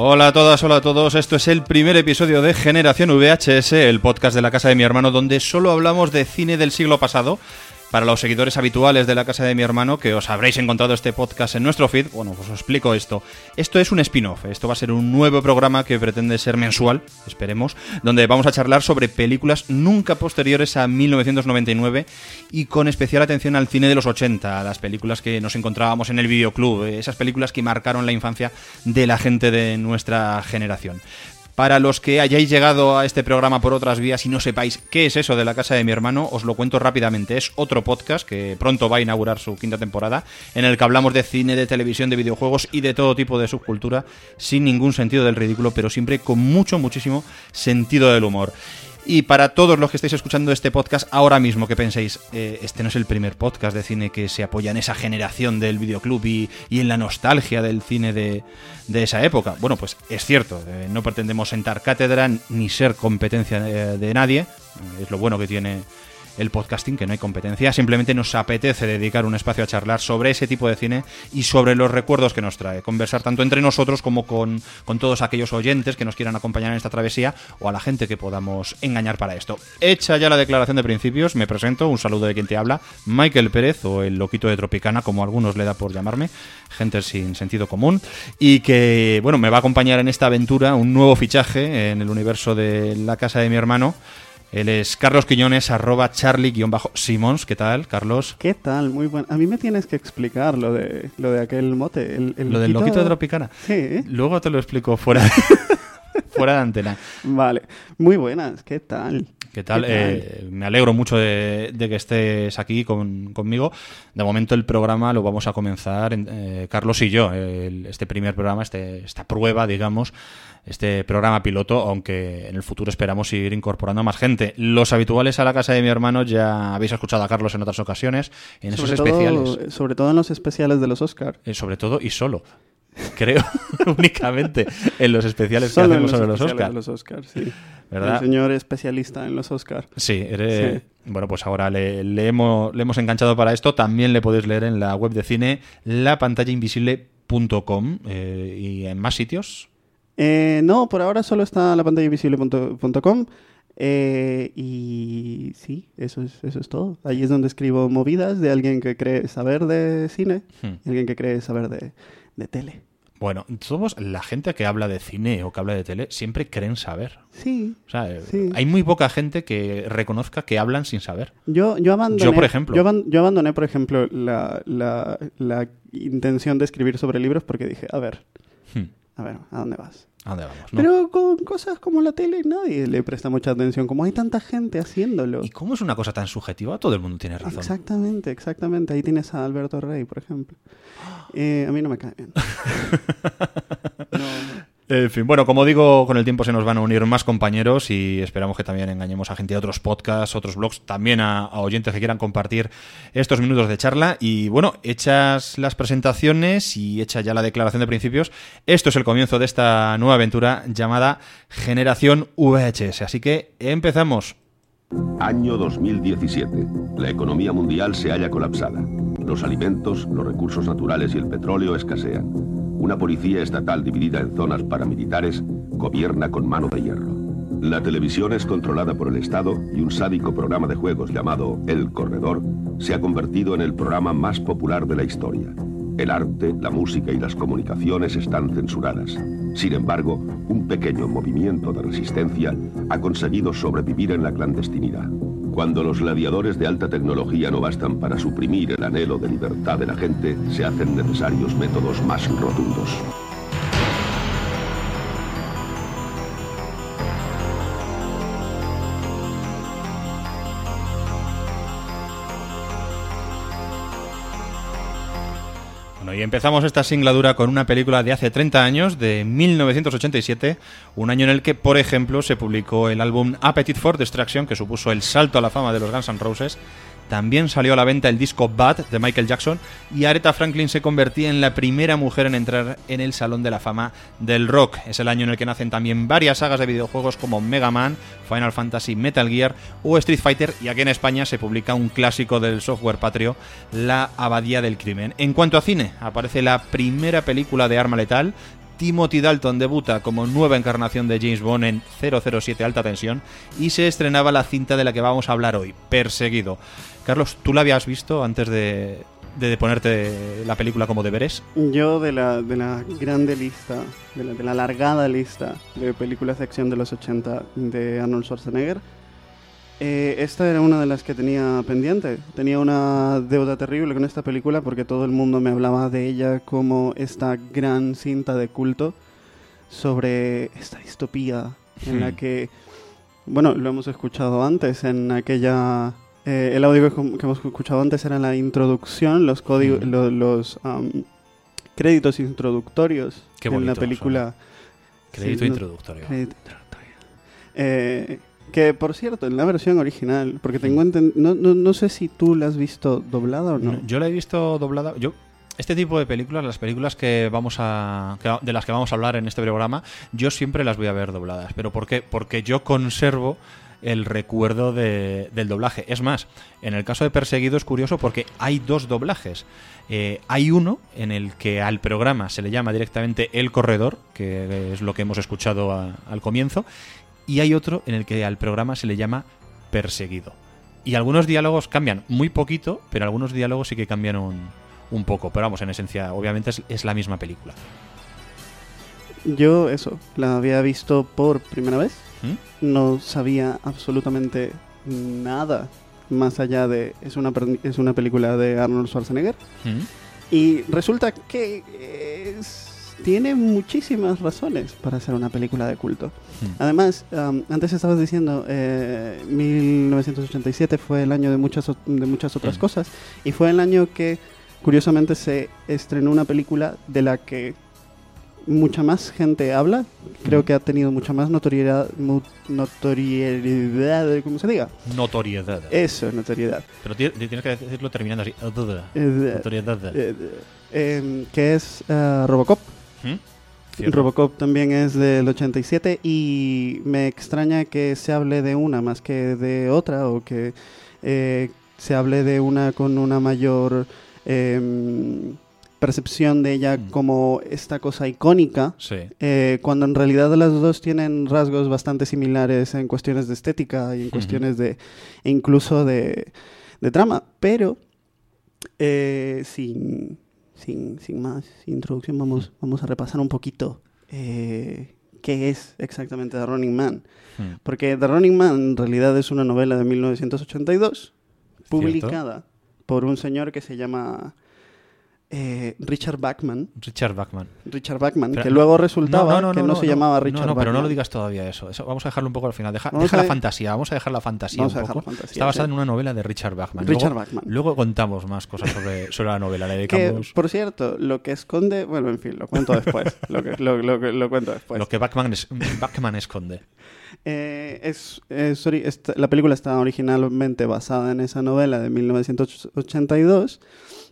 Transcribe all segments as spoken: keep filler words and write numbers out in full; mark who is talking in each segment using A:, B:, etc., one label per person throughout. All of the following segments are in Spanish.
A: Hola a todas, hola a todos. Esto es el primer episodio de Generación V H S, el podcast de la casa de mi hermano, donde solo hablamos de cine del siglo pasado. Para los seguidores habituales de la casa de mi hermano, que os habréis encontrado este podcast en nuestro feed, bueno, pues os explico esto. Esto es un spin-off, esto va a ser un nuevo programa que pretende ser mensual, esperemos, donde vamos a charlar sobre películas nunca posteriores a mil novecientos noventa y nueve y con especial atención al cine de los ochenta, a las películas que nos encontrábamos en el videoclub, esas películas que marcaron la infancia de la gente de nuestra generación. Para los que hayáis llegado a este programa por otras vías y no sepáis qué es eso de la casa de mi hermano, os lo cuento rápidamente. Es otro podcast que pronto va a inaugurar su quinta temporada, en el que hablamos de cine, de televisión, de videojuegos y de todo tipo de subcultura, sin ningún sentido del ridículo, pero siempre con mucho, muchísimo sentido del humor. Y para todos los que estáis escuchando este podcast ahora mismo, que penséis, eh, este no es el primer podcast de cine que se apoya en esa generación del videoclub y, y en la nostalgia del cine de, de esa época. Bueno, pues es cierto, eh, no pretendemos sentar cátedra ni ser competencia de, de nadie, es lo bueno que tiene el podcasting, que no hay competencia, simplemente nos apetece dedicar un espacio a charlar sobre ese tipo de cine y sobre los recuerdos que nos trae, conversar tanto entre nosotros como con, con todos aquellos oyentes que nos quieran acompañar en esta travesía o a la gente que podamos engañar para esto. Hecha ya la declaración de principios, me presento, un saludo de quien te habla, Michael Pérez, o el loquito de Tropicana, como algunos le da por llamarme, gente sin sentido común, y que, bueno, me va a acompañar en esta aventura un nuevo fichaje en el universo de la casa de mi hermano. Él es Carlos Quiñones, arroba charlie-simons. ¿Qué tal, Carlos?
B: ¿Qué tal? Muy bueno. A mí me tienes que explicar lo de lo de aquel mote. El, el
A: lo del loquito de Tropicana.
B: Sí.
A: Luego te lo explico fuera de, fuera de antena.
B: Vale. Muy buenas. ¿Qué tal?
A: ¿Qué tal? ¿Qué tal? Eh, me alegro mucho de, de que estés aquí con, conmigo. De momento el programa lo vamos a comenzar eh, Carlos y yo. El, este primer programa, este, esta prueba, digamos, este programa piloto, aunque en el futuro esperamos ir incorporando a más gente. Los habituales a la casa de mi hermano ya habéis escuchado a Carlos en otras ocasiones, en esos
B: sobre
A: especiales.
B: Todo, sobre todo en los especiales de los Oscar.
A: Eh, sobre todo y solo. Creo, únicamente en los especiales Solo que hacemos sobre los Oscar.
B: los Oscar, sí.
A: ¿Verdad?
B: El señor especialista en los Oscar.
A: Sí, eres... sí. Bueno, pues ahora le, le, hemos, le hemos enganchado para esto. También le podéis leer en la web de cine, la pantalla invisible punto com, eh, y en más sitios.
B: Eh, no, por ahora solo está la pantalla invisible punto com. Eh, y sí, eso es, eso es todo. Allí es donde escribo movidas de alguien que cree saber de cine, hmm. y alguien que cree saber de, de tele.
A: Bueno, todos, la gente que habla de cine o que habla de tele siempre creen saber.
B: Sí.
A: O sea,
B: sí.
A: Hay muy poca gente que reconozca que hablan sin saber.
B: Yo, yo abandoné,
A: yo por ejemplo.
B: Yo, aban, yo abandoné, por ejemplo, la, la, la intención de escribir sobre libros porque dije, a ver, hmm. a ver, ¿a dónde vas?
A: ¿A dónde vamos? ¿No?
B: Pero con cosas como la tele nadie le presta mucha atención, como hay tanta gente haciéndolo.
A: ¿Y cómo es una cosa tan subjetiva? Todo el mundo tiene razón.
B: Exactamente, exactamente. Ahí tienes a Alberto Rey, por ejemplo. Eh, a mí no me cae bien. no, no.
A: En fin, bueno, como digo, con el tiempo se nos van a unir más compañeros y esperamos que también engañemos a gente de otros podcasts, otros blogs, también a, a oyentes que quieran compartir estos minutos de charla. Y bueno, hechas las presentaciones y hecha ya la declaración de principios, esto es el comienzo de esta nueva aventura llamada Generación V H S. Así que empezamos.
C: Año dos mil diecisiete. La economía mundial se halla colapsada. Los alimentos, los recursos naturales y el petróleo escasean. Una policía estatal dividida en zonas paramilitares gobierna con mano de hierro. La televisión es controlada por el Estado y un sádico programa de juegos llamado El Corredor se ha convertido en el programa más popular de la historia. El arte, la música y las comunicaciones están censuradas. Sin embargo, un pequeño movimiento de resistencia ha conseguido sobrevivir en la clandestinidad. Cuando los gladiadores de alta tecnología no bastan para suprimir el anhelo de libertad de la gente, se hacen necesarios métodos más rotundos.
A: Bueno, y empezamos esta singladura con una película de hace treinta años, de mil novecientos ochenta y siete, un año en el que, por ejemplo, se publicó el álbum Appetite for Destruction, que supuso el salto a la fama de los Guns N' Roses. También salió a la venta el disco Bad de Michael Jackson y Aretha Franklin se convertía en la primera mujer en entrar en el Salón de la Fama del Rock. Es el año en el que nacen también varias sagas de videojuegos como Mega Man, Final Fantasy, Metal Gear o Street Fighter, y aquí en España se publica un clásico del software patrio, La Abadía del Crimen. En cuanto a cine, aparece la primera película de arma letal, Timothy Dalton debuta como nueva encarnación de James Bond en cero cero siete Alta Tensión y se estrenaba la cinta de la que vamos a hablar hoy, Perseguido. Carlos, ¿tú la habías visto antes de, de ponerte la película como deberes?
B: Yo de la, de la grande lista, de la, de la largada lista de películas de acción de los ochenta de Arnold Schwarzenegger, Eh, esta era una de las que tenía pendiente. Tenía una deuda terrible con esta película porque todo el mundo me hablaba de ella como esta gran cinta de culto sobre esta distopía en la que, bueno, lo hemos escuchado antes en aquella... Eh, el audio que, que hemos escuchado antes era la introducción, los códigos, lo, los um, créditos introductorios
A: Qué
B: en
A: bonito,
B: la película.
A: Crédito
B: Sí, no-
A: introductorio.
B: Crédito introductorio. Eh, que, por cierto, en la versión original, porque tengo enten- no, no, no sé si tú la has visto doblada o no.
A: Yo la he visto doblada. Yo este tipo de películas, las películas que vamos a que- de las que vamos a hablar en este programa, yo siempre las voy a ver dobladas. ¿Pero por qué? Porque yo conservo el recuerdo de, del doblaje. Es más, en el caso de Perseguido es curioso porque hay dos doblajes. Eh, hay uno en el que al programa se le llama directamente El Corredor, que es lo que hemos escuchado a- al comienzo, y hay otro en el que al programa se le llama Perseguido. Y algunos diálogos cambian muy poquito, pero algunos diálogos sí que cambian un, un poco. Pero vamos, en esencia, obviamente es, es la misma película.
B: Yo, eso, la había visto por primera vez.
A: ¿Mm?
B: No sabía absolutamente nada más allá de... Es una, per- es una película de Arnold Schwarzenegger.
A: ¿Mm?
B: Y resulta que es- tiene muchísimas razones para ser una película de culto.
A: Mm.
B: Además, um, antes estabas diciendo, eh, mil novecientos ochenta y siete fue el año de muchas, o- de muchas otras
A: Mm.
B: cosas. Y fue el año que, curiosamente, se estrenó una película de la que mucha más gente habla. Creo
A: Mm.
B: que ha tenido mucha más notoriedad, mu- notoriedad, ¿cómo se diga?
A: Notoriedad.
B: Eso, notoriedad.
A: Pero ti- tienes que decirlo terminando así.
B: Eh,
A: Notoriedad.
B: eh, eh, que es eh, Robocop.
A: ¿Mm? Cierto.
B: Robocop también es del ochenta y siete y me extraña que se hable de una más que de otra o que eh, se hable de una con una mayor eh, percepción de ella
A: Mm.
B: como esta cosa icónica,
A: Sí.
B: eh, cuando en realidad las dos tienen rasgos bastante similares en cuestiones de estética y en
A: Ujú.
B: cuestiones de e incluso de, de trama, pero eh, sin, sin, sin más introducción vamos, vamos a repasar un poquito eh, qué es exactamente The Running Man.
A: Mm.
B: Porque The Running Man en realidad es una novela de mil novecientos ochenta y dos, publicada por un señor que se llama eh, Richard Bachman.
A: Richard Bachman.
B: Richard Bachman,
A: Pero
B: que
A: no-
B: luego resultaba que no, se llamaba
A: no,
B: Richard
A: no,
B: Bachman.
A: pero no lo digas todavía eso. Eso vamos a dejarlo un poco al final. Deja,
B: Vamos
A: deja
B: a
A: la
B: de-
A: fantasía. Vamos a dejar la fantasía
B: Vamos
A: un
B: a dejar
A: poco.
B: la fantasía,
A: Está basada
B: sí.
A: en una novela de Richard Bachman.
B: Richard
A: luego,
B: Bachman.
A: Luego contamos más cosas sobre, sobre la novela. Le
B: Que,
A: dedicamos
B: por cierto, lo que esconde... Bueno, en fin, lo cuento después. lo, que, lo, lo, lo cuento después.
A: lo que Bachman, es- Bachman esconde.
B: Eh, es, es ori- esta- la película está originalmente basada en esa novela de mil novecientos ochenta y dos.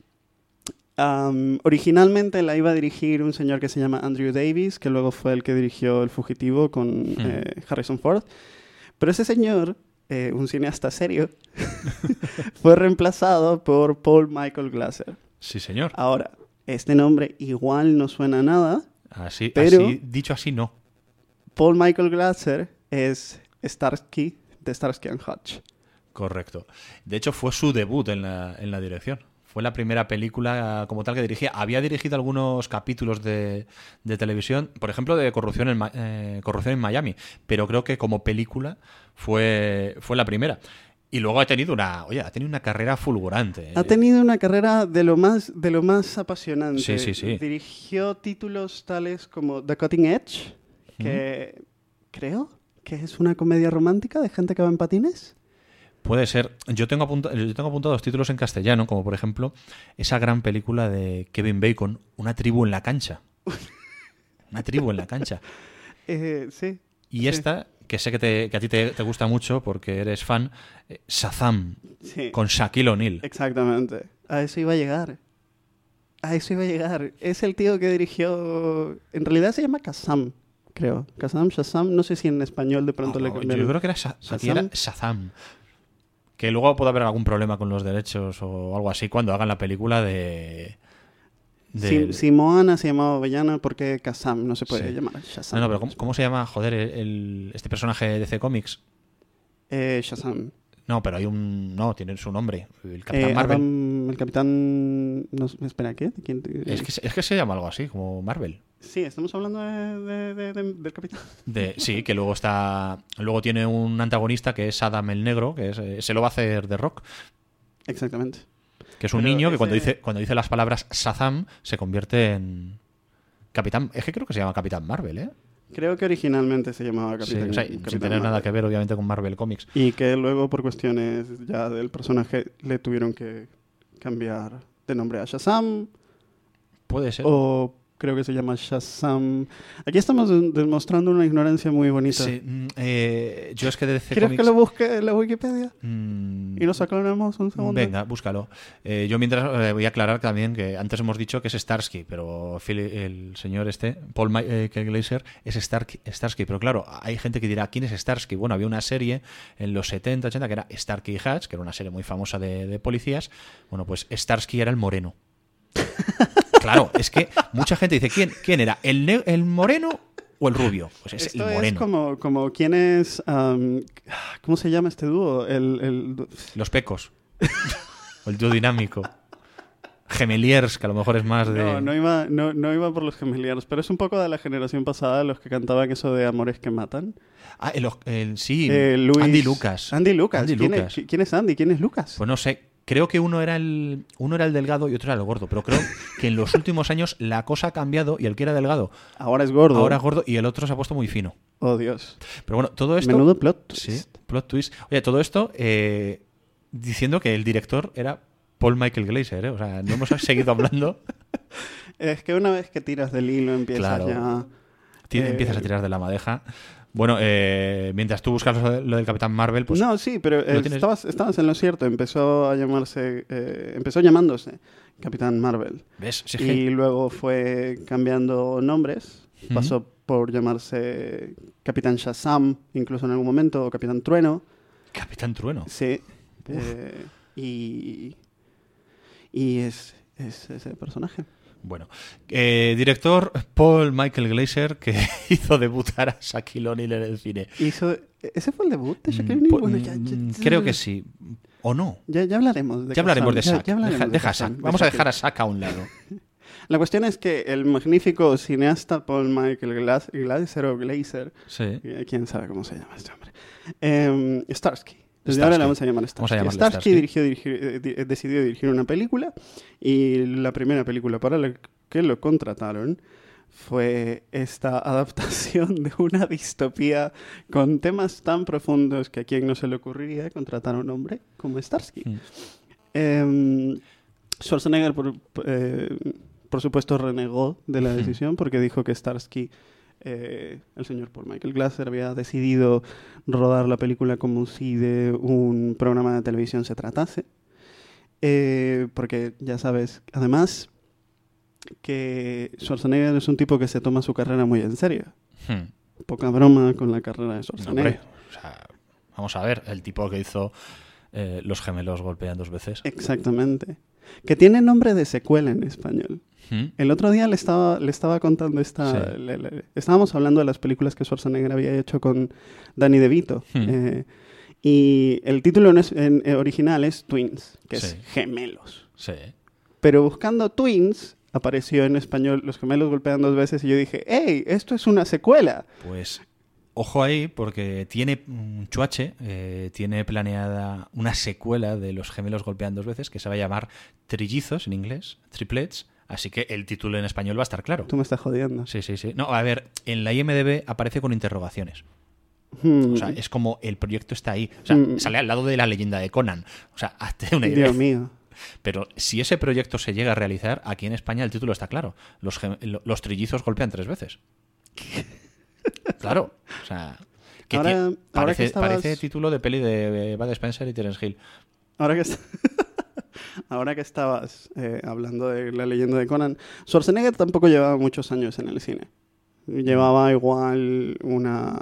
B: Am, originalmente la iba a dirigir un señor que se llama Andrew Davis, que luego fue el que dirigió El Fugitivo con eh, Harrison Ford. Pero ese señor, eh, un cineasta serio, fue reemplazado por Paul Michael Glaser.
A: Sí, señor.
B: Ahora, este nombre igual no suena a nada.
A: Así,
B: Pero-
A: así, dicho así, no.
B: Paul Michael Glaser es Starsky de Starsky and Hutch.
A: Correcto. De hecho, fue su debut en la, en la dirección. Fue la primera película como tal que dirigía. Había dirigido algunos capítulos de, de televisión, por ejemplo, de Corrupción en, Ma- eh, Corrupción en Miami, pero creo que como película fue, fue la primera. Y luego ha tenido una, oye, ha tenido una carrera fulgurante.
B: Ha tenido una carrera de lo más, de lo más apasionante.
A: Sí, sí, sí.
B: Dirigió títulos tales como The Cutting Edge, que creo que es una comedia romántica de gente que va en patines.
A: Puede ser. Yo tengo, apunta- yo tengo apuntados títulos en castellano, como por ejemplo esa gran película de Kevin Bacon, Una tribu en la cancha. Una tribu en la cancha.
B: Eh, sí.
A: Y
B: Sí.
A: esta, que sé que, te- que a ti te, te gusta mucho porque eres fan, eh, Shazam,
B: Sí.
A: con Shaquille O'Neal.
B: Exactamente. A eso iba a llegar. A eso iba a llegar. Es el tío que dirigió... En realidad se llama Kazam, creo. Kazam, Shazam. No sé si en español de pronto
A: No,
B: le
A: no,
B: cambiaron.
A: yo creo que era, Sha- aquí
B: Shazam.
A: era Shazam. Que luego puede haber algún problema con los derechos o algo así cuando hagan la película de... del...
B: Si, si Moana se llamaba Avellana, ¿por qué Kazam no se puede
A: Sí.
B: llamar Shazam?
A: No, no, pero ¿cómo, cómo se llama, joder, el, el- este personaje de D C Comics?
B: Eh, Shazam.
A: No, pero hay un... No, tiene su nombre. El Capitán
B: Eh,
A: Marvel.
B: Adam- el Capitán... No, espera, ¿qué? ¿De quién?
A: Es que, se- es que se llama algo así, como Marvel.
B: Sí, estamos hablando de, de- de- de- del Capitán.
A: De, sí, que luego está... Luego tiene un antagonista que es Adam el Negro, que es, eh, se lo va a hacer de Rock.
B: Exactamente.
A: Que es un
B: Pero
A: niño que
B: ese-
A: cuando dice, cuando dice las palabras Shazam se convierte en... Capitán... Es que creo que se llama Capitán Marvel, ¿eh?
B: Creo que originalmente se llamaba
A: Sí,
B: Capitán.
A: o sea,
B: Capitán
A: sin tener nada
B: Marvel.
A: que ver, obviamente, con Marvel Comics.
B: Y que luego, por cuestiones ya del personaje, le tuvieron que cambiar de nombre a Shazam.
A: Puede ser.
B: O creo que se llama Shazam. Aquí estamos de- demostrando una ignorancia muy bonita.
A: Sí, mm, eh, yo es que de D C
B: ¿Quieres
A: Comics...
B: que lo busque en la Wikipedia?
A: mm,
B: Y nos aclaramos un segundo.
A: Venga, búscalo. Eh, yo mientras eh, voy a aclarar también que antes hemos dicho que es Starsky, pero Phil- el señor este, Paul Michael Glaser, es Stark, Starsky. Pero claro, hay gente que dirá, ¿quién es Starsky? Bueno, había una serie en los setenta, ochenta que era Starkey y Hutch, que era una serie muy famosa de, de policías. Bueno, pues Starsky era el moreno. Claro, es que mucha gente dice, ¿quién, quién era? ¿El, ne- el moreno o el rubio? Pues es
B: Esto
A: el
B: es
A: moreno.
B: como, como quién es... am, ¿Cómo se llama este dúo? El, el-
A: Los pecos. O el dúo dinámico. Gemeliers, que a lo mejor es más de...
B: No, no iba, no, no iba por los gemelianos, pero es un poco de la generación pasada los que cantaban eso de Amores que matan.
A: Ah, el, el- sí,
B: Eh, Luis-
A: Andy Lucas.
B: Andy Lucas.
A: Andy
B: ¿Quién,
A: Lucas.
B: Es, ¿Quién es Andy? ¿Quién es Lucas?
A: Pues no sé, creo que uno era el uno era el delgado y otro era el gordo, pero creo que en los últimos años la cosa ha cambiado y el que era delgado
B: Ahora es gordo.
A: ahora es gordo y el otro se ha puesto muy fino.
B: Oh, Dios.
A: Pero bueno, todo esto...
B: Menudo plot twist.
A: Sí, plot twist. Oye, todo esto eh, diciendo que el director era Paul Michael Glaser, ¿eh? O sea, no hemos seguido hablando.
B: Es que una vez que tiras del hilo empiezas
A: Claro.
B: ya...
A: Ti-
B: Eh,
A: Empiezas a tirar de la madeja. Bueno, eh, mientras tú buscas lo, lo del Capitán Marvel, pues...
B: no, sí, pero eh,
A: ¿lo tienes?
B: estabas, estabas en lo cierto. Empezó a llamarse... eh, empezó llamándose Capitán Marvel.
A: ¿Ves? Si es que-
B: Y luego fue cambiando nombres.
A: Ujú.
B: Pasó por llamarse Capitán Shazam, incluso en algún momento, o Capitán Trueno.
A: Capitán Trueno.
B: Sí. Eh, y... Y es, es ese personaje.
A: Bueno, eh, director Paul Michael Glaser, que hizo debutar a Shaquille O'Neal en el cine.
B: Hizo, ¿ese fue el debut de Shaquille
A: Mm,
B: O'Neal?
A: po-
B: Bueno, ya- ya-
A: mm, creo que sí. ¿O no?
B: Ya, ya hablaremos de
A: Ya hablaremos de
B: Shazam.
A: Shaq.
B: Ya- ya hablaremos
A: Deja,
B: de
A: deja
B: Shazam,
A: Shaq.
B: de
A: Vamos a
B: Shaquille.
A: dejar a Shaq a un lado.
B: La cuestión es que el magnífico cineasta Paul Michael Glas- Glaser o Glaser,
A: Sí.
B: eh, quién sabe cómo se llama este hombre, eh, Starsky. Desde
A: Starsky.
B: ahora le vamos a llamar Starsky.
A: Vamos a llamarle
B: Starsky,
A: Starsky.
B: dirigió, dirigió, eh, di- eh, decidió dirigir una película y la primera película para la que lo contrataron fue esta adaptación de una distopía con temas tan profundos que a quien no se le ocurriría contratar a un hombre como Starsky.
A: Mm.
B: Eh, Schwarzenegger, por, eh, por supuesto, renegó de la
A: Hmm.
B: decisión porque dijo que Starsky, eh, el señor Paul Michael Glaser, había decidido rodar la película como si de un programa de televisión se tratase. Eh, porque, ya sabes, además que Schwarzenegger es un tipo que se toma su carrera muy en serio.
A: Hmm.
B: Poca broma con la carrera de
A: No,
B: Schwarzenegger.
A: hombre, o sea, vamos a ver, el tipo que hizo eh, Los gemelos golpean dos veces.
B: Exactamente. Que tiene nombre de secuela en español.
A: Hmm.
B: El otro día le estaba, le estaba contando esta...
A: Sí.
B: le- le- estábamos hablando de las películas que Schwarzenegger había hecho con Danny DeVito.
A: Hmm.
B: eh, y el título en es- en- eh, original es Twins, que
A: Sí.
B: es gemelos.
A: Sí.
B: Pero buscando Twins, apareció en español Los gemelos golpean dos veces y yo dije, ¡hey! Esto es una secuela.
A: Pues ojo ahí, porque tiene un chuache, eh, tiene planeada una secuela de Los gemelos golpean dos veces que se va a llamar Trillizos en inglés, Triplets, así que el título en español va a estar claro.
B: Tú me estás jodiendo.
A: Sí, sí, sí. No, a ver, en la I M D B aparece con interrogaciones.
B: Hmm.
A: O sea, es como el proyecto está ahí. O sea,
B: Mm.
A: sale al lado de la leyenda de Conan. O sea, hazte una idea.
B: Dios mío.
A: Pero si ese proyecto se llega a realizar, aquí en España el título está claro. Los, gem- lo- los trillizos golpean tres veces. Claro. O sea, que
B: Ahora-
A: ti-
B: ahora
A: parece,
B: que estabas-
A: parece título de peli de Bud Spencer y Terence Hill.
B: Ahora que, est- Ahora que estabas eh, hablando de la leyenda de Conan, Schwarzenegger tampoco llevaba muchos años en el cine. Llevaba igual una...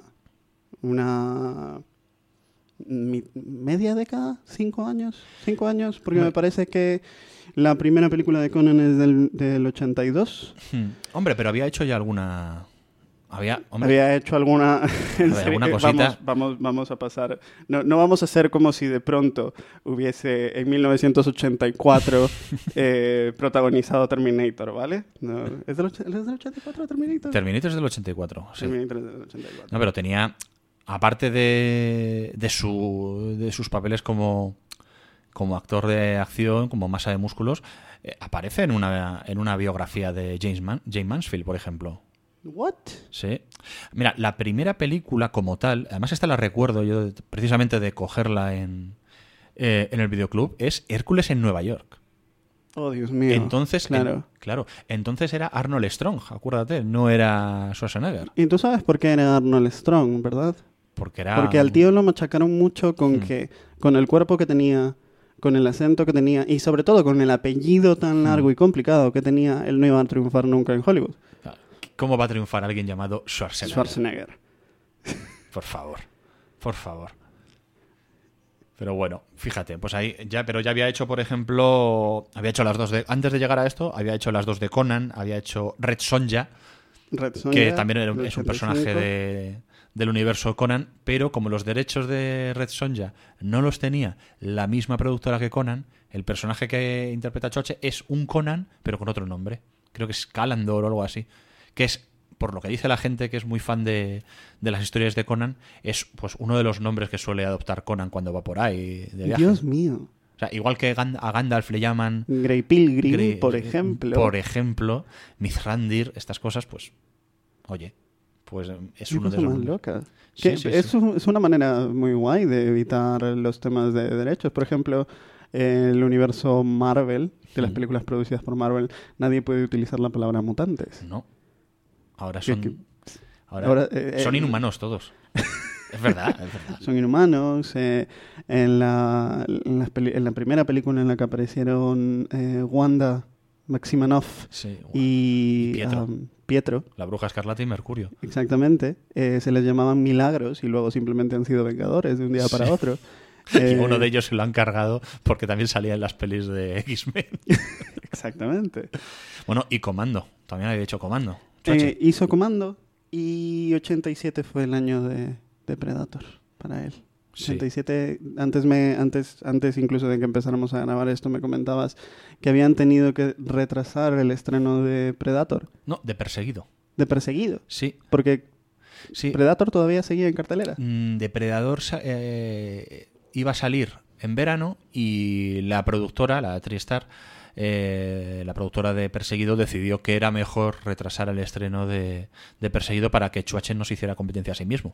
B: una mi- media década, cinco años, cinco años, porque
A: Hombre.
B: me parece que La primera película de Conan es del, del ochenta y dos.
A: Hmm. Hombre, pero había hecho ya alguna... Había, hombre,
B: Había hecho alguna... en
A: Había
B: serio,
A: alguna cosita.
B: Vamos, vamos, vamos a pasar... No, no vamos a hacer como si de pronto hubiese en mil novecientos ochenta y cuatro eh, protagonizado Terminator, ¿vale? No, ¿es, del, och- ¿Es del ochenta y cuatro Terminator?
A: Terminator es del ochenta y cuatro. Sí.
B: Terminator es del ochenta y cuatro.
A: No, pero tenía... Aparte de, de, su, de sus papeles como, como actor de acción, como masa de músculos, eh, aparece en una, en una biografía de James Man, Jane Mansfield, por ejemplo.
B: ¿What?
A: Sí. Mira, la primera película como tal, además esta la recuerdo yo precisamente de cogerla en, eh, en el videoclub, es Hércules en Nueva York.
B: Oh, Dios mío.
A: Entonces,
B: claro.
A: en- claro, entonces era Arnold Strong, acuérdate, no era Schwarzenegger,
B: Y tú sabes por qué era Arnold Strong, ¿verdad?
A: porque era...
B: Porque al tío lo machacaron mucho con
A: Hmm.
B: que, con el cuerpo que tenía, con el acento que tenía y sobre todo con el apellido tan largo y complicado que tenía, él no iba a triunfar nunca en Hollywood.
A: ¿Cómo va a triunfar alguien llamado Schwarzenegger?
B: Schwarzenegger.
A: Por favor, por favor. Pero bueno, fíjate, pues ahí ya, pero ya había hecho, por ejemplo, había hecho las dos de, antes de llegar a esto, había hecho las dos de Conan, había hecho Red Sonja,
B: Red
A: que
B: Sonja,
A: también era-
B: del
A: es un
B: ochenta y cinco.
A: personaje de, del universo Conan, pero como los derechos de Red Sonja no los tenía la misma productora que Conan, el personaje que interpreta Choche es un Conan, pero con otro nombre. Creo que es Kalandor o algo así. Que es, por lo que dice la gente que es muy fan de, de las historias de Conan, es pues uno de los nombres que suele adoptar Conan cuando va por ahí de viaje.
B: Dios mío.
A: O sea, igual que Gan- a Gandalf le llaman...
B: Grey Pilgrim,
A: Gre-
B: por ejemplo.
A: Por ejemplo, Mithrandir, estas cosas, pues, oye, pues eh, es
B: Qué
A: uno de
B: cosa
A: esos...
B: más loca.
A: Sí,
B: Que
A: sí,
B: es,
A: sí.
B: un- es una manera muy guay de evitar los temas de derechos. Por ejemplo, el universo Marvel, de las
A: Mm.
B: películas producidas por Marvel, nadie puede utilizar la palabra mutantes.
A: No. Ahora
B: Que-
A: son...
B: que-
A: Ahora,
B: ahora, eh,
A: son
B: eh,
A: inhumanos todos. Es verdad, es verdad.
B: Son inhumanos. eh, en, la, en, las peli- en la primera película en la que aparecieron eh, Wanda Maximoff
A: Sí, guau.
B: y
A: Y Pietro.
B: um, Pietro,
A: La Bruja Escarlata y Mercurio.
B: exactamente, eh, se les llamaban milagros y luego simplemente han sido vengadores de un día para
A: Sí.
B: otro.
A: Y
B: Eh,
A: uno de ellos se lo han cargado porque también salía en las pelis de X-Men.
B: Exactamente.
A: Bueno, y Comando. También había hecho Comando. Choche.
B: Eh, hizo Comando y ochenta y siete fue el año de, de Predator para él.
A: Sí.
B: ochenta y siete, antes, me, antes, antes incluso de que empezáramos a grabar esto, me comentabas que habían tenido que retrasar el estreno de Predator,
A: No, de Perseguido.
B: de Perseguido,
A: Sí,
B: porque
A: sí.
B: Predator todavía seguía en cartelera.
A: Mm, Depredador sa- eh, iba a salir en verano y la productora, la TriStar, eh, la productora de Perseguido decidió que era mejor retrasar el estreno de, de Perseguido para que Chuache no se hiciera competencia a sí mismo.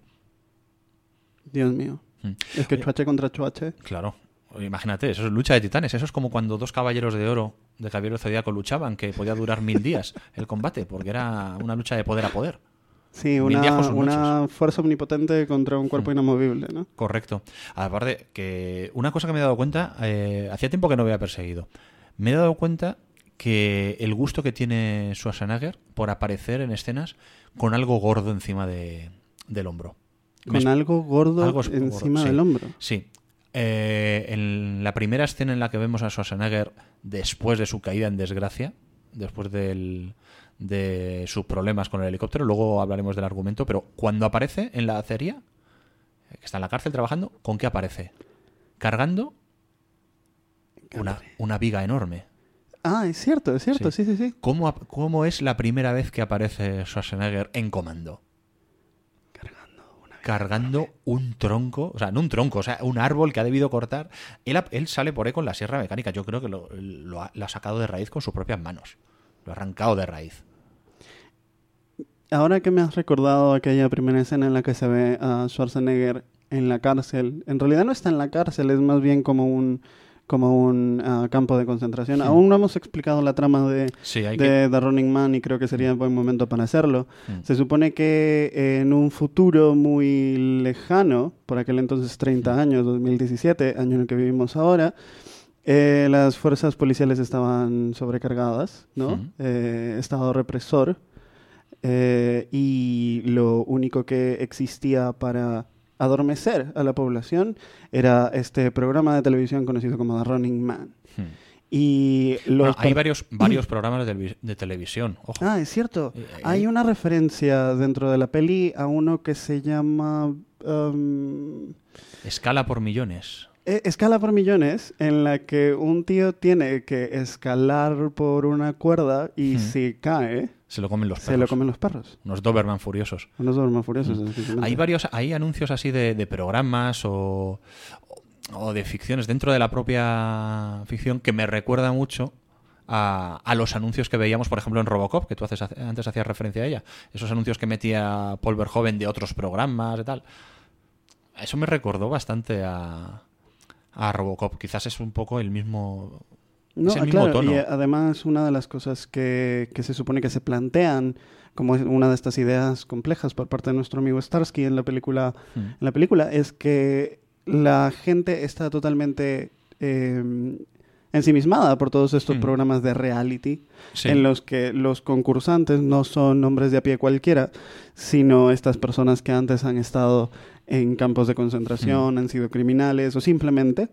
B: Dios mío.
A: Mm.
B: Es que
A: Eh,
B: Chuache contra Chuache.
A: Claro, imagínate, eso es lucha de titanes, eso es como cuando dos caballeros de oro de Caballero Zodíaco luchaban, que podía durar mil días el combate, porque era una lucha de poder a poder.
B: Sí,
A: Mil días
B: una,
A: con sus
B: una fuerza omnipotente contra un cuerpo
A: Mm.
B: inamovible, ¿no?
A: Correcto. Aparte, que una cosa que me he dado cuenta, eh, hacía tiempo que no había Perseguido, me he dado cuenta que el gusto que tiene Schwarzenegger por aparecer en escenas con algo gordo encima de, del hombro. Me
B: Con
A: es-
B: algo gordo
A: algo es-
B: encima
A: gordo, sí.
B: del hombro.
A: Sí. Eh, en la primera escena en la que vemos a Schwarzenegger después de su caída en desgracia, después del, de sus problemas con el helicóptero, luego hablaremos del argumento, pero cuando aparece en la acería, que está en la cárcel trabajando, ¿con qué aparece? Cargando una, una viga enorme.
B: Ah, es cierto, es cierto, sí, sí, sí.
A: ¿Cómo, ap- ¿Cómo es la primera vez que aparece Schwarzenegger en Comando? Cargando un tronco, o sea, no un tronco, o sea, un árbol que ha debido cortar. Él, ha- él sale por ahí con la sierra mecánica. Yo creo que lo, lo ha, lo ha sacado de raíz con sus propias manos. Lo ha arrancado de raíz.
B: Ahora que me has recordado aquella primera escena en la que se ve a Schwarzenegger en la cárcel, en realidad no está en la cárcel, es más bien como un como un ah, campo de concentración.
A: Sí.
B: Aún no hemos explicado la trama de,
A: Sí, hay
B: de
A: que...
B: The Running Man y creo que sería un buen momento para hacerlo.
A: Mm.
B: Se supone que en un futuro muy lejano, por aquel entonces treinta años, dos mil diecisiete, año en el que vivimos ahora, eh, las fuerzas policiales estaban sobrecargadas, ¿no?
A: Ujú.
B: Eh, estado represor. Eh, y lo único que existía para adormecer a la población era este programa de televisión conocido como The Running Man.
A: Hmm.
B: Y los
A: bueno, hay
B: par-
A: varios, varios programas de, de televisión, ojo.
B: Ah, es cierto.
A: Eh,
B: Hay
A: eh.
B: una referencia dentro de la peli a uno que se llama... um,
A: Escala por millones.
B: eh, Escala por millones, en la que un tío tiene que escalar por una cuerda y
A: Hmm.
B: si cae,
A: Se lo comen los perros.
B: se lo comen los perros.
A: Unos Doberman furiosos.
B: Unos Doberman furiosos. especialmente.
A: Hay varios, hay anuncios así de, de programas o, o de ficciones dentro de la propia ficción que me recuerda mucho a, a los anuncios que veíamos, por ejemplo, en Robocop, que tú haces, antes hacías referencia a ella. Esos anuncios que metía Paul Verhoeven de otros programas y tal. Eso me recordó bastante a, a Robocop. Quizás es un poco el mismo...
B: No,
A: es el
B: ah,
A: mismo
B: claro,
A: tono.
B: y eh, además una de las cosas que, que se supone que se plantean como una de estas ideas complejas por parte de nuestro amigo Starsky en la película,
A: Hmm.
B: en la película es que la gente está totalmente eh, ensimismada por todos estos
A: Hmm.
B: programas de reality
A: Sí.
B: en los que los concursantes no son hombres de a pie cualquiera, sino estas personas que antes han estado en campos de concentración, han sido criminales o simplemente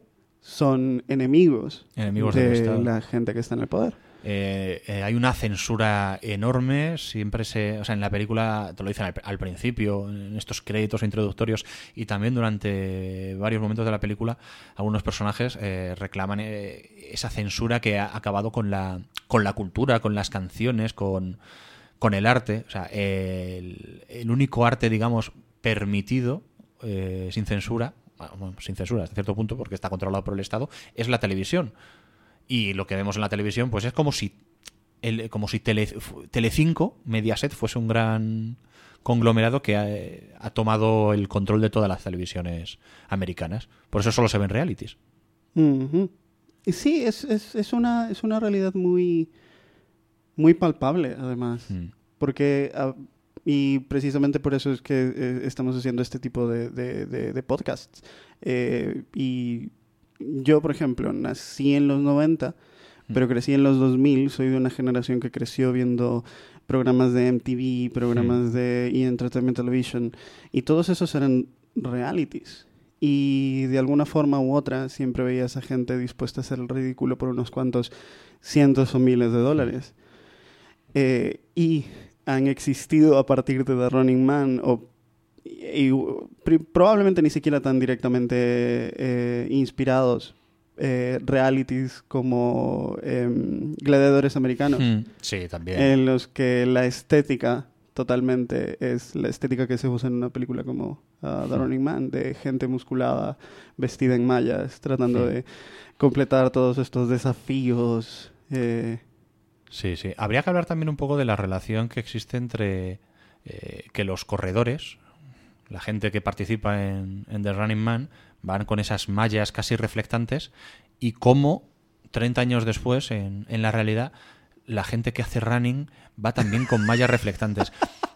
B: son enemigos,
A: Enemigos del
B: de
A: Estado.
B: la gente que está en el poder.
A: Eh, eh, hay una censura enorme, siempre se, o sea, en la película te lo dicen al, al principio, en estos créditos introductorios y también durante varios momentos de la película, algunos personajes eh, reclaman eh, esa censura que ha acabado con la, con la cultura, con las canciones, con, con el arte. O sea, el, el único arte, digamos, permitido eh, sin censura, bueno, sin censura hasta cierto punto, porque está controlado por el Estado, es la televisión. Y lo que vemos en la televisión, pues es como si el, como si Tele, Telecinco, Mediaset, fuese un gran conglomerado que ha, ha tomado el control de todas las televisiones americanas. Por eso solo se ven realities.
B: Uh-huh. Y sí, es, es, es, una, es una realidad muy, muy palpable, además.
A: Mm.
B: Porque, uh, y precisamente por eso es que eh, estamos haciendo este tipo de, de, de, de podcasts. Eh, y yo, por ejemplo, nací en los noventa, mm. pero crecí en los dos mil. Soy de una generación que creció viendo programas de M T V, programas mm. de E! Entertainment Television, y todos esos eran realities. Y de alguna forma u otra siempre veía a esa gente dispuesta a hacer el ridículo por unos cuantos cientos o miles de dólares. Eh, y han existido a partir de The Running Man o y, y, pr- probablemente ni siquiera tan directamente eh, inspirados eh, realities como eh, Gladiadores Americanos,
A: Mm. Sí, también.
B: en los que la estética totalmente es la estética que se usa en una película como uh, The Running Man, de gente musculada vestida en mallas tratando
A: Sí.
B: de completar todos estos desafíos. eh,
A: Sí, sí. Habría que hablar también un poco de la relación que existe entre eh, que los corredores, la gente que participa en, en The Running Man, van con esas mallas casi reflectantes y cómo treinta años después, en, en la realidad, la gente que hace running va también con mallas reflectantes.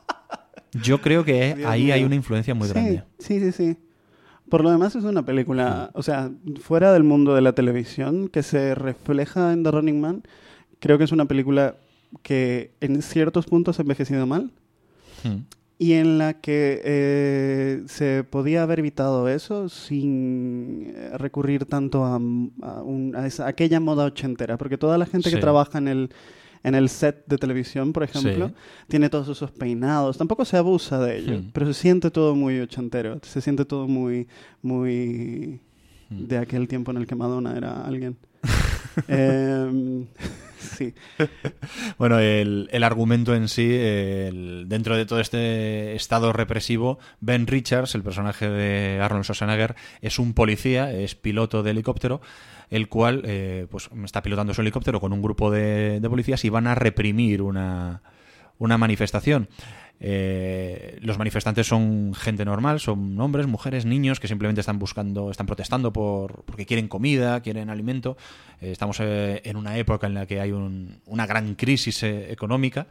A: Yo creo que
B: Dios
A: ahí
B: mío.
A: hay una influencia muy
B: sí,
A: grande.
B: Sí, sí, sí. Por lo demás es una película, o sea, fuera del mundo de la televisión, que se refleja en The Running Man. Creo que es una película que en ciertos puntos ha envejecido mal
A: Hmm.
B: y en la que eh, se podía haber evitado eso sin eh, recurrir tanto a, a, un- a esa- aquella moda ochentera, porque toda la gente
A: Sí.
B: que trabaja en el, en el set de televisión, por ejemplo,
A: Sí.
B: tiene todos esos peinados. Tampoco se abusa de ello,
A: Hmm.
B: pero se siente todo muy ochentero, se siente todo muy, muy
A: Hmm.
B: de aquel tiempo en el que Madonna era alguien. Em, sí.
A: Bueno, el, el argumento en sí, el- dentro de todo este estado represivo, Ben Richards, el personaje de Arnold Schwarzenegger, es un policía, es piloto de helicóptero, el cual eh, pues está pilotando su helicóptero con un grupo de, de policías y van a reprimir una, una manifestación. Eh, los manifestantes son gente normal, son hombres, mujeres, niños que simplemente están buscando, están protestando por porque quieren comida, quieren alimento. Eh, estamos eh, en una época en la que hay un, una gran crisis eh, económica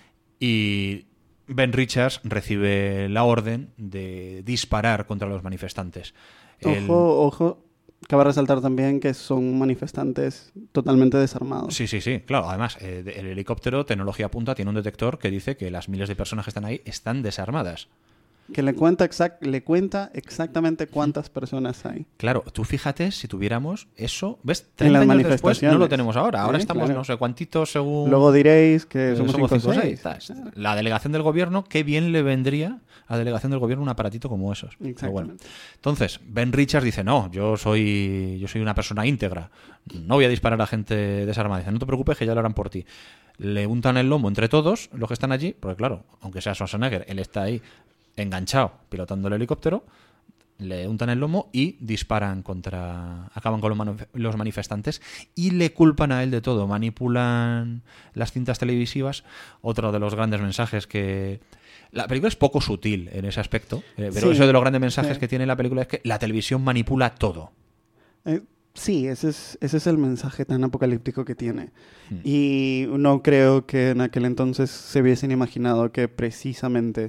A: y Ben Richards recibe la orden de disparar contra los manifestantes. El-
B: Ojo, ojo. Cabe resaltar también que son manifestantes totalmente desarmados.
A: Sí, sí, sí, claro. Además, eh, de- el helicóptero, tecnología punta, tiene un detector que dice que las miles de personas que están ahí están desarmadas.
B: Que le cuenta, exact, le cuenta exactamente cuántas personas hay.
A: Claro, tú fíjate si tuviéramos eso, ¿ves?
B: En las
A: treinta años después no lo
B: manifestaciones.
A: tenemos ahora. Ahora
B: Sí,
A: estamos
B: claro.
A: no sé cuántitos según...
B: Luego diréis que
A: eh,
B: somos cinco o
A: cinco o
B: seis.
A: seis. La delegación del gobierno, qué bien le vendría a la delegación del gobierno un aparatito como esos. Pero bueno.
B: Exactamente.
A: Entonces, Ben Richards dice, no, yo soy, yo soy una persona íntegra. No voy a disparar a gente desarmada. Dice, no te preocupes que ya lo harán por ti. Le untan el lomo entre todos los que están allí, porque claro, aunque sea Schwarzenegger, él está ahí enganchado, pilotando el helicóptero, le untan el lomo y disparan contra... acaban con los, manif- los manifestantes y le culpan a él de todo. Manipulan las cintas televisivas. Otro de los grandes mensajes que... La película es poco sutil en ese aspecto, eh, pero
B: Sí,
A: eso de los grandes mensajes
B: sí.
A: que tiene la película es que la televisión manipula todo.
B: Eh, sí, ese es, ese es el mensaje tan apocalíptico que tiene.
A: Hmm.
B: Y no creo que en aquel entonces se hubiesen imaginado que precisamente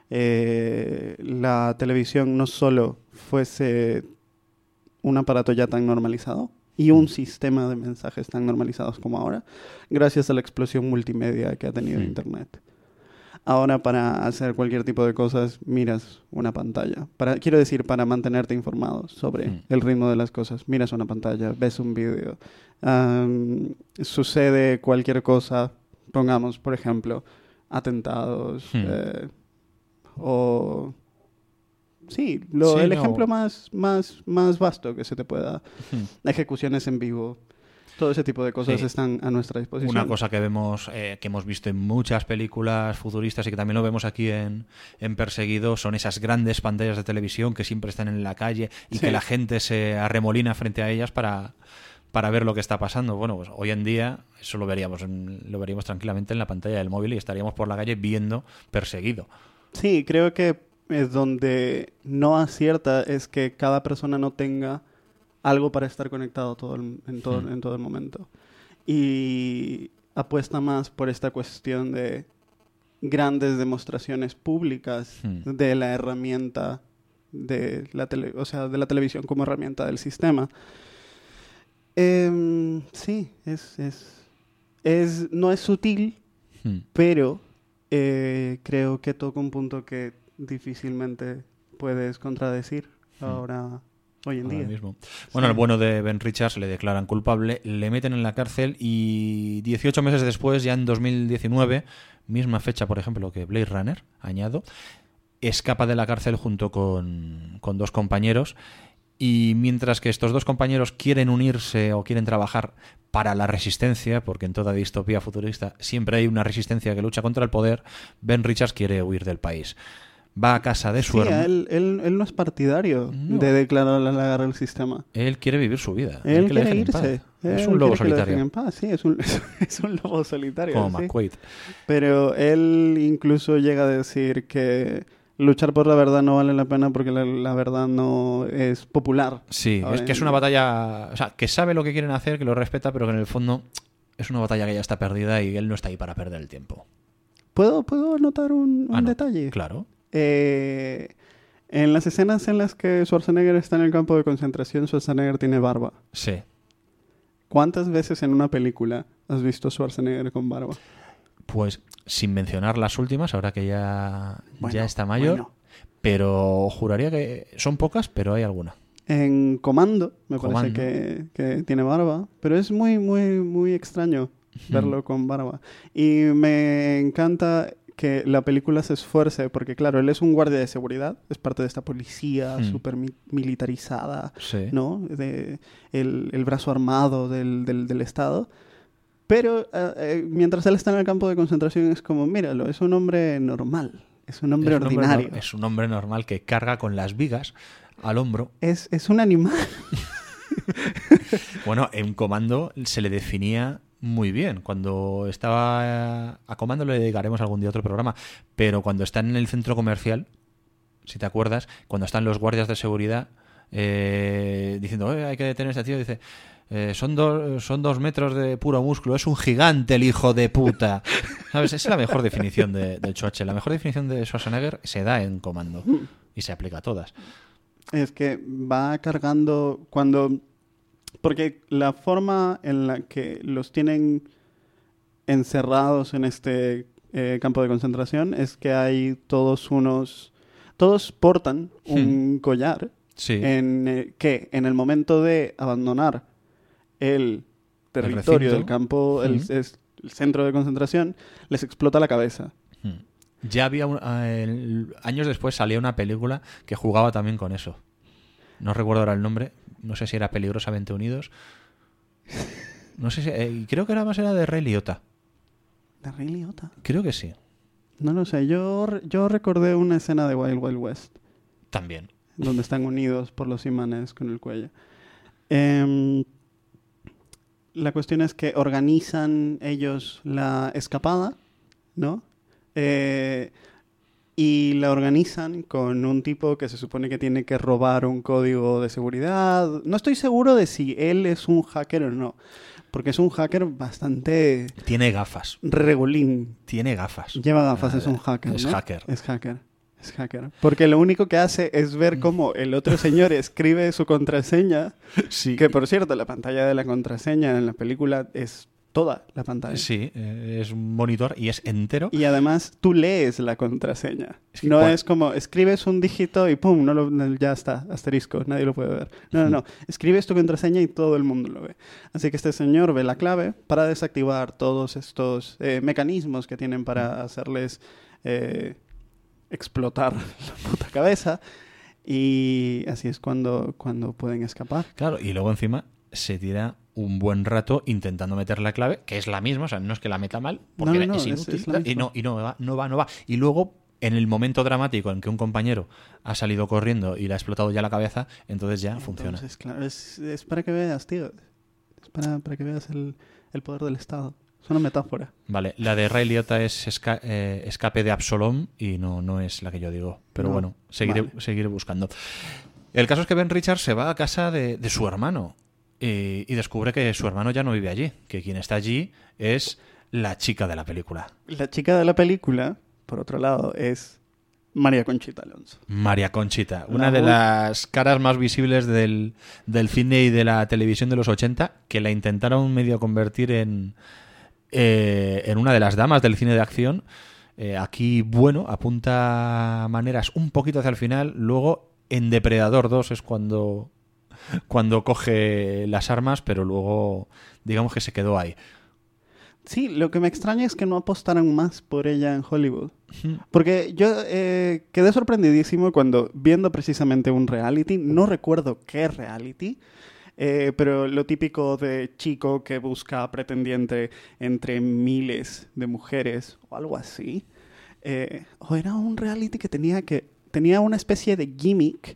B: eh, la televisión no solo fuese un aparato ya tan normalizado y un sistema de mensajes tan normalizados como ahora, gracias a la explosión multimedia que ha tenido
A: Hmm.
B: Internet. Ahora para hacer cualquier tipo de cosas miras una pantalla. Para, quiero decir, para mantenerte informado sobre
A: Mm.
B: el ritmo de las cosas. Miras una pantalla, ves un vídeo. Um, sucede cualquier cosa, pongamos, por ejemplo, atentados
A: Mm.
B: eh, o... Sí, lo,
A: Sí,
B: el
A: no.
B: ejemplo más, más, más vasto que se te pueda.
A: Hmm.
B: Ejecuciones en vivo. Todo ese tipo de cosas
A: Sí.
B: están a nuestra disposición.
A: Una cosa que vemos, eh, que hemos visto en muchas películas futuristas y que también lo vemos aquí en, en Perseguido, son esas grandes pantallas de televisión que siempre están en la calle y
B: Sí.
A: que la gente se arremolina frente a ellas para, para ver lo que está pasando. Bueno, pues hoy en día eso lo veríamos, en- lo veríamos tranquilamente en la pantalla del móvil y estaríamos por la calle viendo Perseguido.
B: Sí, creo que es donde no acierta es que cada persona no tenga algo para estar conectado todo el- en, todo,
A: Hmm.
B: en todo el momento. Y apuesta más por esta cuestión de grandes demostraciones públicas
A: Hmm.
B: de la herramienta de la tele, o sea, de la televisión como herramienta del sistema. Em, sí, es, es, es, no es sutil,
A: Hmm.
B: pero eh, creo que toca un punto que difícilmente puedes contradecir ahora, hoy en
A: Ahora
B: día.
A: mismo. Bueno,
B: Sí.
A: el bueno de Ben Richards le declaran culpable, le meten en la cárcel y dieciocho meses después, ya en dos mil diecinueve, misma fecha, por ejemplo, que Blade Runner, añado, escapa de la cárcel junto con, con dos compañeros. Y mientras que estos dos compañeros quieren unirse o quieren trabajar para la resistencia, porque en toda distopía futurista siempre hay una resistencia que lucha contra el poder, Ben Richards quiere huir del país. Va a casa de su
B: Sí,
A: hermano.
B: él, él, él no es partidario
A: No.
B: de declarar la guerra al sistema.
A: Él quiere vivir su vida.
B: Él
A: que le
B: quiere
A: dejen en paz.
B: irse.
A: Es
B: Él
A: un lobo
B: quiere que lo dejen
A: solitario.
B: en paz. Sí, es un, es un lobo solitario.
A: Como
B: sí.
A: McQuaid.
B: Pero él incluso llega a decir que luchar por la verdad no vale la pena porque la, la verdad no es popular.
A: Sí,
B: Ahora
A: es que es
B: en-
A: una batalla, o sea, que sabe lo que quieren hacer, que lo respeta, pero que en el fondo es una batalla que ya está perdida y él no está ahí para perder el tiempo.
B: ¿Puedo, ¿Puedo anotar un, un
A: Ah, no,
B: detalle?
A: Claro.
B: Eh, en las escenas en las que Schwarzenegger está en el campo de concentración, Schwarzenegger tiene barba.
A: Sí.
B: ¿Cuántas veces en una película has visto Schwarzenegger con barba?
A: Pues sin mencionar las últimas, ahora que ya,
B: Bueno,
A: ya está mayor,
B: bueno.
A: pero juraría que son pocas, pero hay alguna.
B: En Comando, me
A: Comando.
B: parece que, que tiene barba, pero es muy, muy, muy extraño verlo con barba. Y me encanta que la película se esfuerce, porque claro, él es un guardia de seguridad, es parte de esta policía
A: Hmm.
B: súper mi- militarizada,
A: Sí.
B: ¿no? De, el, el brazo armado del, del, del Estado. Pero eh, eh, mientras él está en el campo de concentración es como, míralo, es un hombre normal, es un hombre
A: Es un hombre
B: ordinario.
A: nor- es un hombre normal que carga con las vigas al hombro.
B: Es, es un animal.
A: Bueno, en Comando se le definía muy bien. Cuando estaba a Comando le dedicaremos algún día otro programa, pero cuando está en el centro comercial, si te acuerdas, cuando están los guardias de seguridad eh, diciendo, "Eh, hay que detener a este tío", dice, eh, son, dos, son dos metros de puro músculo, es un gigante el hijo de puta. ¿Sabes? Esa es la mejor definición de, del Schwarzenegger. La mejor definición de Schwarzenegger se da en Comando y se aplica a todas.
B: Es que va cargando cuando... Porque la forma en la que los tienen encerrados en este eh, campo de concentración es que hay todos unos todos portan un
A: Hmm.
B: collar
A: Sí.
B: en eh, que en el momento de abandonar el territorio
A: recinto.
B: del campo, el,
A: Hmm.
B: es- el centro de concentración, les explota la cabeza.
A: Hmm. Ya había un- eh, el- años después salía una película que jugaba también con eso. No recuerdo ahora el nombre, no sé si era Peligrosamente Unidos. No sé si eh, creo que era más era de Ray Liotta.
B: ¿De Ray Liotta?
A: Creo que sí.
B: No lo sé. Yo, re- yo recordé una escena de Wild Wild West
A: También.
B: donde están unidos por los imanes con el cuello. Em, la cuestión es que organizan ellos la escapada, ¿no? Eh, y la organizan con un tipo que se supone que tiene que robar un código de seguridad. No estoy seguro de si él es un hacker o no, porque es un hacker bastante
A: Tiene gafas.
B: regulín.
A: Tiene gafas.
B: Lleva gafas,
A: Ah,
B: es un hacker,
A: Es
B: ¿no?
A: hacker.
B: Es hacker. Es hacker. Porque lo único que hace es ver cómo el otro señor escribe su contraseña.
A: Sí.
B: Que, por cierto, la pantalla de la contraseña en la película es toda la pantalla.
A: Sí, eh, es un monitor y es entero.
B: Y además tú lees la contraseña.
A: Es que
B: no
A: cual-
B: es como escribes un dígito y pum, no lo, no- ya está, asterisco, nadie lo puede ver. No, no, no. Escribes tu contraseña y todo el mundo lo ve. Así que este señor ve la clave para desactivar todos estos eh, mecanismos que tienen para hacerles eh, explotar la puta cabeza. Y así es cuando, cuando pueden escapar.
A: Claro, y luego encima se tira un buen rato intentando meter la clave, que es la misma, o sea, no es que la meta mal, porque
B: No, no, no,
A: es
B: es-
A: inútil.
B: es la
A: y
B: misma.
A: no, y no va, no va, no va. Y luego, en el momento dramático en que un compañero ha salido corriendo y le ha explotado ya la cabeza, entonces ya funciona.
B: Entonces, claro, es, es para que veas, tío. Es para, para que veas el, el poder del Estado. Es una metáfora.
A: Vale, la de Ray Liotta es esca- eh, Escape de Absalom y no, no es la que yo digo. Pero
B: No.
A: bueno, seguiré,
B: Vale.
A: seguiré buscando. El caso es que Ben Richards se va a casa de, de su hermano y, y descubre que su hermano ya no vive allí, que quien está allí es la chica de la película,
B: La chica de la película, por otro lado, es María Conchita Alonso.
A: María Conchita,
B: La
A: una de
B: bu-
A: las caras más visibles del, del cine y de la televisión de los ochenta, que la intentaron medio convertir en, eh, en una de las damas del cine de acción. Eh, aquí, bueno, apunta maneras un poquito hacia el final. Luego, en Depredador dos es cuando, cuando coge las armas, pero luego, digamos que se quedó ahí.
B: Sí, lo que me extraña es que no apostaran más por ella en Hollywood. Porque yo eh, quedé sorprendidísimo cuando, viendo precisamente un reality, no recuerdo qué reality, eh, pero lo típico de chico que busca pretendiente entre miles de mujeres o algo así. Eh, o era un reality que tenía, que, tenía una especie de gimmick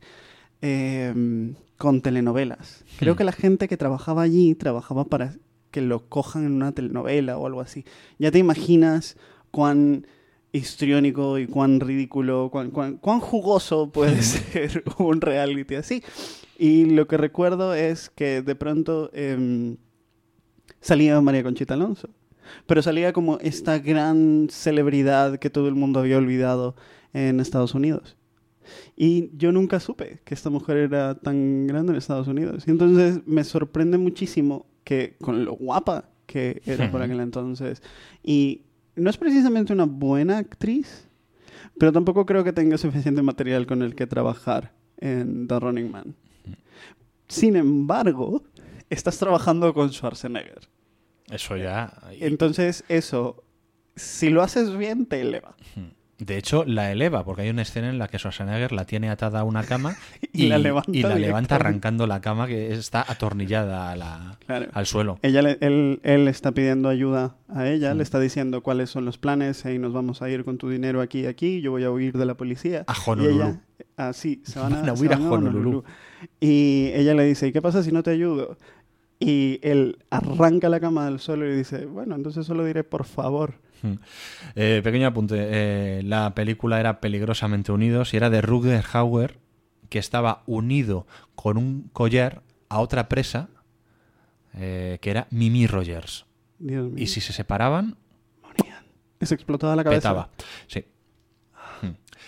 B: eh, con telenovelas. Creo
A: Hmm.
B: que la gente que trabajaba allí trabajaba para que lo cojan en una telenovela o algo así. Ya te imaginas cuán histriónico y cuán ridículo, cuán, cuán, cuán jugoso puede ser un reality así. Y lo que recuerdo es que de pronto eh, salía María Conchita Alonso. Pero salía como esta gran celebridad que todo el mundo había olvidado en Estados Unidos. Y yo nunca supe que esta mujer era tan grande en Estados Unidos. Y entonces me sorprende muchísimo que con lo guapa que era por aquel entonces. Y no es precisamente una buena actriz, pero tampoco creo que tenga suficiente material con el que trabajar en The Running Man. Sin embargo, estás trabajando con Schwarzenegger.
A: Eso ya...
B: Entonces, eso, si lo haces bien, te eleva.
A: De hecho, la eleva, porque hay una escena en la que Schwarzenegger la tiene atada a una cama
B: Y la levanta
A: y la levanta
B: directamente.
A: arrancando la cama que está atornillada a la-
B: Claro.
A: al suelo.
B: Ella le- él, él está pidiendo ayuda a ella, le está diciendo cuáles son los planes, y nos vamos a ir con tu dinero aquí y aquí, yo voy a huir de la policía.
A: A Honolulu.
B: Y ella, ah, sí, se van a,
A: Van a
B: se
A: huir a
B: van
A: Honolulu.
B: Y ella le dice, ¿y qué pasa si no te ayudo? Y él arranca la cama del suelo y dice, bueno, entonces solo diré por favor.
A: Eh, pequeño apunte. Eh, la película era Peligrosamente Unidos y era de Rutger Hauer, que estaba unido con un collar a otra presa eh, que era Mimi Rogers.
B: Dios mío.
A: Y si se separaban,
B: morían. Les explotaba la cabeza.
A: petaba. Sí. Hmm.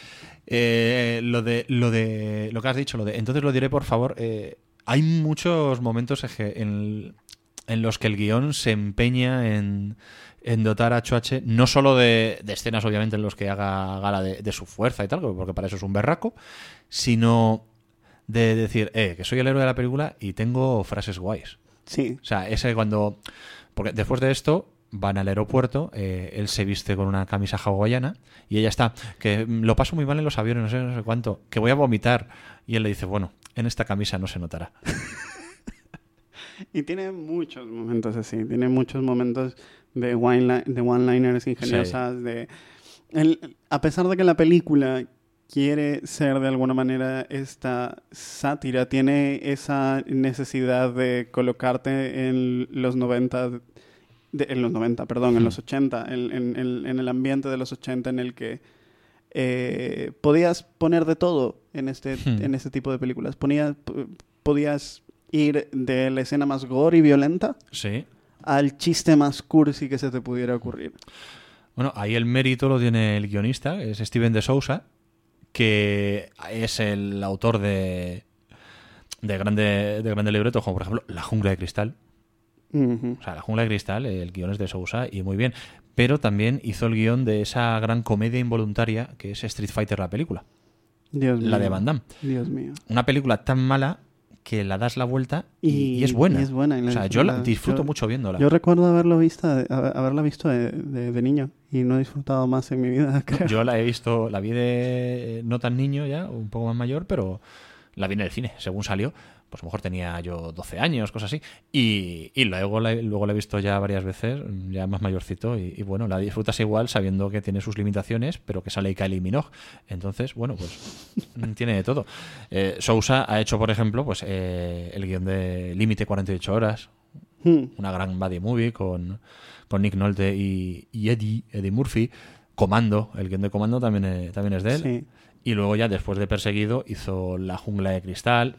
A: Eh, lo de lo de lo que has dicho, lo de entonces lo diré por favor. eh, hay muchos momentos eje- en, en los que el guión se empeña en, en dotar a Choache no solo de, de escenas, obviamente, en los que haga gala de, de su fuerza y tal, porque para eso es un berraco, sino de decir, eh, que soy el héroe de la película y tengo frases guays.
B: Sí.
A: O sea, ese cuando... Porque después de esto van al aeropuerto, eh, él se viste con una camisa hawaiana y ella está, que lo paso muy mal en los aviones, no sé, no sé cuánto, que voy a vomitar. Y él le dice, bueno, en esta camisa no se notará.
B: Y tiene muchos momentos así, tiene muchos momentos de one- de one-liners ingeniosas, sí. de el, a pesar de que la película quiere ser de alguna manera esta sátira, tiene esa necesidad de colocarte en los noventa, de, en los noventa, perdón, en los ochenta, en, en, en, en el ambiente de los ochenta en el que eh, podías poner de todo en este, hmm. en este tipo de películas. Ponías, p- podías ir de la escena más gore y violenta,
A: sí,
B: al chiste más cursi que se te pudiera ocurrir.
A: Bueno, ahí el mérito lo tiene el guionista, es Steven de Sousa, que es el autor de de grande de grandes libretos, como por ejemplo La jungla de cristal. Uh-huh. O sea, La jungla de cristal, el guion es de Sousa y muy bien. Pero también hizo el guión de esa gran comedia involuntaria que es Street Fighter, la película.
B: Dios
A: la
B: mío.
A: de Van Damme.
B: Dios mío.
A: Una película tan mala que la das la vuelta y,
B: y,
A: y es buena.
B: Y es buena.
A: O sea, yo la disfruto yo, mucho viéndola.
B: Yo recuerdo haberlo visto, haberla visto de, de, de niño y no he disfrutado más en mi vida, creo.
A: Yo la he visto, la vi de no tan niño ya, un poco más mayor, pero la vi en el cine, según salió. Pues a lo mejor tenía yo doce años, cosas así. Y, y luego, la, luego la he visto ya varias veces, ya más mayorcito. Y, y bueno, la disfrutas igual sabiendo que tiene sus limitaciones, pero que sale Kylie Minogue. Entonces, bueno, pues tiene de todo. Eh, Sousa ha hecho, por ejemplo, pues eh, el guión de Límite cuarenta y ocho horas. Hmm. Una gran buddy movie con, con Nick Nolte y, y Eddie, Eddie Murphy. Comando, el guión de Comando también, eh, también es de él.
B: Sí.
A: Y luego ya, después de Perseguido, hizo La jungla de cristal...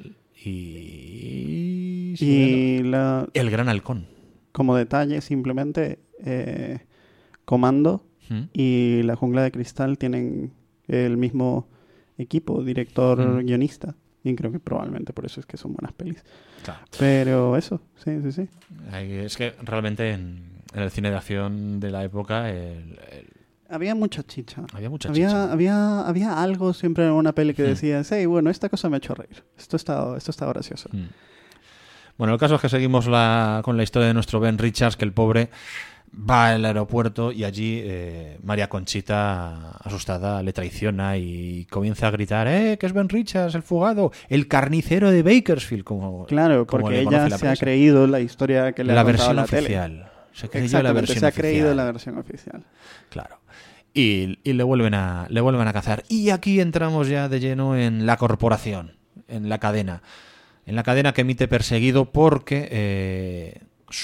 A: Y,
B: y la...
A: El gran halcón.
B: Como detalle, simplemente eh, Comando ¿Mm? y La jungla de cristal tienen el mismo equipo, director, ¿Mm? guionista. Y creo que probablemente por eso es que son buenas pelis.
A: Claro.
B: Pero eso, sí, sí, sí.
A: Es que realmente en, en el cine de acción de la época... El, el...
B: Había mucha chicha.
A: Había mucha
B: había,
A: chicha.
B: Había, había algo siempre en una peli que hmm. decías, hey, bueno, esta cosa me ha hecho reír. Esto está, esto está gracioso.
A: Hmm. Bueno, el caso es que seguimos la, con la historia de nuestro Ben Richards, que el pobre va al aeropuerto y allí eh, María Conchita, asustada, le traiciona y comienza a gritar, eh, que es Ben Richards, el fugado, el carnicero de Bakersfield. Como,
B: claro,
A: como
B: porque ella se ha creído la historia que le
A: la
B: ha contado
A: versión
B: la
A: oficial.
B: tele.
A: Se creyó la versión
B: se ha
A: oficial.
B: creído la versión oficial.
A: Claro. Y, y le vuelven a le vuelven a cazar. Y aquí entramos ya de lleno en la corporación, en la cadena. En la cadena que emite Perseguido porque eh,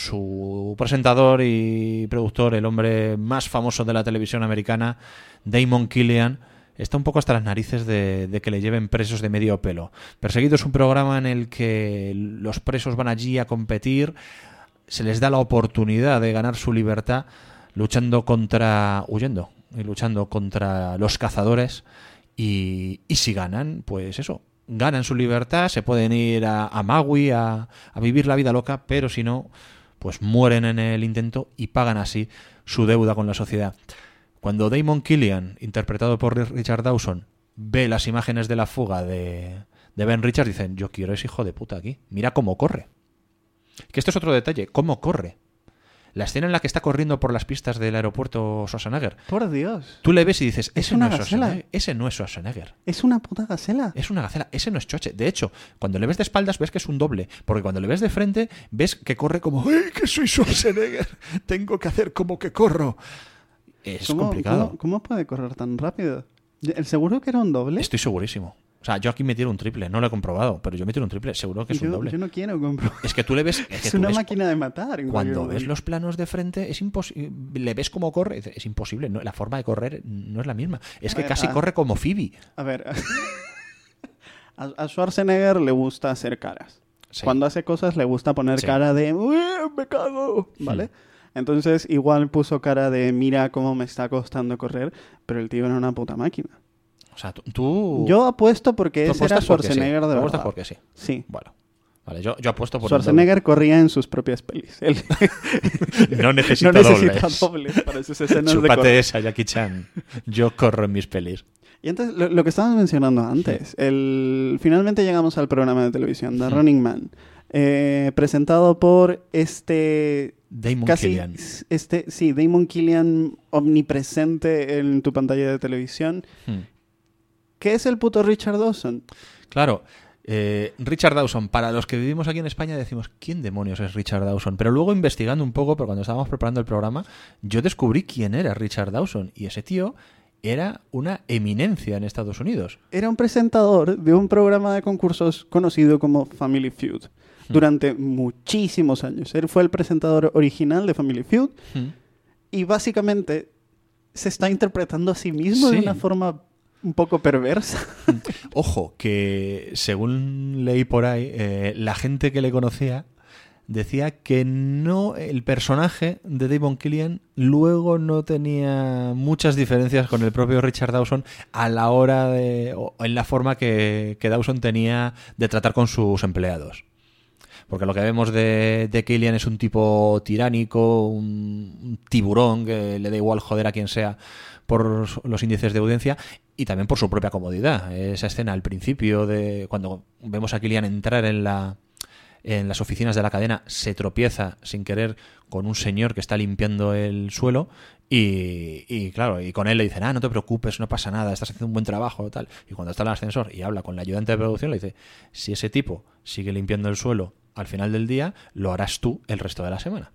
A: su presentador y productor, el hombre más famoso de la televisión americana, Damon Killian, está un poco hasta las narices de, de que le lleven presos de medio pelo. Perseguido es un programa en el que los presos van allí a competir, se les da la oportunidad de ganar su libertad luchando contra... huyendo y luchando contra los cazadores y, y si ganan, pues eso, ganan su libertad, se pueden ir a, a Maui a, a vivir la vida loca, pero si no, pues mueren en el intento y pagan así su deuda con la sociedad. Cuando Damon Killian, interpretado por Richard Dawson, ve las imágenes de la fuga de, de Ben Richards, dicen, yo quiero ese hijo de puta aquí, mira cómo corre. Que esto es otro detalle, cómo corre. La escena en la que está corriendo por las pistas del aeropuerto Schwarzenegger.
B: Por Dios.
A: Tú le ves y dices, ese
B: es una
A: no es
B: gacela.
A: Schwarzenegger. Ese no es Schwarzenegger.
B: Es una puta gacela.
A: Es una gacela. Ese no es Choche. De hecho, cuando le ves de espaldas ves que es un doble. Porque cuando le ves de frente ves que corre como, ¡ay, que soy Schwarzenegger! Tengo que hacer como que corro. Es
B: ¿Cómo,
A: complicado.
B: ¿cómo, ¿Cómo puede correr tan rápido? ¿El seguro que era un doble?
A: Estoy segurísimo. O sea, yo aquí me tiro un triple, no lo he comprobado, pero yo me tiro un triple, seguro que es
B: yo,
A: un doble.
B: Yo no quiero comprobar.
A: Es que tú le ves... Es, que
B: es
A: tú
B: una
A: ves,
B: máquina de matar.
A: Cuando ves los planos de frente, es imposible. Le ves cómo corre, es imposible. No, la forma de correr no es la misma. Es que
B: ver,
A: casi
B: a,
A: corre como Phoebe.
B: A ver, a, a Schwarzenegger le gusta hacer caras. Sí. Cuando hace cosas le gusta poner sí. cara de ¡uy, me cago! ¿Vale? Hmm. Entonces igual puso cara de mira cómo me está costando correr, pero el tío era una puta máquina.
A: O sea, tú...
B: Yo apuesto porque ese era Schwarzenegger
A: sí.
B: de verdad.
A: ¿Apuestas porque sí?
B: Sí.
A: Bueno. Vale, yo, yo apuesto por
B: Schwarzenegger corría en sus propias pelis. Él
A: no necesita,
B: no necesita
A: dobles.
B: dobles para sus escenas
A: Chúpate
B: de correr.
A: esa, Jackie Chan. Yo corro en mis pelis.
B: Y entonces, lo, lo que estábamos mencionando antes, el, finalmente llegamos al programa de televisión, The Running Man, eh, presentado por este...
A: Damon
B: casi,
A: Killian.
B: Este, sí, Damon Killian omnipresente en tu pantalla de televisión.
A: Hmm.
B: ¿Qué es el puto Richard Dawson?
A: Claro, eh, Richard Dawson, para los que vivimos aquí en España decimos, ¿quién demonios es Richard Dawson? Pero luego investigando un poco, porque cuando estábamos preparando el programa, yo descubrí quién era Richard Dawson. Y ese tío era una eminencia en Estados Unidos.
B: Era un presentador de un programa de concursos conocido como Family Feud hmm. durante muchísimos años. Él fue el presentador original de Family Feud hmm. y básicamente se está interpretando a sí mismo sí. de una forma un poco perversa.
A: Ojo, que según leí por ahí, eh, la gente que le conocía decía que no, el personaje de Damon Killian luego no tenía muchas diferencias con el propio Richard Dawson a la hora de, o en la forma que, que Dawson tenía de tratar con sus empleados. Porque lo que vemos de, de Killian es un tipo tiránico, un, un tiburón que le da igual joder a quien sea por los índices de audiencia y también por su propia comodidad. Esa escena al principio, de cuando vemos a Killian entrar en la en las oficinas de la cadena, se tropieza sin querer con un señor que está limpiando el suelo y, y claro, y con él le dicen, ah, no te preocupes, no pasa nada, estás haciendo un buen trabajo, tal. Y cuando está en el ascensor y habla con la ayudante de producción, le dice, si ese tipo sigue limpiando el suelo al final del día, lo harás tú el resto de la semana.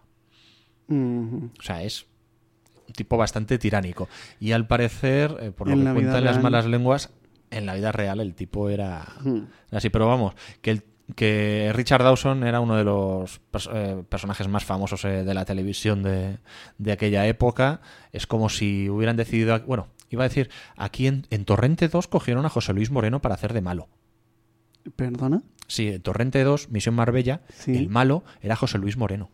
B: Mm-hmm.
A: O sea, es un tipo bastante tiránico. Y al parecer, eh, por lo
B: en
A: que cuentan las
B: real.
A: malas lenguas, en la vida real el tipo era
B: mm.
A: así. Pero vamos, que el que Richard Dawson era uno de los pers- eh, personajes más famosos eh, de la televisión de, de aquella época. Es como si hubieran decidido... Bueno, iba a decir, aquí en, en Torrente dos cogieron a José Luis Moreno para hacer de malo.
B: ¿Perdona?
A: Sí, en Torrente dos, Misión Marbella,
B: ¿Sí?
A: El malo era José Luis Moreno.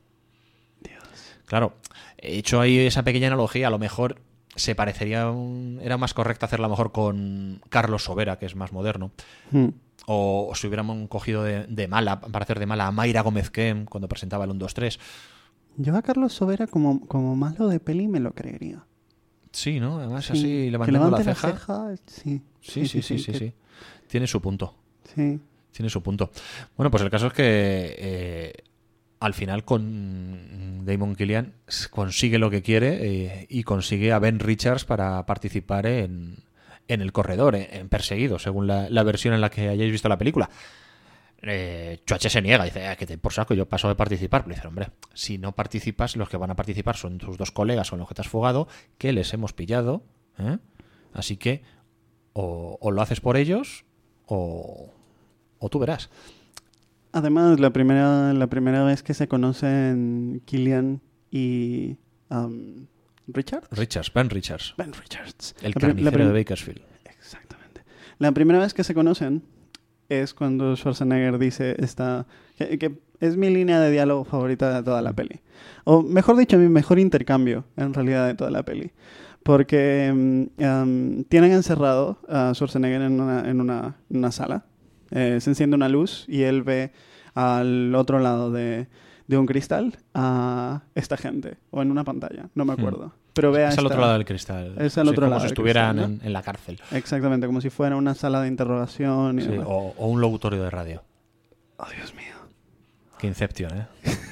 B: Dios.
A: Claro, he hecho ahí esa pequeña analogía. A lo mejor se parecería... Un, era más correcto hacerla a lo mejor con Carlos Sobera, que es más moderno.
B: Mm.
A: O, o si hubiéramos cogido de, de mala, para hacer de mala a Mayra Gómez Kem cuando presentaba el uno dos tres.
B: Yo a Carlos Sobera como, como malo de peli me lo creería.
A: Sí, ¿no? Además
B: Sí,
A: así levantando la
B: levante
A: ceja.
B: La ceja sí.
A: Sí, sí, sí, sí, sí,
B: que...
A: sí. Tiene su punto.
B: Sí.
A: Tiene su punto. Bueno, pues el caso es que eh, al final con Damon Killian consigue lo que quiere eh, y consigue a Ben Richards para participar en... en el corredor, en Perseguido, según la, la versión en la que hayáis visto la película. Eh, Chuache se niega, dice, ah, que te por saco, yo paso de participar. Le dice, hombre, si no participas, los que van a participar son tus dos colegas con los que te has fugado, que les hemos pillado, ¿eh? Así que o, o lo haces por ellos o, o tú verás.
B: Además, la primera, la primera vez que se conocen Killian y... Um, ¿Richards?
A: Richards, Ben Richards.
B: Ben Richards.
A: El
B: la
A: carnicero
B: prim-
A: de Bakersfield.
B: Exactamente. La primera vez que se conocen es cuando Schwarzenegger dice esta que, que es mi línea de diálogo favorita de toda la peli. O mejor dicho, mi mejor intercambio en realidad de toda la peli. Porque um, tienen encerrado a Schwarzenegger en una, en una, en una sala. Eh, se enciende una luz y él ve al otro lado de... de un cristal a esta gente, o en una pantalla, no me acuerdo. Hmm. Pero vea
A: es al
B: esta...
A: otro lado del cristal.
B: Es al
A: sí,
B: otro
A: como
B: lado
A: si
B: del
A: estuvieran
B: cristal, ¿no?
A: en, en la cárcel.
B: Exactamente, como si fuera una sala de interrogación. Y
A: sí, o, o un locutorio de radio.
B: Oh, Dios mío.
A: Qué Inception, ¿eh?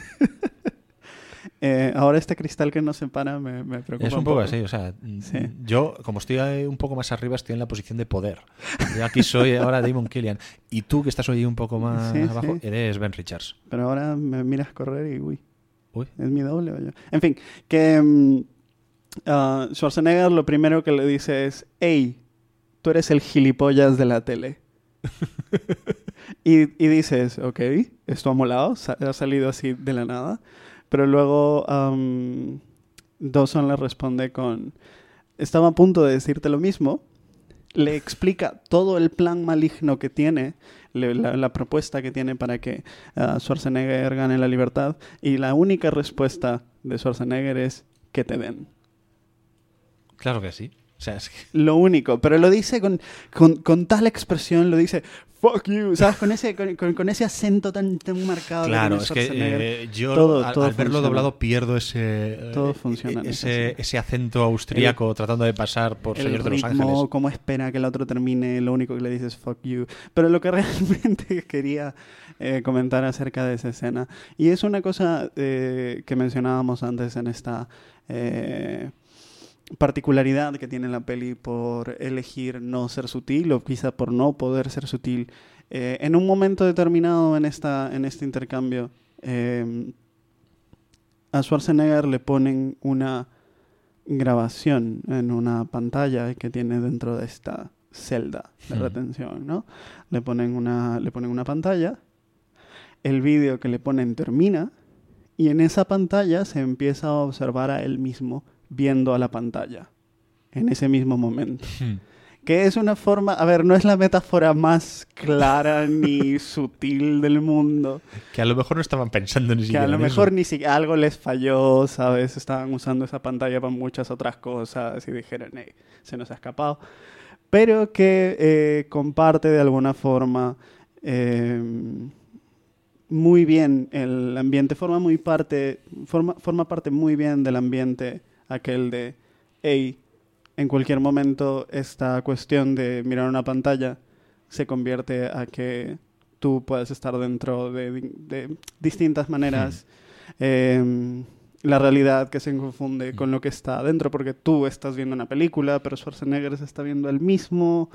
B: eh ahora este cristal que nos separa me, me preocupa.
A: Es un,
B: un
A: poco
B: poco
A: así, o sea,
B: sí.
A: Yo, como estoy un poco más arriba, estoy en la posición de poder. Yo aquí soy ahora Damon Killian. Y tú, que estás hoy un poco más
B: sí,
A: abajo,
B: sí.
A: eres Ben Richards.
B: Pero ahora me miras correr y uy.
A: Uy.
B: Es mi doble o yo. En fin, que um, uh, Schwarzenegger lo primero que le dice es, hey, tú eres el gilipollas de la tele. y, y dices, ok, esto ha molado, sa- ha salido así de la nada. Pero luego um, Dawson le responde con, estaba a punto de decirte lo mismo. Le explica todo el plan maligno que tiene, le, la, la propuesta que tiene para que uh, Schwarzenegger gane la libertad. Y la única respuesta de Schwarzenegger es que te den.
A: Claro que sí. sea, es que...
B: Lo único, pero lo dice con, con, con tal expresión, lo dice fuck you, ¿sabes? Con ese, con, con, con ese acento tan, tan marcado.
A: Claro, es que eh, yo
B: todo,
A: al,
B: todo
A: al verlo
B: funciona.
A: doblado pierdo ese
B: todo funciona
A: eh, ese, ese acento austríaco el, tratando de pasar por Señor de los Ángeles.
B: Cómo espera que el otro termine, lo único que le dice es fuck you. Pero lo que realmente quería eh, comentar acerca de esa escena, y es una cosa eh, que mencionábamos antes en esta... Eh, particularidad que tiene la peli por elegir no ser sutil o quizá por no poder ser sutil. Eh, en un momento determinado en, esta, en este intercambio, eh, a Schwarzenegger le ponen una grabación en una pantalla que tiene dentro de esta celda de retención, ¿no? Le ponen una, le ponen una pantalla, el vídeo que le ponen termina y en esa pantalla se empieza a observar a él mismo viendo a la pantalla en ese mismo momento. Hmm. Que es una forma... A ver, no es la metáfora más clara ni sutil del mundo.
A: Que a lo mejor no estaban pensando ni siquiera
B: Que a lo
A: en
B: mejor
A: eso.
B: ni siquiera algo les falló, ¿sabes? Estaban usando esa pantalla para muchas otras cosas y dijeron, hey, se nos ha escapado. Pero que eh, comparte de alguna forma... Eh, muy bien el ambiente, forma muy parte... Forma, forma parte muy bien del ambiente... aquel de, hey, en cualquier momento esta cuestión de mirar una pantalla se convierte a que tú puedas estar dentro de, de distintas maneras. Sí. Eh, la realidad que se confunde sí. con lo que está dentro, porque tú estás viendo una película, pero Schwarzenegger se está viendo él mismo.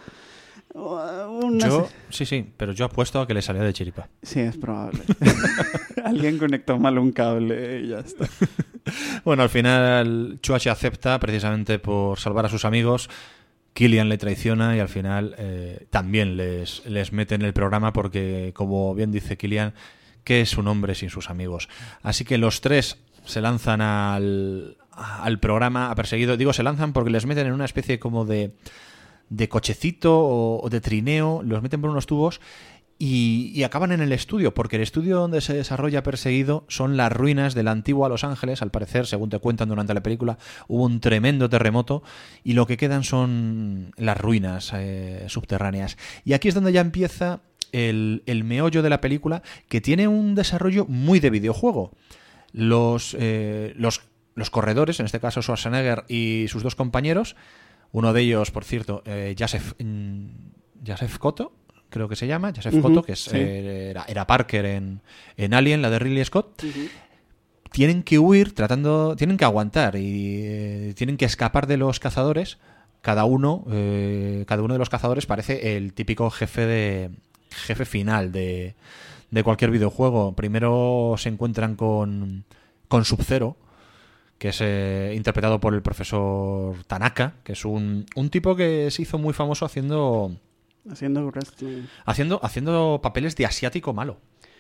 B: Una...
A: Yo, sí, sí, pero yo apuesto a que le salió de chiripa.
B: Sí, es probable. Alguien conectó mal un cable y ya está.
A: Bueno, al final Chuachi acepta precisamente por salvar a sus amigos. Killian le traiciona y al final eh, también les, les mete en el programa porque, como bien dice Killian, ¿qué es un hombre sin sus amigos? Así que los tres se lanzan al, al programa a perseguido. Digo, se lanzan porque les meten en una especie como de... de cochecito o, o de trineo, los meten por unos tubos y, y acaban en el estudio, porque el estudio donde se desarrolla Perseguido son las ruinas de la antigua Los Ángeles. Al parecer, según te cuentan durante la película, hubo un tremendo terremoto y lo que quedan son las ruinas eh, subterráneas. Y aquí es donde ya empieza el, el meollo de la película, que tiene un desarrollo muy de videojuego. Los, eh, los, los corredores, en este caso Schwarzenegger y sus dos compañeros, uno de ellos, por cierto, eh, Joseph, Joseph Cotto, creo que se llama, Joseph uh-huh, Cotto, que es, sí. eh, era, era Parker en, en Alien, la de Ridley Scott. Uh-huh. Tienen que huir, tratando, tienen que aguantar y eh, tienen que escapar de los cazadores. Cada uno, eh, cada uno de los cazadores parece el típico jefe de jefe final de, de cualquier videojuego. Primero se encuentran con, con Sub-Zero, que es eh, interpretado por el profesor Tanaka, que es un, un tipo que se hizo muy famoso haciendo...
B: Haciendo wrestling.
A: Haciendo, haciendo papeles de asiático malo.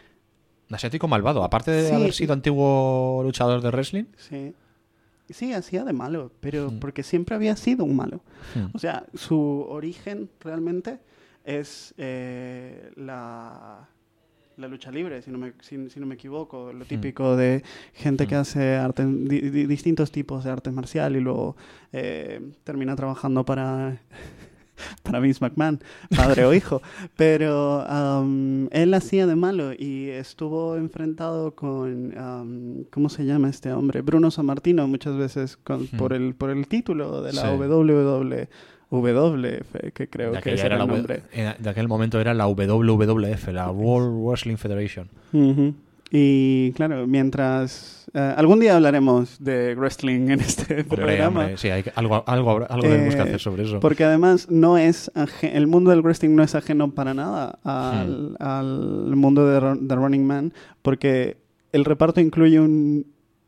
A: De asiático malvado. Aparte de sí. haber sido antiguo luchador de wrestling.
B: Sí. Sí, hacía de malo, pero hmm. porque siempre había sido un malo. Hmm. O sea, su origen realmente es eh, la... la lucha libre, si no me, si, si no me equivoco, lo típico mm. de gente mm. que hace arte, di, di, distintos tipos de artes marcial y luego eh, termina trabajando para, para Vince McMahon, padre o hijo. Pero um, él hacía de malo y estuvo enfrentado con, um, ¿cómo se llama este hombre? Bruno Sammartino, muchas veces con, mm. por, el, por el título de la sí. W W E. W F, que creo que ese era el nombre.
A: W- de aquel momento era la W W F, la World Wrestling Federation.
B: Uh-huh. Y claro, mientras... Uh, algún día hablaremos de wrestling en este hombre, programa.
A: Hombre, sí, hay que, algo, algo, algo eh, tenemos que hacer sobre eso.
B: Porque además no es aje- el mundo del wrestling no es ajeno para nada al, hmm. al mundo de, de Running Man, porque el reparto incluye un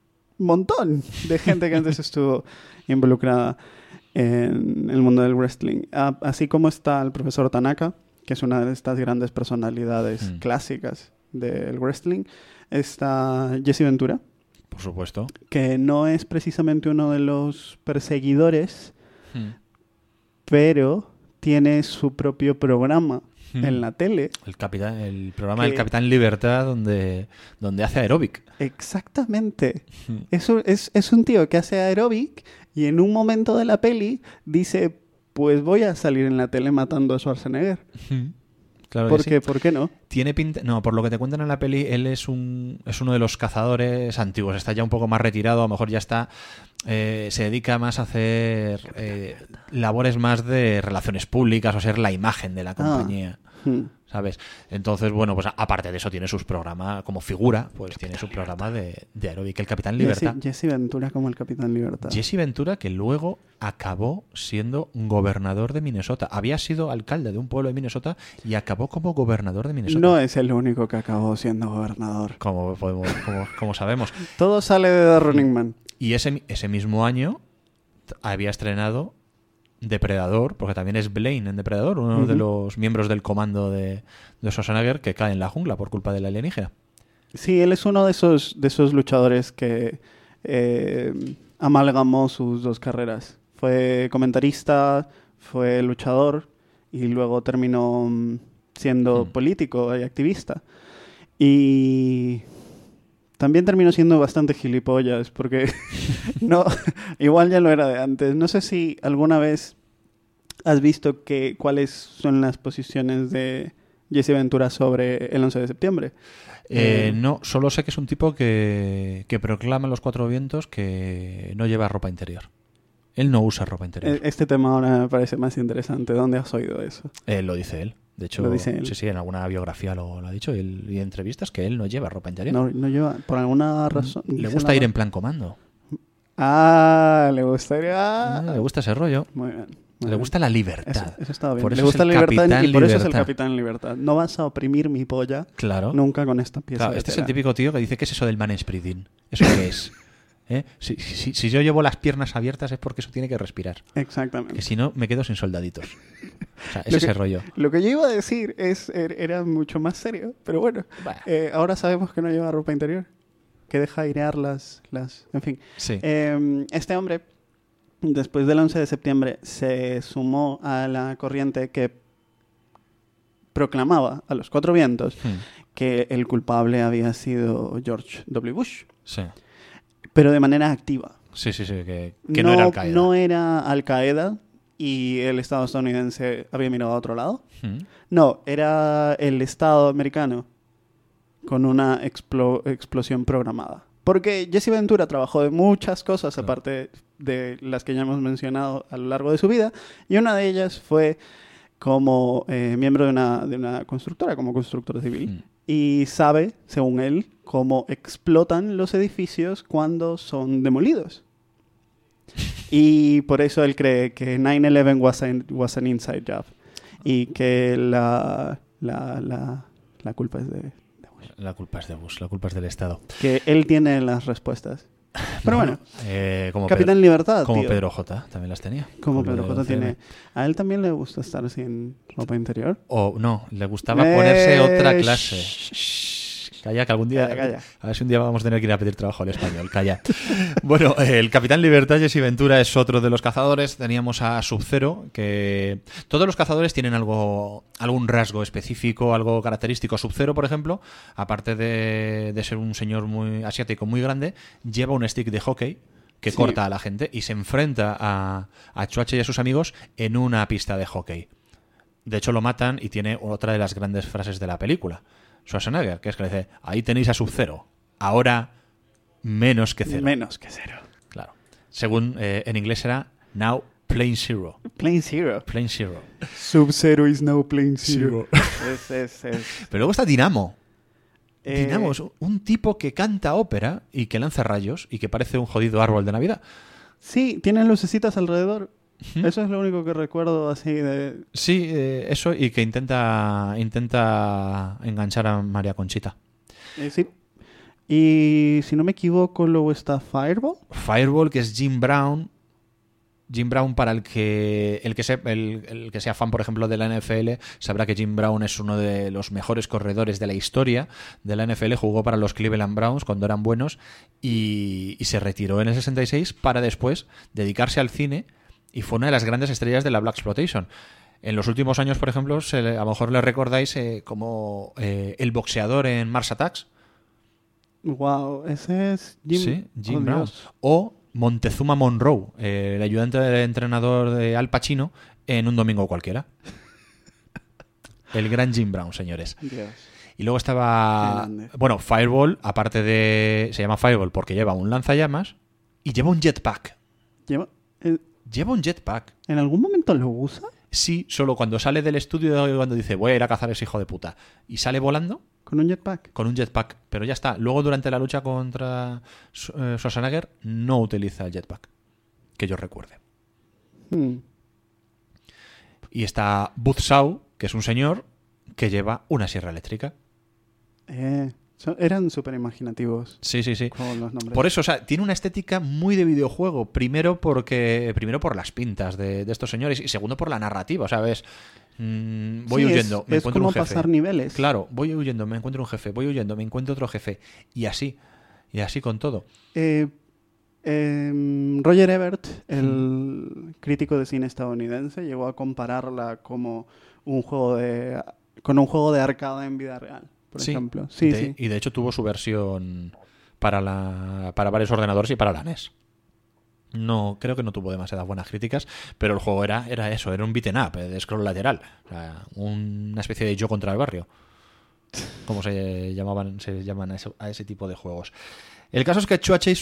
B: montón de gente que antes estuvo involucrada en el mundo del wrestling. Ah, así como está el profesor Tanaka, que es una de estas grandes personalidades mm. clásicas del wrestling, está Jesse Ventura.
A: Por supuesto.
B: Que no es precisamente uno de los perseguidores, mm. pero tiene su propio programa mm. en la tele.
A: El, capitán, el programa
B: que...
A: del Capitán Libertad, donde, donde hace aeróbic.
B: Exactamente. Mm. Es, un, es, es un tío que hace aeróbic y en un momento de la peli dice, pues voy a salir en la tele matando a Schwarzenegger. Mm.
A: Claro
B: ¿Por
A: qué?
B: Sí. ¿Por qué no?
A: Tiene pinta... No, por lo que te cuentan en la peli, él es un es uno de los cazadores antiguos. Está ya un poco más retirado, a lo mejor ya está... Eh, se dedica más a hacer eh, labores más de relaciones públicas o ser la imagen de la compañía. Ah. Hmm. ¿Sabes? Entonces, bueno, pues aparte de eso tiene sus programas, como figura, pues Capitán tiene su Libertad. programa de, de aeróbic, el Capitán Libertad.
B: Jesse, Jesse Ventura como el Capitán Libertad.
A: Jesse Ventura, que luego acabó siendo gobernador de Minnesota. Había sido alcalde de un pueblo de Minnesota y acabó como gobernador de Minnesota.
B: No es el único que acabó siendo gobernador.
A: Como, podemos, como, como sabemos.
B: Todo sale de The Running Man.
A: Y ese, ese mismo año había estrenado Depredador, porque también es Blaine en Depredador, uno uh-huh. de los miembros del comando de, de Schwarzenegger que cae en la jungla por culpa del alienígena.
B: Sí, él es uno de esos, de esos luchadores que eh, amalgamó sus dos carreras. Fue comentarista, fue luchador y luego terminó siendo mm. político y activista. Y también terminó siendo bastante gilipollas porque no, igual ya lo era de antes. No sé si alguna vez has visto que cuáles son las posiciones de Jesse Ventura sobre el once de septiembre.
A: Eh, eh, no, solo sé que es un tipo que, que proclama en los cuatro vientos que no lleva ropa interior. Él no usa ropa interior.
B: Este tema ahora me parece más interesante. ¿Dónde has oído eso?
A: Eh, lo dice él. De hecho,
B: ¿Lo dice él?
A: sí, sí, en alguna biografía lo, lo ha dicho y, y en entrevistas que él no lleva ropa interior.
B: No, no lleva, por alguna razón.
A: Le gusta ir en plan comando.
B: Ah, le gusta ir a...
A: Ah, le gusta ese rollo.
B: Muy bien. Muy
A: le
B: bien.
A: gusta la libertad.
B: Eso, eso estaba bien.
A: Por
B: le
A: eso
B: gusta
A: es
B: la
A: el
B: libertad y por
A: libertad.
B: eso es el Capitán Libertad. No vas a oprimir mi polla
A: claro.
B: nunca con esta pieza
A: claro,
B: de
A: Este
B: tela.
A: es el típico tío que dice, ¿qué es eso del manspreading? ¿Eso qué es? ¿Eh? Si, si, si yo llevo las piernas abiertas es porque eso tiene que respirar.
B: Exactamente.
A: Que si no, me quedo sin soldaditos. O sea, es
B: lo
A: ese
B: que,
A: rollo.
B: Lo que yo iba a decir es era mucho más serio, pero bueno, bueno. Eh, ahora sabemos que no lleva ropa interior, que deja airear las... las en fin.
A: Sí.
B: Eh, este hombre, después del once de septiembre, se sumó a la corriente que proclamaba a los cuatro vientos hmm. que el culpable había sido George W. Bush.
A: Sí.
B: Pero de manera activa.
A: Sí, sí, sí, que, que
B: no,
A: no era Al-Qaeda.
B: No era Al-Qaeda y el Estado estadounidense había mirado a otro lado. ¿Mm? No, era el Estado americano con una explo- explosión programada. Porque Jesse Ventura trabajó de muchas cosas, claro. aparte de las que ya hemos mencionado a lo largo de su vida, y una de ellas fue como eh, miembro de una, de una constructora, como constructor civil. ¿Mm? Y sabe, según él, cómo explotan los edificios cuando son demolidos. Y por eso él cree que nine eleven was, was an inside job. Y que la, la, la, la culpa es de, de Bush.
A: La culpa es de Bush, la culpa es del Estado.
B: Que él tiene las respuestas. Pero bueno,
A: eh, como
B: Capitán
A: Pedro,
B: Libertad,
A: como
B: tío.
A: Pedro J también las tenía.
B: Como Pedro J tiene. ¿A él también le gusta estar sin ropa interior?
A: O no, le gustaba eh, ponerse otra clase. Shh. Calla, que algún día...
B: Calla, calla.
A: A ver si un día vamos a tener que ir a pedir trabajo al español. Calla. Bueno, el Capitán Libertad, Jesse Ventura, es otro de los cazadores. Teníamos a Sub-Zero, que... Todos los cazadores tienen algo, algún rasgo específico, algo característico. Sub-Zero, por ejemplo, aparte de, de ser un señor muy asiático muy grande, lleva un stick de hockey que sí. corta a la gente y se enfrenta a, a Schwarzenegger y a sus amigos en una pista de hockey. De hecho, lo matan y tiene otra de las grandes frases de la película. Schwarzenegger, que es que le dice, ahí tenéis a Sub-Zero, ahora menos que cero.
B: Menos que cero.
A: Claro. Según eh, en inglés era now plain zero.
B: Plain zero.
A: Plain zero.
B: Sub-Zero is now plain zero. es, es, es.
A: Pero luego está Dinamo.
B: Eh...
A: Dinamo es un tipo que canta ópera y que lanza rayos y que parece un jodido árbol de Navidad.
B: Sí, tiene lucecitas alrededor. ¿Mm? Eso es lo único que recuerdo así de...
A: Sí, eh, eso y que intenta intenta enganchar a María Conchita.
B: Eh, sí. Y si no me equivoco, luego está Fireball.
A: Fireball, que es Jim Brown. Jim Brown, para el que el que, sea, el, el que sea fan, por ejemplo, de la N F L, sabrá que Jim Brown es uno de los mejores corredores de la historia de la N F L. Jugó para los Cleveland Browns cuando eran buenos y, y se retiró en el sesenta y seis para después dedicarse al cine. Y fue una de las grandes estrellas de la Blaxploitation. En los últimos años, por ejemplo, se le, a lo mejor le recordáis eh, como eh, el boxeador en Mars Attacks.
B: Wow, ese es Jim,
A: sí, Jim
B: oh,
A: Brown.
B: Dios.
A: O Montezuma Monroe, eh, el ayudante del entrenador de Al Pacino en Un domingo cualquiera. El gran Jim Brown, señores.
B: Dios.
A: Y luego estaba... Bueno, Fireball, aparte de... Se llama Fireball porque lleva un lanzallamas y lleva un jetpack.
B: ¿Lleva, eh,
A: Lleva un jetpack.
B: ¿En algún momento lo usa?
A: Sí, solo cuando sale del estudio, cuando dice voy a ir a cazar a ese hijo de puta. Y sale volando.
B: ¿Con un jetpack?
A: Con un jetpack. Pero ya está. Luego, durante la lucha contra eh, Schwarzenegger, no utiliza el jetpack. Que yo recuerde.
B: Hmm.
A: Y está Buzzsaw, que es un señor que lleva una sierra eléctrica.
B: Eh, so, eran súper imaginativos.
A: Sí, sí, sí.
B: Con los nombres.
A: Por eso, o sea, tiene una estética muy de videojuego. Primero porque primero por las pintas de, de estos señores y segundo por la narrativa, ¿sabes? Mm, voy
B: sí,
A: huyendo,
B: es,
A: me
B: es
A: encuentro
B: como
A: un jefe.
B: pasar niveles.
A: Claro, voy huyendo, me encuentro un jefe. Voy huyendo, me encuentro otro jefe. Y así. Y así con todo.
B: Eh, eh, Roger Ebert, el crítico de cine estadounidense, llegó a compararla como un juego de con un juego de arcade en vida real, por
A: Sí,
B: ejemplo. Sí,
A: de-
B: sí.
A: Y de hecho tuvo su versión para la para varios ordenadores y para la N E S. No, creo que no tuvo demasiadas buenas críticas, pero el juego era, era eso, era un beaten up, eh, de scroll lateral. O sea, una especie de yo contra el barrio. Como se llamaban, se llaman a, eso- a ese tipo de juegos. El caso es que Chuache y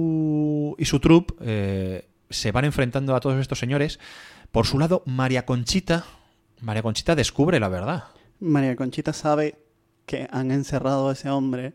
A: su y su troupe eh, se van enfrentando a todos estos señores. Por su lado, María Conchita, María Conchita descubre la verdad.
B: María Conchita sabe que han encerrado a ese hombre,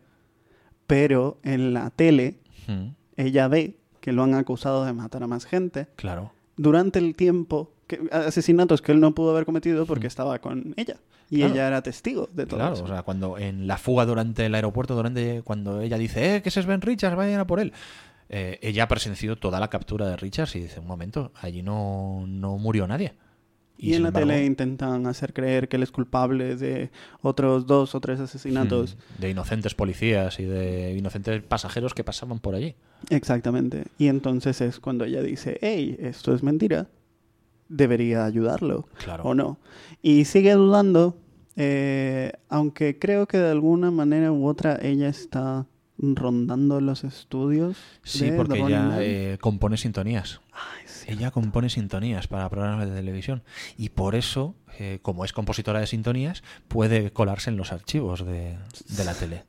B: pero en la tele
A: Mm,
B: ella ve que lo han acusado de matar a más gente
A: claro.
B: durante el tiempo, que, asesinatos que él no pudo haber cometido porque estaba con ella. Y
A: Claro.
B: ella era testigo de todo
A: Claro,
B: eso.
A: o sea, cuando en la fuga durante el aeropuerto, durante cuando ella dice, eh, que ese es Ben Richards, vayan a por él. Eh, ella ha presenciado toda la captura de Richards y dice, un momento, allí no, no murió nadie.
B: Y, en
A: sin
B: la
A: embargo,
B: tele intentan hacer creer que él es culpable de otros dos o tres asesinatos.
A: mm, de inocentes policías y de inocentes pasajeros que pasaban por allí.
B: Exactamente. Y entonces es cuando ella dice, hey, esto es mentira, debería ayudarlo.
A: Claro.
B: ¿O no? Y sigue dudando, eh, aunque creo que de alguna manera u otra ella está rondando los estudios.
A: Sí,
B: de
A: porque
B: The Running
A: ella
B: Man.
A: eh, compone sintonías.
B: Ay, sí.
A: Ella compone sintonías para programas de televisión y por eso, eh, como es compositora de sintonías, puede colarse en los archivos de, de la tele.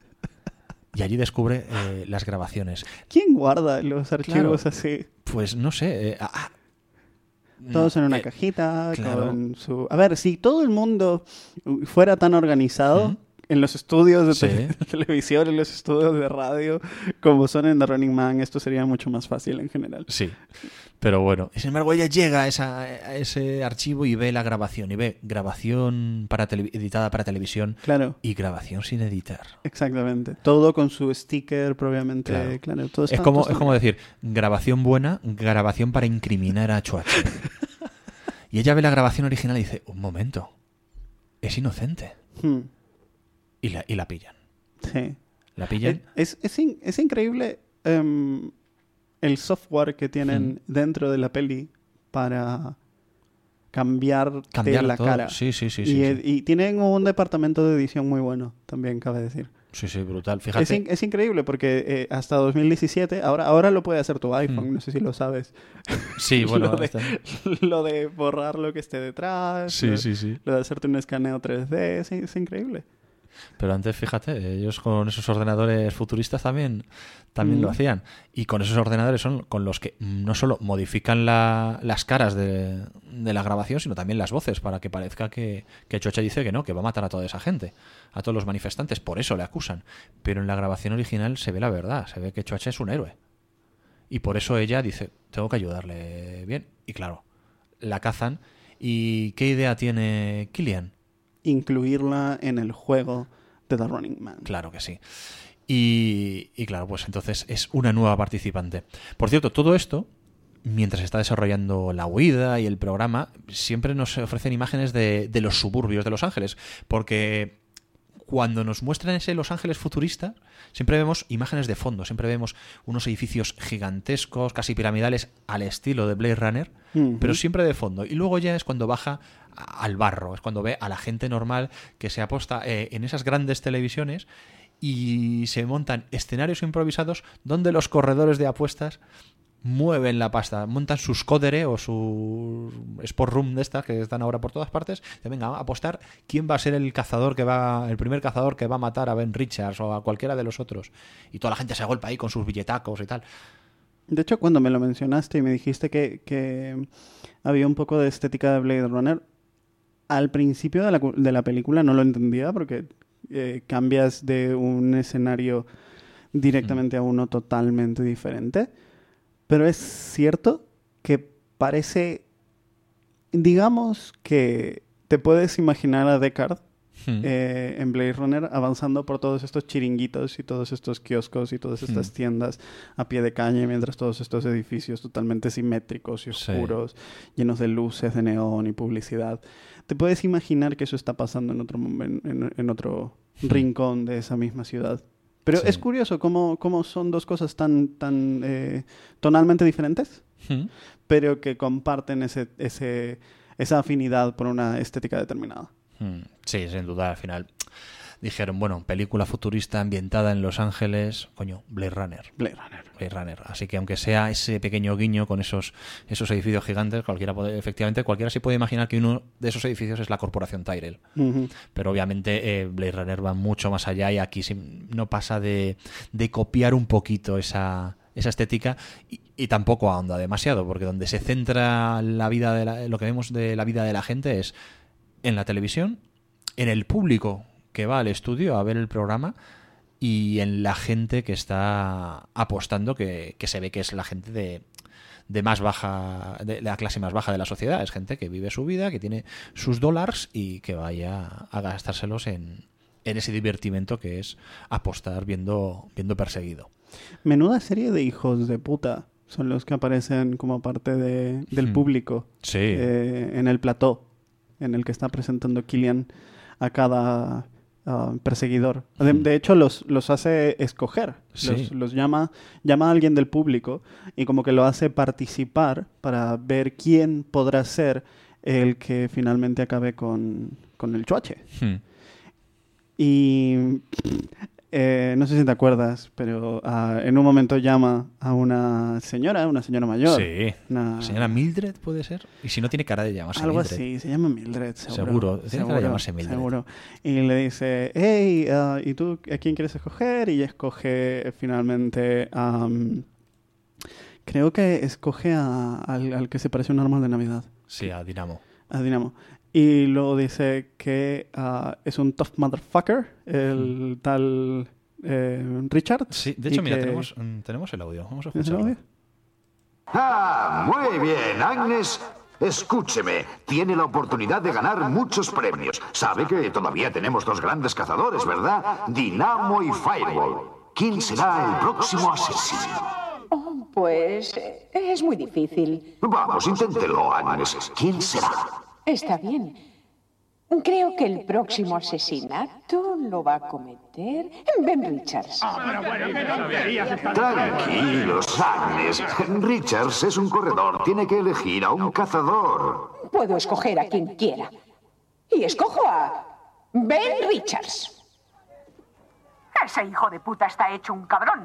A: Y allí descubre eh, las grabaciones.
B: ¿Quién guarda los archivos
A: Claro.
B: así?
A: Pues no sé. eh, ah, ah,
B: Todos en una
A: eh,
B: cajita,
A: claro.
B: con su... A ver, si todo el mundo fuera tan organizado
A: Ujú.
B: en los estudios de,
A: Sí.
B: tele- de televisión, en los estudios de radio, como son en The Running Man, esto sería mucho más fácil en general.
A: Sí, pero bueno. Sin embargo, ella llega a, esa- a ese archivo y ve la grabación. Y ve grabación para tele- editada para televisión
B: Claro,
A: y grabación sin editar.
B: exactamente. Todo con su sticker propiamente,
A: Claro.
B: claro. todo
A: Es
B: está-
A: como,
B: todo está
A: es como
B: bien.
A: decir, grabación buena, grabación para incriminar a Chuache. Y ella ve la grabación original y dice, un momento, es inocente.
B: Hmm,
A: Y la, y la pillan.
B: sí.
A: La pillan.
B: Es, es, in- es increíble em, el software que tienen dentro de la peli para cambiar
A: Cambiar
B: la
A: todo.
B: cara.
A: Sí, sí, sí.
B: y,
A: sí,
B: eh,
A: sí.
B: y tienen un departamento de edición muy bueno, también cabe decir.
A: Sí, sí, brutal. Fíjate.
B: Es, in- es increíble porque eh, hasta dos mil diecisiete, ahora, ahora lo puede hacer tu iPhone,
A: Mm.
B: no sé si lo sabes.
A: Sí, bueno.
B: lo, de,
A: está-
B: lo de borrar lo que esté detrás,
A: Sí,
B: lo,
A: sí, sí.
B: lo de hacerte un escaneo tres D, es, es increíble.
A: Pero antes, fíjate, ellos con esos ordenadores futuristas también, también
B: Mm.
A: lo hacían. Y con esos ordenadores son con los que no solo modifican la- las caras de, de la grabación, sino también las voces, para que parezca que, que Chocha dice que no, que va a matar a toda esa gente, a todos los manifestantes. Por eso le acusan. Pero en la grabación original se ve la verdad, se ve que Chocha es un héroe. Y por eso ella dice, tengo que ayudarle bien. Y claro, la cazan. ¿Y qué idea tiene Killian?
B: Incluirla en el juego de The Running Man.
A: Claro que sí. Y, y claro, pues entonces es una nueva participante. Por cierto, todo esto, mientras está desarrollando la huida y el programa, siempre nos ofrecen imágenes de, de los suburbios de Los Ángeles, porque cuando nos muestran ese Los Ángeles futurista, siempre vemos imágenes de fondo, siempre vemos unos edificios gigantescos, casi piramidales, al estilo de Blade Runner, uh-huh. pero siempre de fondo. Y luego ya es cuando baja al barro, es cuando ve a la gente normal que se aposta eh, en esas grandes televisiones y se montan escenarios improvisados donde los corredores de apuestas mueven la pasta, montan sus codere o su sport room de estas que están ahora por todas partes, de venga, a apostar quién va a ser el cazador que va, el primer cazador que va a matar a Ben Richards o a cualquiera de los otros, y toda la gente se agolpa ahí con sus billetacos y tal.
B: De hecho, cuando me lo mencionaste y me dijiste que, que había un poco de estética de Blade Runner, al principio de la, de la película no lo entendía porque eh, cambias de un escenario directamente mm. a uno totalmente diferente. Pero es cierto que parece, digamos que te puedes imaginar a Deckard hmm. eh, en Blade Runner avanzando por todos estos chiringuitos y todos estos kioscos y todas estas hmm. tiendas a pie de calle, mientras todos estos edificios totalmente simétricos y oscuros, sí. llenos de luces de neón y publicidad. Te puedes imaginar que eso está pasando en otro, en, en, en otro hmm. rincón de esa misma ciudad. Pero sí. es curioso cómo, cómo son dos cosas tan, tan eh, tonalmente diferentes, ¿Mm? pero que comparten ese, ese, esa afinidad por una estética determinada.
A: Sí, sin duda, al final dijeron, bueno, película futurista ambientada en Los Ángeles, coño, Blade Runner.
B: Blade Runner.
A: Blade Runner. Así que aunque sea ese pequeño guiño con esos, esos edificios gigantes, cualquiera puede, efectivamente, cualquiera se puede imaginar que uno de esos edificios es la corporación Tyrell. Uh-huh. Pero obviamente eh, Blade Runner va mucho más allá y aquí sí, no pasa de, de copiar un poquito esa... esa estética y, y tampoco ahonda demasiado, porque donde se centra la vida de la, lo que vemos de la vida de la gente es en la televisión, en el público que va al estudio a ver el programa y en la gente que está apostando, que, que se ve que es la gente de, de más baja, de la clase más baja de la sociedad. Es gente que vive su vida, que tiene sus dólares y que vaya a gastárselos en, en ese divertimento que es apostar viendo, viendo perseguido.
B: Menuda serie de hijos de puta son los que aparecen como parte de, del hmm. público
A: sí.
B: eh, en el plató en el que está presentando Killian a cada uh, perseguidor. De, de hecho, los, los hace escoger.
A: Sí.
B: Los, los llama, llama a alguien del público y como que lo hace participar para ver quién podrá ser el que finalmente acabe con, con el chuache.
A: Hmm.
B: Y... Eh, no sé si te acuerdas, pero uh, en un momento llama a una señora, una señora mayor.
A: Sí. Una... ¿Señora Mildred puede ser? Y si no tiene cara de llamarse
B: Algo
A: Mildred.
B: así, se llama Mildred, seguro.
A: Seguro, tiene
B: seguro,
A: cara de llamarse Mildred.
B: Seguro. Y le dice, hey, uh, ¿y tú a quién quieres escoger? Y ella escoge finalmente, um, creo que escoge a, al, al que se parece a un árbol de Navidad.
A: Sí, a Dinamo.
B: A Dinamo. Y luego dice que uh, es un tough motherfucker, el mm. tal eh, Richard.
A: Sí, de hecho, mira,
B: que...
A: tenemos, tenemos el audio. Vamos a escucharlo.
D: Ah, muy bien, Agnes. Escúcheme, tiene la oportunidad de ganar muchos premios. Sabe que todavía tenemos dos grandes cazadores, ¿verdad? Dinamo y Fireball. ¿Quién será el próximo asesino?
E: Oh, pues es muy difícil.
D: Vamos, inténtelo, Agnes. ¿Quién será?
E: Está bien. Creo que el próximo asesinato lo va a cometer Ben Richards.
D: Tranquilos, Agnes. Richards es un corredor. Tiene que elegir a un cazador.
E: Puedo escoger a quien quiera. Y escojo a Ben Richards.
F: Ese hijo de puta está hecho un cabrón.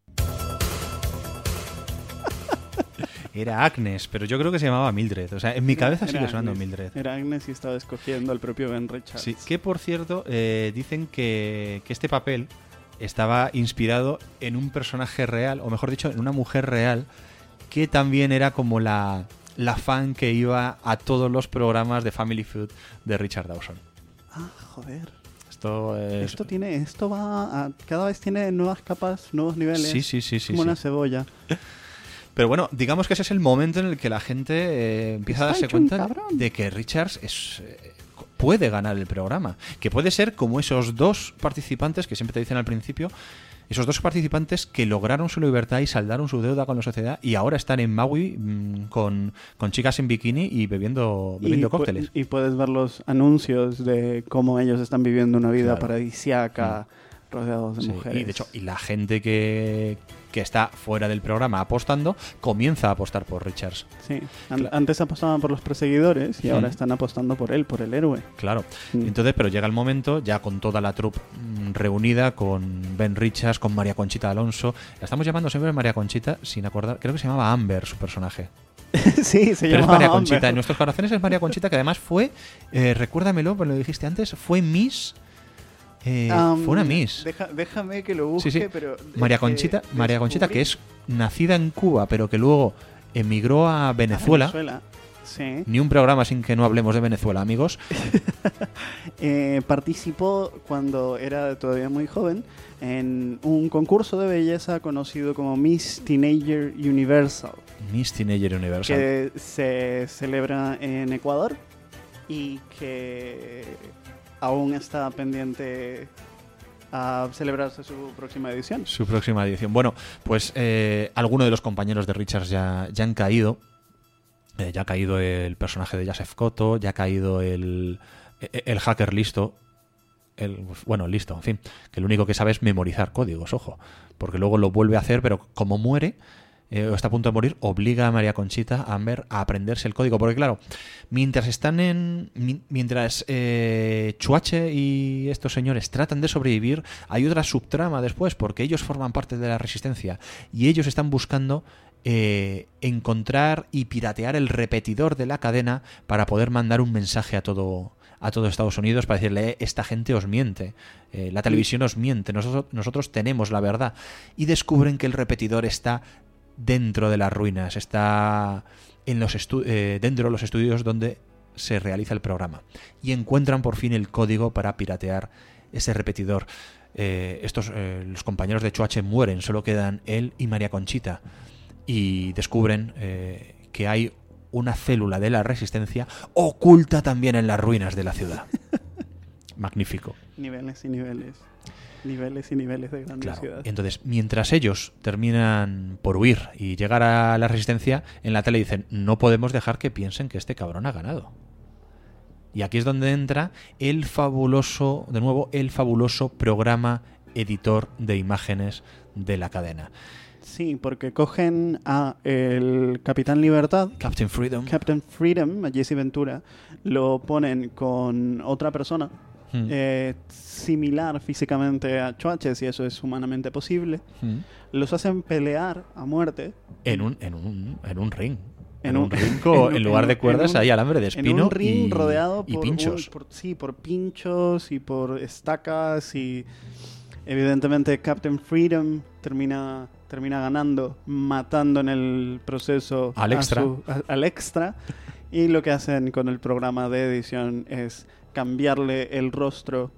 A: Era Agnes, pero yo creo que se llamaba Mildred. O sea, en mi cabeza era, sigue era sonando
B: Agnes.
A: Mildred.
B: Era Agnes y estaba escogiendo al propio Ben Richards.
A: Sí, que por cierto, eh, dicen que, que este papel estaba inspirado en un personaje real, o mejor dicho, en una mujer real, que también era como la, la fan que iba a todos los programas de Family Feud de Richard Dawson.
B: Ah, joder.
A: Esto es...
B: Esto tiene, esto va a, cada vez tiene nuevas capas, nuevos niveles.
A: Sí, sí, sí, sí.
B: Como
A: sí.
B: una cebolla.
A: Pero bueno, digamos que ese es el momento en el que la gente eh, empieza a darse cuenta de que Richards es, eh, puede ganar el programa. Que puede ser como esos dos participantes que siempre te dicen al principio, Esos dos participantes que lograron su libertad y saldaron su deuda con la sociedad y ahora están en Maui mmm, con, con chicas en bikini y bebiendo, bebiendo
B: y
A: cócteles.
B: Y puedes ver los anuncios de cómo ellos están viviendo una vida claro. paradisíaca, mm. rodeados de sí, mujeres.
A: Y de hecho, y la gente que, que está fuera del programa apostando, comienza a apostar por Richards.
B: Sí, An- claro. antes apostaban por los perseguidores y mm. ahora están apostando por él, por el héroe.
A: Claro, mm. entonces, pero llega el momento, ya con toda la troupe mmm, reunida, con Ben Richards, con María Conchita Alonso. La estamos llamando siempre María Conchita, sin acordar, creo que se llamaba Amber, su personaje.
B: Sí, se
A: Pero
B: llama
A: es María
B: Amber.
A: Conchita. En nuestros corazones es María Conchita, que además fue, eh, recuérdamelo, pues lo dijiste antes, fue Miss... Eh, um, fue una Miss.
B: Deja, déjame que lo busque,
A: sí, sí.
B: pero...
A: María Conchita, María Conchita, que es nacida en Cuba, pero que luego emigró a Venezuela.
B: A Venezuela. Sí.
A: Ni un programa sin que no hablemos de Venezuela, amigos.
B: eh, participó cuando era todavía muy joven en un concurso de belleza conocido como Miss Teenager Universal.
A: Miss Teenager Universal.
B: Que se celebra en Ecuador y que aún está pendiente a celebrarse su próxima edición.
A: Su próxima edición. Bueno, pues eh, algunos de los compañeros de Richards ya, ya han caído. Eh, ya ha caído el personaje de Joseph Cotto, ya ha caído el, el hacker listo. El, bueno, listo, en fin. Que lo único que sabe es memorizar códigos, ojo. Porque luego lo vuelve a hacer, pero como muere... Eh, o está a punto de morir, obliga a María Conchita, a Amber, a aprenderse el código. Porque claro, mientras están en... Mi, mientras eh, Chuache y estos señores tratan de sobrevivir, hay otra subtrama después, porque ellos forman parte de la resistencia y ellos están buscando eh, encontrar y piratear el repetidor de la cadena para poder mandar un mensaje a todo... a todo Estados Unidos para decirle, eh, esta gente os miente, eh, la televisión os miente, nosotros, nosotros tenemos la verdad. Y descubren que el repetidor está dentro de las ruinas, está en los estu- eh, dentro de los estudios donde se realiza el programa. Y encuentran por fin el código para piratear ese repetidor. Eh, estos eh, los compañeros de Chuache mueren, solo quedan él y María Conchita. Y descubren eh, que hay una célula de la resistencia oculta también en las ruinas de la ciudad. Magnífico.
B: Niveles y niveles. Niveles y niveles de grandiosidad.
A: Claro. Entonces, mientras ellos terminan por huir y llegar a la resistencia, en la tele dicen, no podemos dejar que piensen que este cabrón ha ganado. Y aquí es donde entra el fabuloso, de nuevo, el fabuloso programa editor de imágenes de la cadena.
B: Sí, porque cogen a el Capitán Libertad,
A: Captain Freedom,
B: Captain Freedom, a Jesse Ventura, lo ponen con otra persona hmm. eh, similar físicamente a Chuache, si eso es humanamente posible. Hmm. Los hacen pelear a muerte
A: en un en un en un ring. En, en un ring, en, en lugar de cuerdas, en un, hay alambre de espino.
B: En un ring
A: y,
B: rodeado
A: y
B: por
A: pinchos.
B: Un, por, sí, por pinchos y por estacas y evidentemente Captain Freedom termina termina ganando, matando en el proceso
A: al extra.
B: A su, a, al extra. Y lo que hacen con el programa de edición es cambiarle el rostro.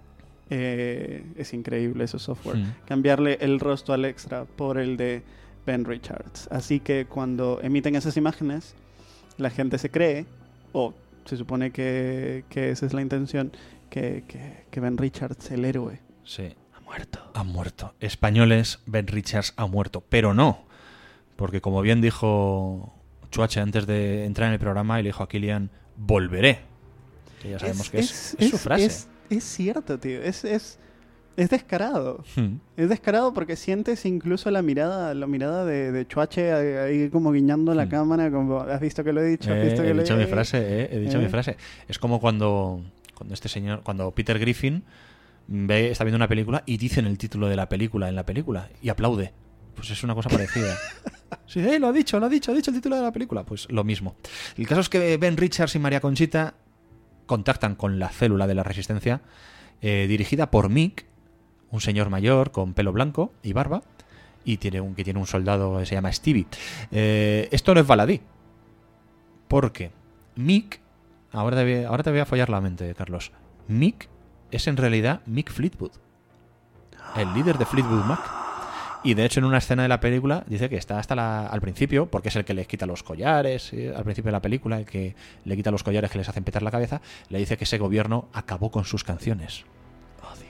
B: Eh, es increíble ese software. Mm. Cambiarle el rostro al extra por el de Ben Richards. Así que cuando emiten esas imágenes, la gente se cree, o se supone que, que esa es la intención, que, que, que Ben Richards, el héroe,
A: sí.
B: muerto.
A: Ha muerto. Españoles, Ben Richards ha muerto. Pero no. Porque como bien dijo Chuache antes de entrar en el programa, y le dijo a Killian, volveré. Que ya sabemos es, que es, es, es su frase.
B: Es, es cierto, tío. Es, es, es descarado. Hmm. Es descarado porque sientes incluso la mirada la mirada de, de Chuache ahí como guiñando la hmm. cámara. Como, ¿has visto que lo he dicho? ¿Has
A: eh,
B: visto que
A: he
B: lo
A: dicho
B: he...
A: mi frase, eh, he dicho eh. mi frase. Es como cuando, cuando este señor, cuando Peter Griffin ve, está viendo una película y dicen el título de la película en la película y aplaude. Pues es una cosa parecida. Sí, eh, lo ha dicho, lo ha dicho, ha dicho el título de la película. Pues lo mismo. El caso es que Ben Richards y María Conchita contactan con la célula de la resistencia, eh, dirigida por Mick, un señor mayor con pelo blanco y barba, y tiene un, que tiene un soldado que se llama Stevie. Eh, esto no es baladí. Porque Mick, ahora te, voy, ahora te voy a follar la mente, Carlos. Mick es en realidad Mick Fleetwood, el líder de Fleetwood Mac. Y de hecho en una escena de la película dice que está hasta la, al principio, porque es el que les quita los collares, ¿sí? Al principio de la película, el que le quita los collares que les hacen petar la cabeza, le dice que ese gobierno acabó con sus canciones.
B: Oh, Dios.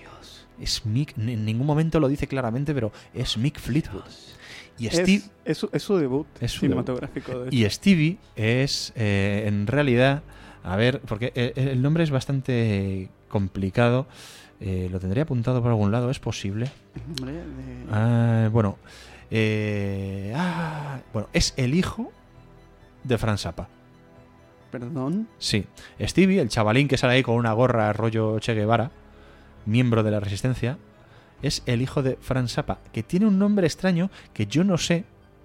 A: Es Mick, en ningún momento lo dice claramente, pero es Mick Fleetwood. Y
B: Es,
A: Steve,
B: es, su, es su debut
A: Es su
B: cinematográfico. De hecho.
A: y Stevie es, eh, en realidad, a ver, porque el, el nombre es bastante complicado. Eh, lo tendría apuntado por algún lado, ¿es posible?
B: Hombre, de-
A: Ah, bueno, eh, ah, bueno, es el hijo de Frank Zappa.
B: Perdón.
A: Sí, Stevie, el chavalín que sale ahí con una gorra rollo Che Guevara, miembro de la Resistencia, es el hijo de Frank Zappa, que tiene un nombre extraño que yo no sé.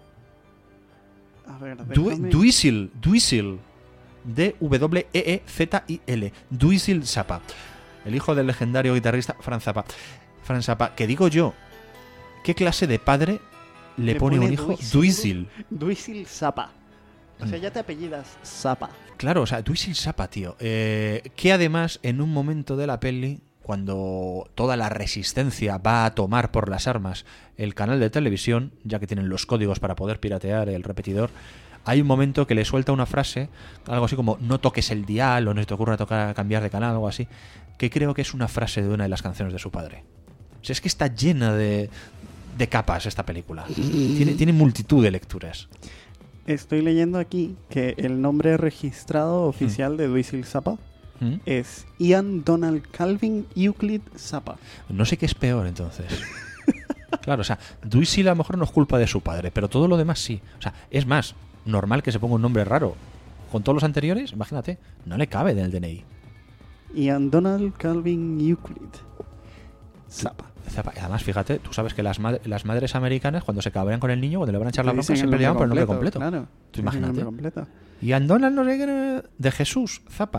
B: A ver,
A: Du-
B: déjame...
A: Duisil, Duisil, D W E E Z I L, Duisil Zappa, el hijo del legendario guitarrista Frank Zappa. Frank Zappa, que digo yo, ¿qué clase de padre le,
B: Le
A: pone a un
B: pone
A: hijo
B: Duisil.
A: Duisil?
B: Duisil Zappa. O sea, ya te apellidas Zappa.
A: Claro, o sea, Duisil Zappa, tío. Eh, que además, en un momento de la peli, cuando toda la resistencia va a tomar por las armas el canal de televisión, ya que tienen los códigos para poder piratear el repetidor, hay un momento que le suelta una frase, algo así como no toques el dial o no se te ocurra tocar, cambiar de canal, algo así, que creo que es una frase de una de las canciones de su padre. O sea, es que está llena de, de capas esta película. Tiene, tiene multitud de lecturas.
B: Estoy leyendo aquí que el nombre registrado oficial de Duisil Zappa
A: ¿Mm?
B: es Ian Donald Calvin Euclid Zappa.
A: No sé qué es peor, entonces. Claro, o sea, Duisil a lo mejor no es culpa de su padre, pero todo lo demás sí. O sea, es más, normal que se ponga un nombre raro. Con todos los anteriores, imagínate, no le cabe en el D N I.
B: Ian Donald Calvin Euclid Zappa.
A: Zappa. Además, fíjate, tú sabes que las, mad- las madres americanas, cuando se cabrean con el niño, cuando le van a echar la
B: Te
A: bronca,
B: dicen
A: siempre
B: el
A: le llaman por el nombre
B: nombre
A: completo.
B: Claro.
A: Tú
B: Dicen el
A: imagínate.
B: nombre completo.
A: Y Andonal no sé qué, de Jesús, Zappa.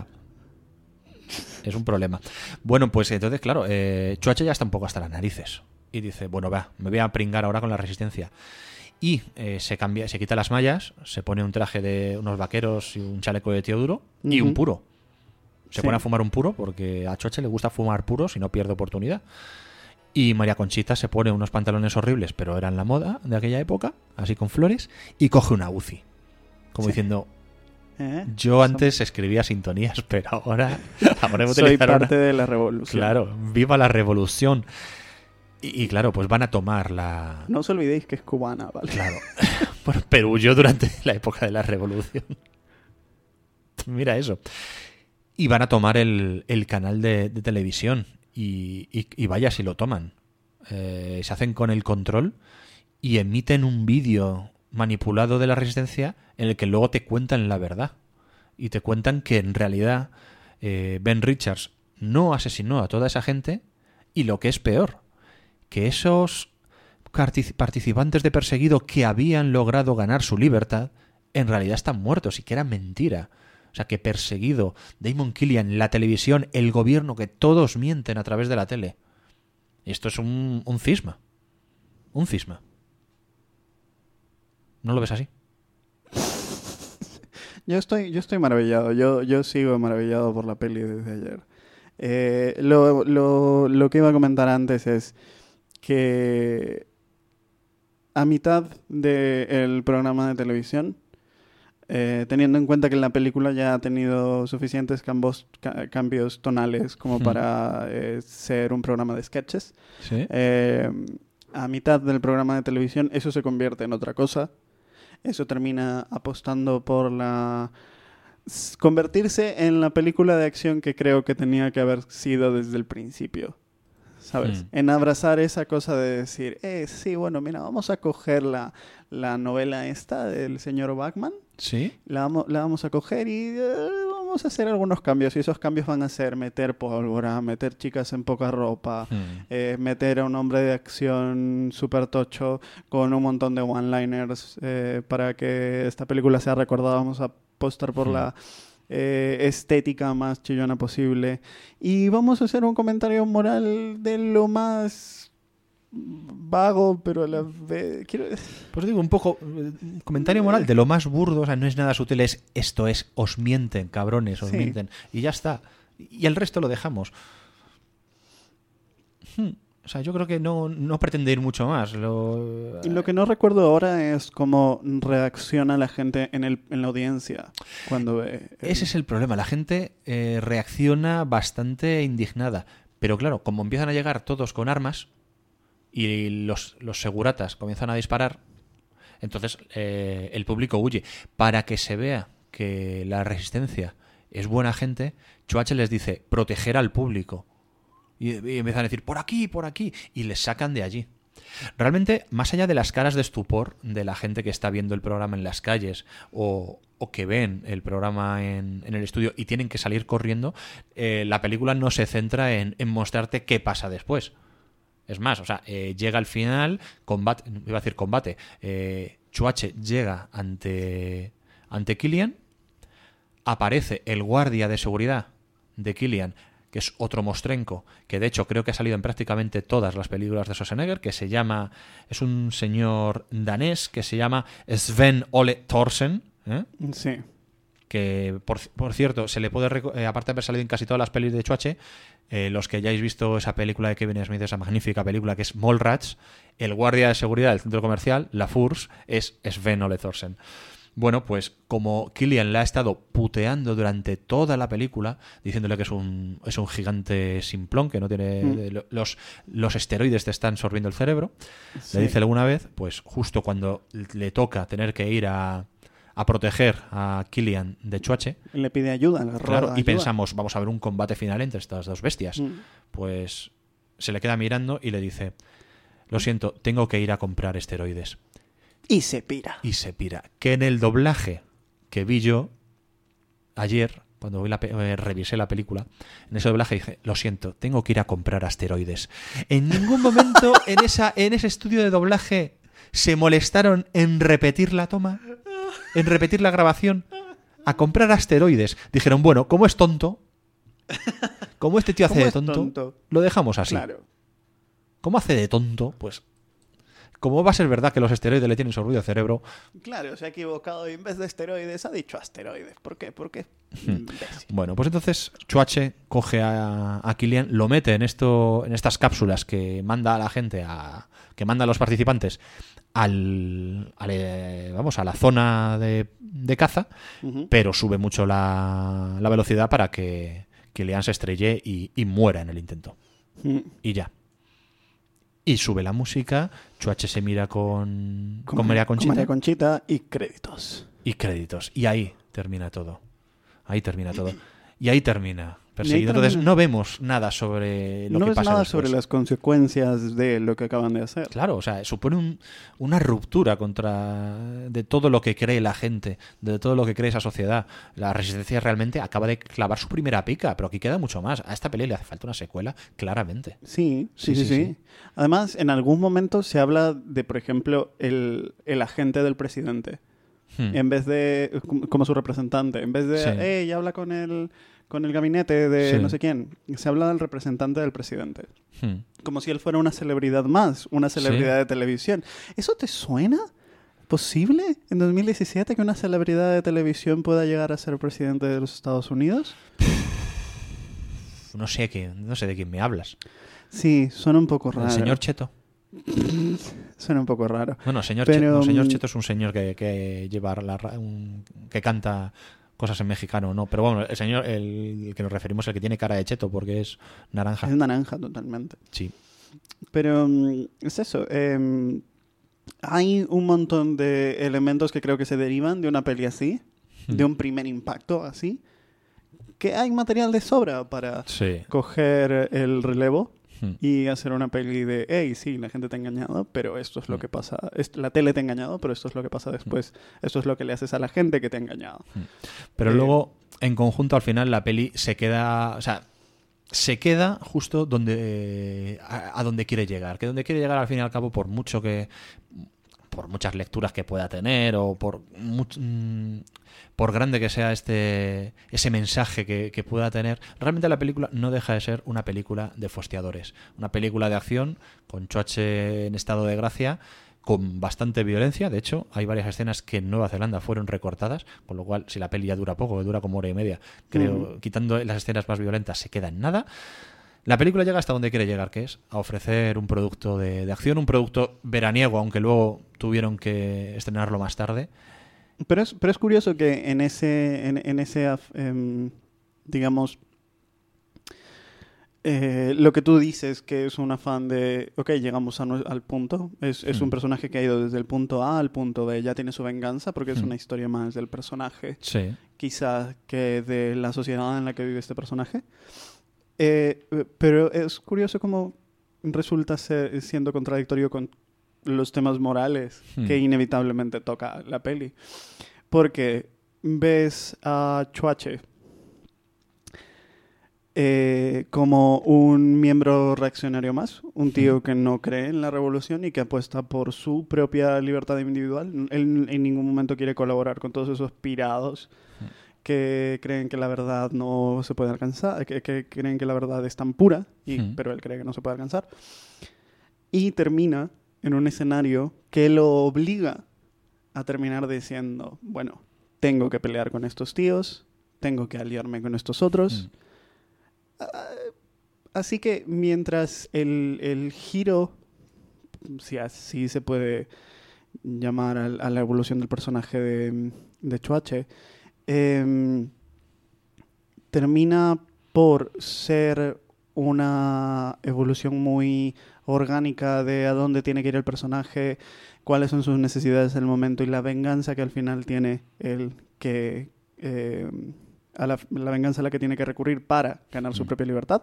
A: Es un problema. Bueno, pues entonces, claro, eh, Chuache ya está un poco hasta las narices. Y dice, bueno, va, me voy a pringar ahora con la resistencia. Y eh, se cambia, se quita las mallas, se pone un traje de unos vaqueros y un chaleco de tío duro y
B: Ujú.
A: un puro. Se
B: Sí.
A: pone a fumar un puro porque a Chuache le gusta fumar puros y no pierde oportunidad. Y María Conchita se pone unos pantalones horribles, pero eran la moda de aquella época, así con flores, y coge una Uzi. Como
B: Sí.
A: diciendo,
B: ¿Eh?
A: yo antes escribía sintonías, pero ahora, ahora voy a
B: Soy
A: utilizar una-
B: parte de la revolución.
A: Claro, viva la revolución. Y, y claro, pues van a tomar la...
B: No os olvidéis que es cubana, ¿vale?
A: Claro. Bueno, Perú huyó durante la época de la revolución. Mira eso. Y van a tomar el, el canal de, de televisión. Y, y- y vaya si lo toman. Eh, se hacen con el control y emiten un vídeo manipulado de la resistencia en el que luego te cuentan la verdad. Y te cuentan que en realidad eh, Ben Richards no asesinó a toda esa gente y lo que es peor, que esos partic- participantes de perseguido que habían logrado ganar su libertad en realidad están muertos y que era mentira. O sea, que perseguido, Damon Killian, la televisión, el gobierno, que todos mienten a través de la tele. Y esto es un, un cisma. Un cisma. ¿No lo ves así?
B: Yo estoy, yo estoy maravillado. Yo, yo sigo maravillado por la peli desde ayer. Eh, lo, lo, lo que iba a comentar antes es que a mitad del programa de televisión, eh, teniendo en cuenta que la película ya ha tenido suficientes cambos, ca- cambios tonales como
A: Hmm.
B: para eh, ser un programa de sketches,
A: Sí.
B: eh, a mitad del programa de televisión eso se convierte en otra cosa. Eso termina apostando por la... s- convertirse en la película de acción que creo que tenía que haber sido desde el principio. ¿Sabes?
A: Hmm.
B: En abrazar esa cosa de decir, eh, sí, bueno, mira, vamos a coger la, la novela esta del señor Bachman,
A: Sí.
B: la vamos, la vamos a coger y eh, vamos a hacer algunos cambios. Y esos cambios van a ser meter pólvora, meter chicas en poca ropa,
A: Hmm.
B: eh, meter a un hombre de acción súper tocho con un montón de one-liners eh, para que esta película sea recordada. Vamos a apostar por
A: Hmm.
B: la eh, estética más chillona posible. Y vamos a hacer un comentario moral de lo más vago, pero a la vez... Quiero...
A: Pues digo, un poco, eh, comentario moral, de lo más burdo, o sea, no es nada sutil, es esto es, os mienten, cabrones, os
B: Sí.
A: mienten. Y ya está. Y el resto lo dejamos. Hmm. O sea, yo creo que no, no pretende ir mucho más. Lo...
B: Y lo que no recuerdo ahora es cómo reacciona la gente en, el, en la audiencia cuando ve... el-
A: Ese es el problema. La gente eh, reacciona bastante indignada.
G: Pero claro, como empiezan a llegar todos con armas y los, los seguratas comienzan a disparar, entonces eh, el público huye. Para que se vea que la resistencia es buena gente, Churchill les dice proteger al público. Y, y empiezan a decir por aquí, por aquí, y les sacan de allí. Realmente, más allá de las caras de estupor de la gente que está viendo el programa en las calles o, o que ven el programa en, en el estudio y tienen que salir corriendo, eh, la película no se centra en, en mostrarte qué pasa después. Es más, o sea, eh, llega al final, combate, iba a decir combate, eh, Churchill llega ante, ante Killian, aparece el guardia de seguridad de Killian, que es otro mostrenco, que de hecho creo que ha salido en prácticamente todas las películas de Schwarzenegger, que se llama, es un señor danés que se llama Sven Ole Thorsen, ¿eh?
B: Sí.
G: Que por, por cierto, se le puede, eh, aparte de haber salido en casi todas las pelis de Churchill, eh, los que hayáis visto esa película de Kevin Smith, esa magnífica película que es Mallrats, el guardia de seguridad del centro comercial, la F U R S, es Sven Ole Thorsen. Bueno, pues como Killian la ha estado puteando durante toda la película, diciéndole que es un, es un gigante simplón, que no tiene... Mm. Los, los esteroides te están absorbiendo el cerebro, sí. Le dice alguna vez, pues justo cuando le toca tener que ir a, a proteger a Killian de Churchill,
B: le pide ayuda. Le
G: claro, y
B: ayuda.
G: Pensamos, vamos a ver un combate final entre estas dos bestias.
B: Mm.
G: Pues se le queda mirando y le dice, lo siento, tengo que ir a comprar esteroides.
B: Y se pira.
G: Y se pira. Que en el doblaje que vi yo ayer, cuando vi la, eh, revisé la película, en ese doblaje dije, lo siento, tengo que ir a comprar asteroides. En ningún momento en, esa, en ese estudio de doblaje se molestaron en repetir la toma, en repetir la grabación, a comprar asteroides. Dijeron, bueno, como es tonto, como este tío hace de tonto, tonto, lo dejamos así.
B: Claro.
G: Como hace de tonto, pues... Como va a ser verdad que los esteroides le tienen sorbido al cerebro...
B: Claro, se ha equivocado y en vez de esteroides ha dicho asteroides. ¿Por qué? ¿Por qué?
G: Hmm. Bueno, pues entonces Churchill coge a, a Killian, lo mete en esto, en estas cápsulas que manda a la gente, a, que manda a los participantes al, al vamos a la zona de, de caza, uh-huh. pero sube mucho la, la velocidad para que Killian se estrelle y, y muera en el intento. Uh-huh. Y ya. Y sube la música, Churchill se mira con, con, con María Conchita.
B: Con María Conchita y créditos.
G: Y créditos. Y ahí termina todo. Ahí termina todo. Y ahí termina perseguido. Entonces no vemos nada sobre lo
B: no
G: que
B: ves
G: pasa
B: nada
G: después.
B: sobre las consecuencias de lo que acaban de hacer.
G: Claro, o sea, supone un, una ruptura contra de todo lo que cree la gente, de todo lo que cree esa sociedad. La resistencia realmente acaba de clavar su primera pica, pero aquí queda mucho más. A esta peli le hace falta una secuela, claramente.
B: Sí, sí, sí, sí. sí. sí. Además, en algún momento se habla de, por ejemplo, el, el agente del presidente. Hmm. En vez de, como su representante, en vez de, sí. hey, habla con el... con el gabinete de sí. no sé quién. Se habla del representante del presidente. Hmm. Como si él fuera una celebridad más, una celebridad sí. de televisión. ¿Eso te suena posible en dos mil diecisiete que una celebridad de televisión pueda llegar a ser presidente de los Estados Unidos?
G: No sé, qué, no sé de quién me hablas.
B: Sí, suena un poco raro.
G: ¿El señor Cheto?
B: Suena un poco raro.
G: No, no, señor,
B: Pero,
G: Cheto, no, señor Cheto es un señor que, que lleva la, un, que canta... cosas en mexicano, no, pero bueno, el señor, el, el que nos referimos es el que tiene cara de cheto porque es naranja.
B: Es naranja totalmente.
G: Sí.
B: Pero um, es eso. Eh, hay un montón de elementos que creo que se derivan de una peli así, hmm. de un primer impacto así, que hay material de sobra para
G: sí.
B: coger el relevo hmm. y hacer una peli de, hey, sí, la gente te ha engañado, pero esto es lo hmm. que pasa, es, la tele te ha engañado, pero esto es lo que pasa después, hmm. esto es lo que le haces a la gente que te ha engañado.
G: Hmm. Pero eh, luego, en conjunto, al final, la peli se queda, o sea, se queda justo donde eh, a, a donde quiere llegar, que donde quiere llegar, al fin y al cabo, por mucho que, por muchas lecturas que pueda tener, o por much, mmm, por grande que sea este ese mensaje que, que pueda tener, realmente la película no deja de ser una película de fosteadores, una película de acción con Churchill en estado de gracia, con bastante violencia. De hecho, hay varias escenas que en Nueva Zelanda fueron recortadas, con lo cual, si la peli ya dura poco, dura como hora y media, creo, uh-huh. quitando las escenas más violentas, se queda en nada. La película llega hasta donde quiere llegar, que es a ofrecer un producto de, de acción, un producto veraniego, aunque luego tuvieron que estrenarlo más tarde.
B: Pero es, pero es curioso que en ese, en, en ese um, digamos, Eh, lo que tú dices, que es un afán de, ok, llegamos a no- al punto, es, es
G: Mm.
B: un personaje que ha ido desde el punto A al punto B, ya tiene su venganza porque es
G: Mm.
B: una historia más del personaje,
G: Sí.
B: quizás que de la sociedad en la que vive este personaje. Eh, eh, pero es curioso cómo resulta ser, siendo contradictorio con los temas morales
G: Mm.
B: que inevitablemente toca la peli. Porque ves a Chuache eh, como un miembro reaccionario más, un tío que no cree en la revolución y que apuesta por su propia libertad individual. Él en ningún momento quiere colaborar con todos esos pirados que creen que la verdad no se puede alcanzar, que, que creen que la verdad es tan pura, y,
G: Mm.
B: pero él cree que no se puede alcanzar. Y termina en un escenario que lo obliga a terminar diciendo, bueno, tengo que pelear con estos tíos, tengo que aliarme con estos otros.
G: Mm.
B: Así que mientras el, el giro, si así se puede llamar al- a, la evolución del personaje de, de Chuache, em, termina por ser una evolución muy orgánica de a dónde tiene que ir el personaje, cuáles son sus necesidades en el momento y la venganza que al final tiene el que... em, a la, la venganza a la que tiene que recurrir para ganar su
G: Mm.
B: propia libertad.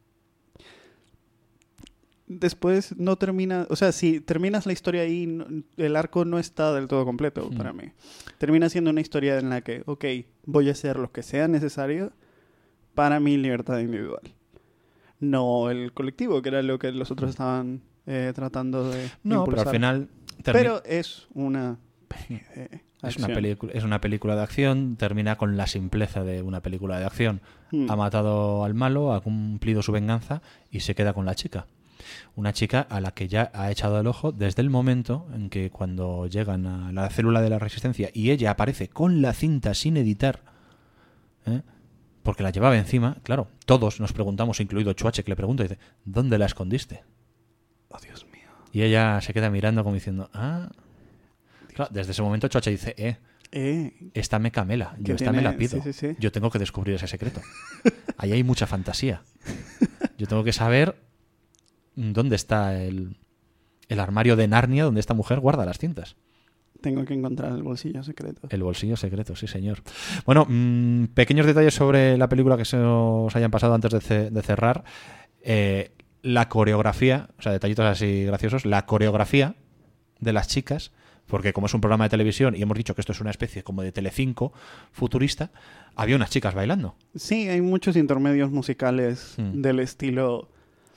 B: Después no termina, o sea, si terminas la historia ahí, no- el arco no está del todo completo
G: Mm.
B: para mí. Termina siendo una historia en la que, ok, voy a hacer lo que sea necesario para mi libertad individual. No el colectivo, que era lo que los otros estaban eh, tratando de
G: No, pero
B: impulsar.
G: al final... termi-
B: Pero es una peli de
G: Es una,
B: acción.
G: pelicu- es una película de acción, termina con la simpleza de una película de acción.
B: Mm.
G: Ha matado al malo, ha cumplido su venganza y se queda con la chica. Una chica a la que ya ha echado el ojo desde el momento en que cuando llegan a la célula de la resistencia y ella aparece con la cinta sin editar, ¿eh? Porque la llevaba encima, claro, todos nos preguntamos, incluido Chuache, que le pregunta, dice, ¿dónde la escondiste?
B: Oh, Dios mío.
G: Y ella se queda mirando como diciendo, ah... Claro, desde ese momento Chuache dice, eh,
B: Eh,
G: esta me camela,
B: Que
G: yo esta me
B: tiene-
G: la pido.
B: sí, sí, sí.
G: Yo tengo que descubrir ese secreto. Ahí hay mucha fantasía. Yo tengo que saber dónde está el, el armario de Narnia donde esta mujer guarda las cintas.
B: tengo que encontrar el bolsillo secreto.
G: El bolsillo secreto, sí señor. Bueno, mmm, pequeños detalles sobre la película que se os hayan pasado antes de, ce- de cerrar. Eh, la coreografía, o sea, detallitos así graciosos, la coreografía de las chicas, porque como es un programa de televisión y hemos dicho que esto es una especie como de Telecinco futurista, había unas chicas bailando.
B: Sí, hay muchos intermedios musicales
G: Mm.
B: del estilo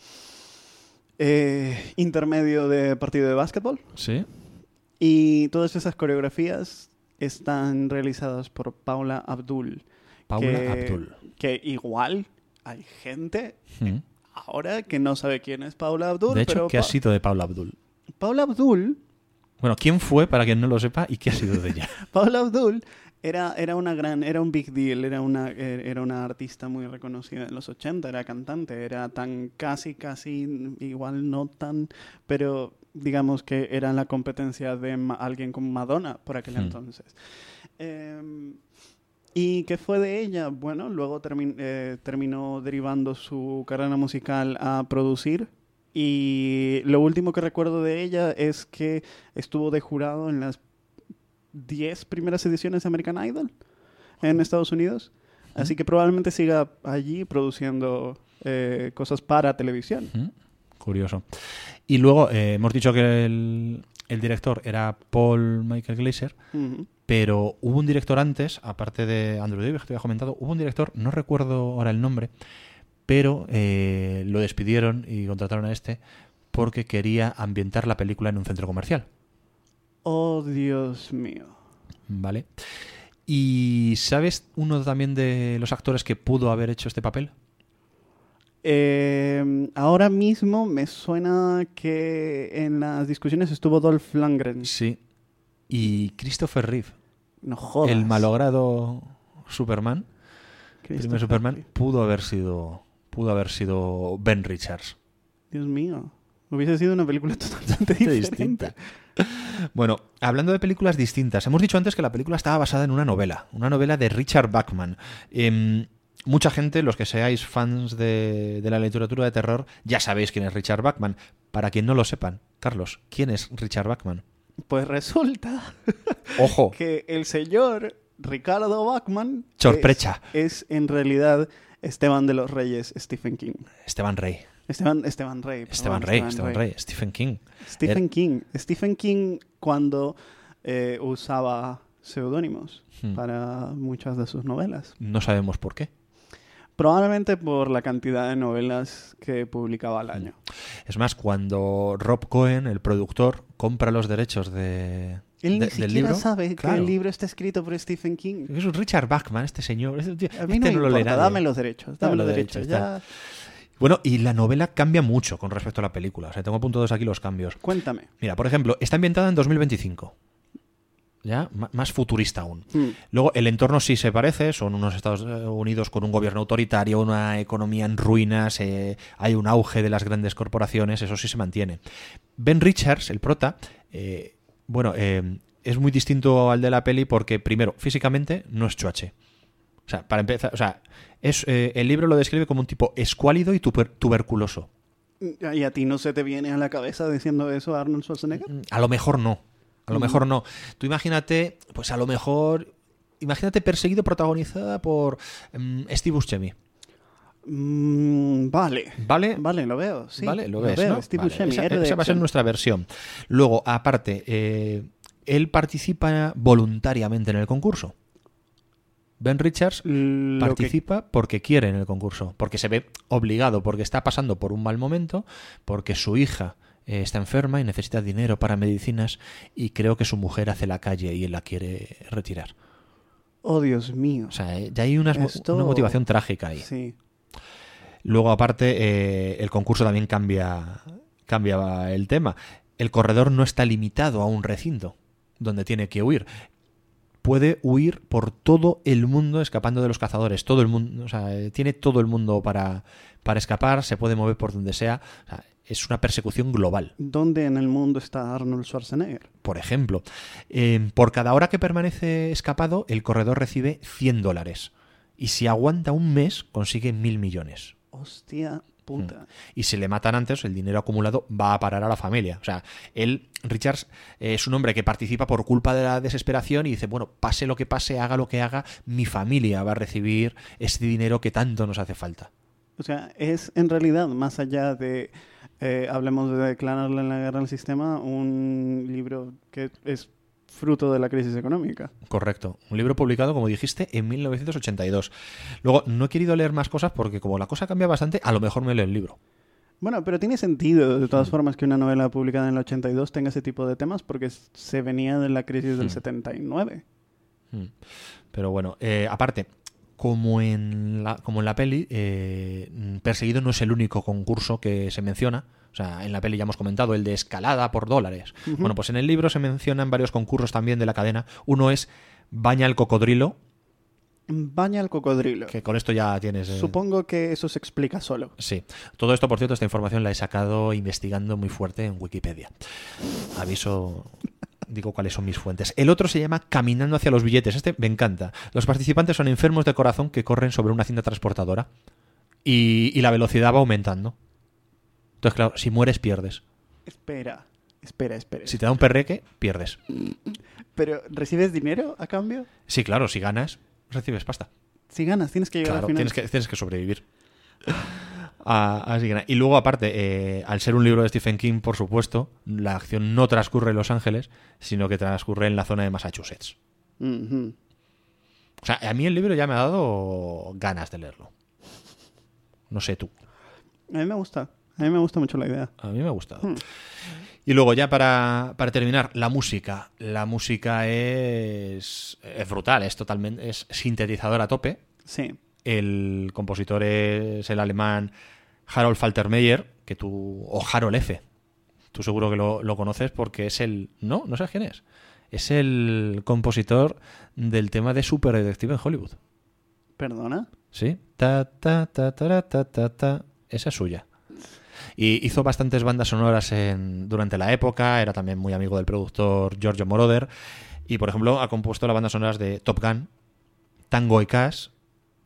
B: eh, intermedio de partido de básquetbol.
G: Sí.
B: Y todas esas coreografías están realizadas por Paula Abdul.
G: Paula
B: que,
G: Abdul.
B: Que igual hay gente
G: Mm.
B: ahora que no sabe quién es Paula Abdul.
G: De hecho,
B: pero
G: ¿qué ha
B: Pa-
G: sido de Paula Abdul?
B: Paula Abdul
G: Bueno, ¿quién fue, para quien no lo sepa, y qué ha sido de ella?
B: Paula Abdul era, era una gran, era un big deal, era una, eh, era una artista muy reconocida en los ochenta, era cantante, era tan casi, casi, igual no tan, pero digamos que era la competencia de ma- alguien como Madonna por aquel
G: Hmm.
B: entonces. Eh, ¿Y qué fue de ella? Bueno, luego termi- eh, terminó derivando su carrera musical a producir. Y lo último que recuerdo de ella es que estuvo de jurado en las diez primeras ediciones de American Idol en Estados Unidos. Así que probablemente siga allí produciendo eh, cosas para televisión.
G: Mm, Curioso. Y luego, eh, hemos dicho que el, el director era Paul Michael Glaser,
B: Ujú.
G: pero hubo un director antes, aparte de Andrew David, que te había comentado, hubo un director, no recuerdo ahora el nombre, pero eh, lo despidieron y contrataron a este porque quería ambientar la película en un centro comercial.
B: Oh, Dios mío.
G: ¿Vale? ¿Y sabes uno también de los actores que pudo haber hecho este papel?
B: Eh, ahora mismo me suena que en las discusiones estuvo Dolph Lundgren.
G: Sí. Y Christopher Reeve,
B: No jodas.
G: el malogrado Superman,
B: Christopher
G: primer Superman,
B: Reeve.
G: pudo haber sido pudo haber sido Ben Richards.
B: Dios mío. Hubiese sido una película totalmente diferente.
G: Distinta. Bueno, hablando de películas distintas, hemos dicho antes que la película estaba basada en una novela, una novela de Richard Bachman. Eh, mucha gente, los que seáis fans de, de la literatura de terror, ya sabéis quién es Richard Bachman. Para quien no lo sepan, Carlos, ¿quién es Richard Bachman?
B: Pues resulta
G: Ojo,
B: que el señor Ricardo Bachman
G: sorpresa.
B: Es, es en realidad Esteban de los Reyes, Stephen King.
G: Esteban Rey.
B: Esteban, Esteban Rey. Perdón,
G: Esteban Rey, Esteban Rey, Stephen King.
B: Stephen
G: Er-
B: King. Stephen King cuando eh, usaba seudónimos
G: Hmm.
B: para muchas de sus novelas.
G: No sabemos por qué.
B: Probablemente por la cantidad de novelas que publicaba al año.
G: Es más, cuando Rob Cohen, el productor, compra los derechos de,
B: Él
G: de-
B: ni
G: del
B: siquiera
G: libro,
B: sabe
G: claro,
B: que el libro está escrito por Stephen King.
G: es un Richard Bachman, este señor. Este, tío,
B: A mí
G: este
B: no me
G: lo lee
B: importa,
G: nadie.
B: dame los derechos, dame
G: Dame
B: los
G: los
B: derechos.
G: derechos,
B: Ya...
G: Bueno, y la novela cambia mucho con respecto a la película. O sea, tengo apuntados aquí los cambios.
B: Cuéntame.
G: Mira, por ejemplo, está ambientada en dos mil veinticinco. Ya, M- más futurista aún.
B: Hmm.
G: Luego, el entorno sí se parece, son unos Estados Unidos con un gobierno autoritario, una economía en ruinas, eh, hay un auge de las grandes corporaciones, eso sí se mantiene. Ben Richards, el prota, eh, bueno, eh, es muy distinto al de la peli porque, primero, físicamente no es chuache. O sea, para empezar, o sea, es, eh, el libro lo describe como un tipo escuálido y tuber- tuberculoso.
B: ¿Y a ti no se te viene a la cabeza diciendo eso Arnold Schwarzenegger?
G: A lo mejor no. A lo
B: Mm.
G: mejor no. Tú imagínate, pues a lo mejor, imagínate perseguido, protagonizada por mm, Steve Buscemi.
B: Mm, vale.
G: ¿Vale?
B: Vale, lo veo. Sí,
G: ¿Vale? Lo ves,
B: veo.
G: ¿no?
B: Steve
G: Vale,
B: Buscemi,
G: esa,
B: héroe de
G: esa va a ser
B: acción.
G: nuestra versión. Luego, aparte, eh, él participa voluntariamente en el concurso. Ben Richards
B: Lo que-
G: participa porque quiere en el concurso, porque se ve obligado, porque está pasando por un mal momento, porque su hija eh, está enferma y necesita dinero para medicinas y creo que su mujer hace la calle y él la quiere retirar.
B: Oh, Dios mío.
G: O sea, eh, ya hay unas mo-
B: Esto-
G: una motivación trágica ahí.
B: Sí.
G: Luego, aparte, eh, el concurso también cambia, cambia el tema. El corredor no está limitado a un recinto donde tiene que huir. Puede huir por todo el mundo escapando de los cazadores. Todo el mundo, o sea, eh, tiene todo el mundo para, para escapar, se puede mover por donde sea. O sea, es una persecución global.
B: ¿Dónde en el mundo está Arnold Schwarzenegger?
G: Por ejemplo, eh, por cada hora que permanece escapado, el corredor recibe cien dólares. Y si aguanta un mes, consigue mil millones.
B: Hostia puta.
G: Y si le matan antes, el dinero acumulado va a parar a la familia. O sea, él, Richards, eh, es un hombre que participa por culpa de la desesperación y dice, bueno, pase lo que pase, haga lo que haga, mi familia va a recibir ese dinero que tanto nos hace falta.
B: O sea, es en realidad, más allá de, eh, hablemos de declararle la guerra al sistema, un libro que es fruto de la crisis económica.
G: Correcto. Un libro publicado, como dijiste, en mil novecientos ochenta y dos. Luego, no he querido leer más cosas porque como la cosa cambia bastante, a lo mejor me leo el libro.
B: Bueno, pero tiene sentido, de todas formas, que una novela publicada en el ochenta y dos tenga ese tipo de temas porque s- se venía de la crisis del
G: Hmm.
B: setenta y nueve.
G: Mm. Pero bueno, eh, aparte, como en la, como en la peli, eh, Perseguido no es el único concurso que se menciona. O sea, en la peli ya hemos comentado el de escalada por dólares.
B: Ujú.
G: Bueno, pues en el libro se mencionan varios concursos también de la cadena. Uno es Baña al cocodrilo,
B: Baña al cocodrilo.
G: que con esto ya tienes... eh,
B: Supongo que eso se explica solo.
G: Sí. Todo esto, por cierto, esta información la he sacado investigando muy fuerte en Wikipedia. Aviso... Digo cuáles son mis fuentes. El otro se llama Caminando hacia los billetes. Este me encanta. Los participantes son enfermos de corazón que corren sobre una cinta transportadora y, y la velocidad va aumentando. Entonces, claro, si mueres, pierdes.
B: Espera, espera, espera.
G: Si te da un perreque, pierdes.
B: ¿Pero recibes dinero a cambio?
G: Sí, claro, si ganas, recibes pasta.
B: Si ganas, tienes que llegar
G: Claro,
B: al final.
G: tienes que, tienes que sobrevivir. Ah, así que nada. Y luego, aparte, eh, al ser un libro de Stephen King, por supuesto, la acción no transcurre en Los Ángeles, sino que transcurre en la zona de Massachusetts.
B: Ujú.
G: O sea, a mí el libro ya me ha dado ganas de leerlo. No sé tú.
B: A mí me gusta. A mí me gusta mucho la idea.
G: A mí me ha gustado.
B: Hmm.
G: Y luego ya para, para terminar, la música. La música es, es brutal, es totalmente es sintetizador a tope.
B: Sí.
G: El compositor es el alemán Harold Faltermeyer, que tú, o Harold F. Tú seguro que lo, lo conoces porque es el... No, no sabes quién es. Es el compositor del tema de Super Detective en Hollywood.
B: ¿Perdona?
G: ¿Sí? Ta, ta, ta, ta, ta, ta, ta. Esa es suya. Y hizo bastantes bandas sonoras en, durante la época, era también muy amigo del productor Giorgio Moroder, y por ejemplo ha compuesto las bandas sonoras de Top Gun, Tango y Cash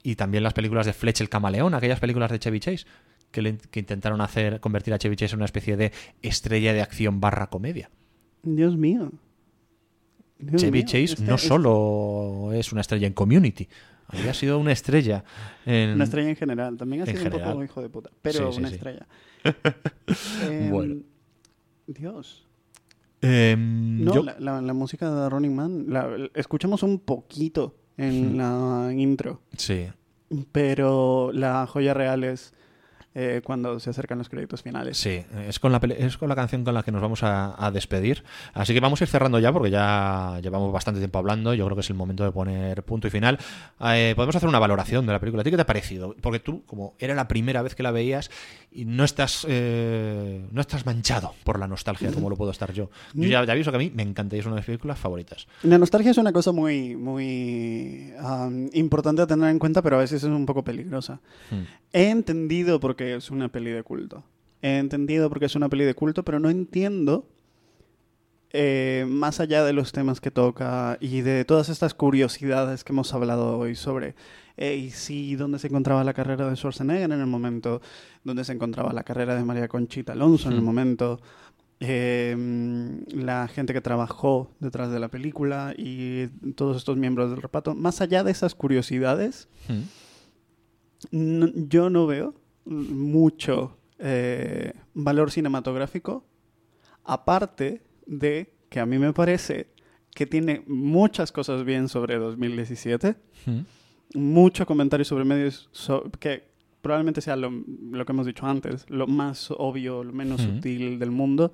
G: y también las películas de Fletch el Camaleón, aquellas películas de Chevy Chase, que, le, que intentaron hacer convertir a Chevy Chase en una especie de estrella de acción barra comedia.
B: Dios mío. Dios
G: Chevy
B: mío.
G: Chase
B: Este-
G: no
B: este-
G: solo es una estrella en Community, había sido una estrella en...
B: Una estrella en general. También ha
G: En
B: sido un
G: general.
B: poco hijo de puta. Pero
G: Sí, sí,
B: una
G: sí.
B: estrella. Em,
G: Bueno.
B: Dios.
G: Em,
B: No,
G: yo-
B: la, la- la música de Running Man, la, la- escuchamos un poquito en
G: Hmm.
B: la intro,
G: Sí.
B: pero la joya real es eh, cuando se acercan los créditos finales.
G: Sí, es con la pele- es con la canción con la que nos vamos a, a despedir. Así que vamos a ir cerrando ya porque ya llevamos bastante tiempo hablando. Yo creo que es el momento de poner punto y final. Eh, podemos hacer una valoración de la película. ¿A ti qué te ha parecido? Porque tú, como era la primera vez que la veías, y no estás eh, no estás manchado por la nostalgia como lo puedo estar yo. Yo ya, ya aviso que a mí me encanta y es una de mis películas favoritas.
B: La nostalgia es una cosa muy, muy um, importante a tener en cuenta, pero a veces es un poco peligrosa.
G: Hmm.
B: He entendido por qué es una peli de culto. He entendido por qué es una peli de culto, pero no entiendo, eh, más allá de los temas que toca y de todas estas curiosidades que hemos hablado hoy sobre eh, sí, dónde se encontraba la carrera de Schwarzenegger en el momento, dónde se encontraba la carrera de María Conchita Alonso en el
G: Hmm.
B: momento, eh, la gente que trabajó detrás de la película y todos estos miembros del reparto. Más allá de esas curiosidades,
G: Hmm.
B: no- yo no veo mucho eh, valor cinematográfico, aparte de que a mí me parece que tiene muchas cosas bien sobre dos mil diecisiete,
G: Hmm.
B: mucho comentario sobre medios so- que probablemente sea lo, lo que hemos dicho antes, lo más obvio, lo menos
G: Ujú.
B: sutil del mundo,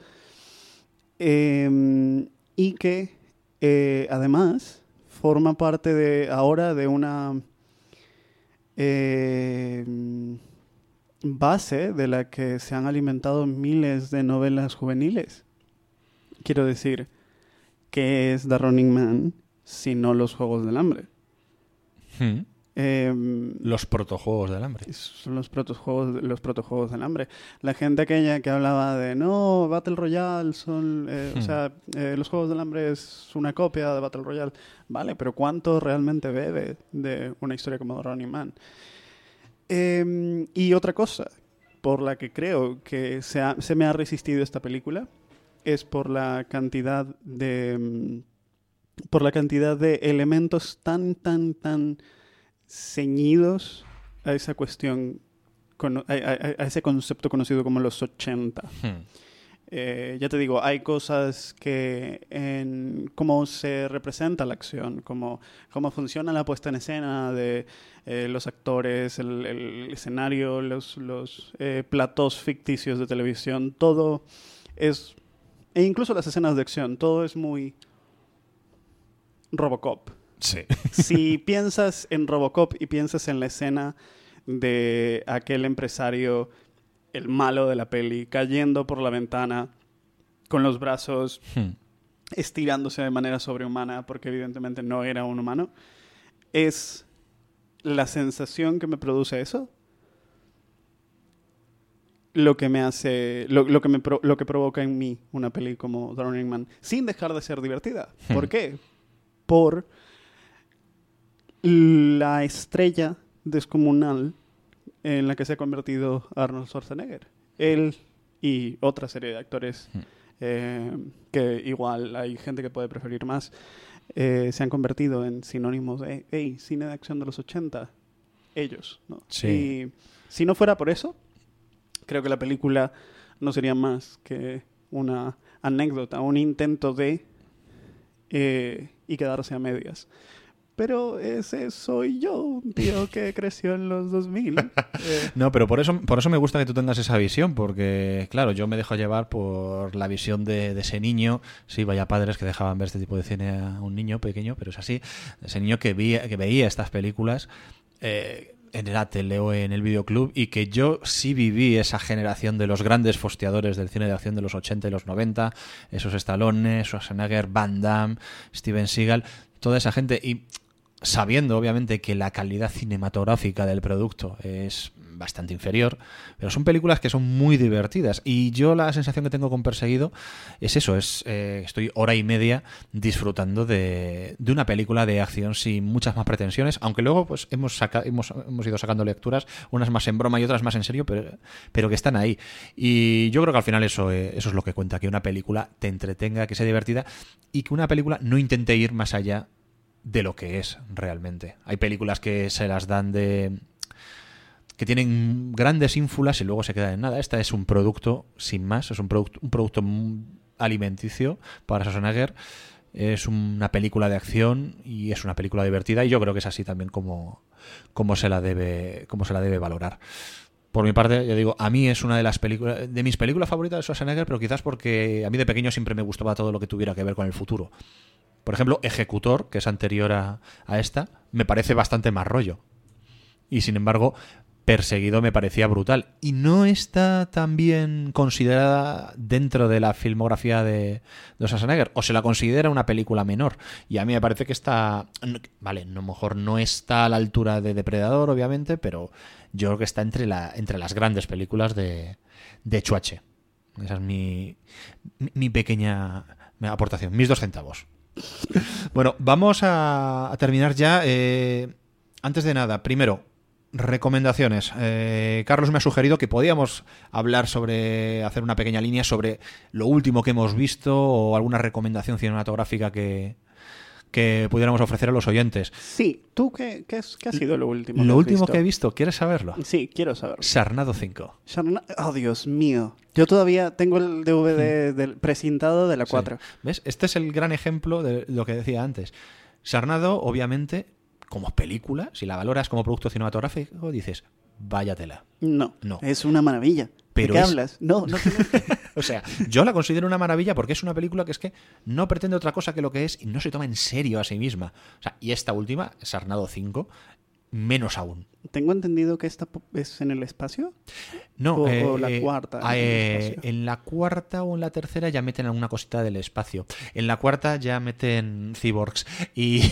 B: eh, y que eh, además forma parte de ahora de una eh, base de la que se han alimentado miles de novelas juveniles. Quiero decir, ¿qué es The Running Man si no los Juegos del Hambre?
G: Hmm.
B: Eh,
G: Los protojuegos del hambre.
B: son los protojuegos, los protojuegos del hambre. La gente aquella que hablaba de no, Battle Royale son, eh,
G: Hmm.
B: o sea, eh, los Juegos del Hambre es una copia de Battle Royale. Vale, pero ¿cuánto realmente bebe de una historia como The Running Man? Eh, y otra cosa por la que creo que se, ha- se me ha resistido esta película es por la cantidad de mm, por la cantidad de elementos tan, tan, tan ceñidos a esa cuestión, cono- a, a- a ese concepto conocido como los ochenta.
G: Hmm.
B: Eh, ya te digo, hay cosas que en cómo se representa la acción, cómo, cómo funciona la puesta en escena de eh, los actores, el, el escenario, los, los eh, platós ficticios de televisión, todo es, e incluso las escenas de acción, todo es muy Robocop.
G: Sí.
B: Si piensas en Robocop y piensas en la escena de aquel empresario, el malo de la peli, cayendo por la ventana con los brazos
G: Hmm.
B: estirándose de manera sobrehumana, porque evidentemente no era un humano, es la sensación que me produce eso lo que me hace, lo, lo que me pro- lo que provoca en mí una peli como The Running Man, sin dejar de ser divertida. ¿Por
G: Hmm.
B: qué? Por la estrella descomunal en la que se ha convertido Arnold Schwarzenegger. Él y otra serie de actores
G: Hmm.
B: eh, que igual hay gente que puede preferir más, eh, se han convertido en sinónimos de hey, cine de acción de los ochenta. Ellos, ¿no?
G: Sí.
B: Y si no fuera por eso, creo que la película no sería más que una anécdota, un intento de eh, y quedarse a medias. Pero ese soy yo, un tío que creció en los dos mil. Eh,
G: No, pero por eso, por eso me gusta que tú tengas esa visión, porque, claro, yo me dejo llevar por la visión de, de ese niño. Sí, vaya padres que dejaban ver este tipo de cine a un niño pequeño, pero es así. Ese niño que, veía, que veía estas películas eh, en la tele o en el videoclub, y que yo sí viví esa generación de los grandes fosteadores del cine de acción de los ochenta y los noventa, esos Stallone, Schwarzenegger, Van Damme, Steven Seagal, toda esa gente. Y sabiendo obviamente que la calidad cinematográfica del producto es bastante inferior, pero son películas que son muy divertidas, y yo la sensación que tengo con Perseguido es eso, es eh, estoy hora y media disfrutando de, de una película de acción sin muchas más pretensiones, aunque luego pues hemos, saca, hemos, hemos ido sacando lecturas, unas más en broma y otras más en serio, pero, pero que están ahí, y yo creo que al final eso, eh, eso es lo que cuenta, que una película te entretenga, que sea divertida, y que una película no intente ir más allá de lo que es realmente. Hay películas que se las dan de... que tienen grandes ínfulas y luego se quedan en nada. Esta es un producto sin más, es un producto, un producto alimenticio para Schwarzenegger, es una película de acción y es una película divertida, y yo creo que es así también como, como se la debe, como se la debe valorar. Por mi parte, ya digo, a mí es una de las películas, de mis películas favoritas de Schwarzenegger, pero quizás porque a mí de pequeño siempre me gustaba todo lo que tuviera que ver con el futuro. Por ejemplo, Ejecutor, que es anterior a, a esta, me parece bastante más rollo. Y sin embargo, Perseguido me parecía brutal. Y no está tan bien considerada dentro de la filmografía de, de Schwarzenegger. O se la considera una película menor. Y a mí me parece que está... Vale, a lo mejor no está a la altura de Depredador, obviamente, pero yo creo que está entre, la, entre las grandes películas de, de Chuache. Esa es mi, mi, mi pequeña aportación, mis dos centavos. Bueno, vamos a, a terminar ya. Eh, antes de nada, primero, recomendaciones. Eh, Carlos me ha sugerido que podíamos hablar sobre, hacer una pequeña línea sobre lo último que hemos visto o alguna recomendación cinematográfica que, que pudiéramos ofrecer a los oyentes.
B: Sí, ¿tú qué, qué, es, qué ha sido lo último?
G: Lo
B: que
G: último
B: visto?
G: que he visto, ¿quieres saberlo?
B: Sí, quiero saberlo.
G: Sarnado cinco.
B: Sarna... Oh, Dios mío. Yo todavía tengo el D V D del precintado de la cuatro.
G: Sí. ¿Ves? Este es el gran ejemplo de lo que decía antes. Sarnado, obviamente, como película, si la valoras como producto cinematográfico, dices, váyatela.
B: No,
G: no,
B: es una maravilla.
G: Pero
B: ¿De qué
G: es...
B: hablas? No, no.
G: O sea, yo la considero una maravilla porque es una película que es que no pretende otra cosa que lo que es y no se toma en serio a sí misma. O sea, y esta última, Sarnado cinco, menos aún.
B: Tengo entendido que esta es en el espacio.
G: No,
B: o,
G: eh,
B: o la
G: eh,
B: cuarta.
G: Eh, en, en la cuarta o en la tercera ya meten alguna cosita del espacio. En la cuarta ya meten cyborgs. Y,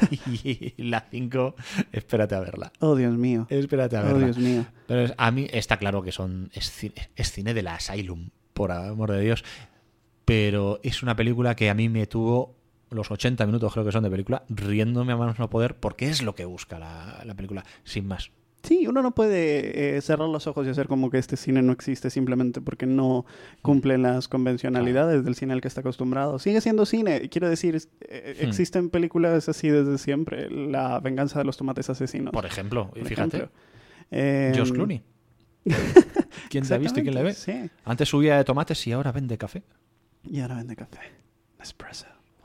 G: y la cinco, espérate a verla.
B: Oh, Dios mío.
G: Espérate a verla.
B: Oh, Dios mío.
G: Pero a mí está claro que son es cine, es cine de la Asylum, por amor de Dios. Pero es una película que a mí me tuvo los ochenta minutos, creo que son de película, riéndome a manos no poder, porque es lo que busca la, la película, sin más.
B: Sí, uno no puede eh, cerrar los ojos y hacer como que este cine no existe simplemente porque no cumple las convencionalidades claro. del cine al que está acostumbrado. Sigue siendo cine, quiero decir, eh, hmm. existen películas así desde siempre. La venganza de los tomates asesinos.
G: Por ejemplo,
B: por
G: fíjate.
B: Ejemplo. Eh,
G: Josh Clooney. ¿Quién te ha visto y quién le ve?
B: Sí.
G: Antes subía de tomates y ahora vende café.
B: Y ahora vende café. Espresso.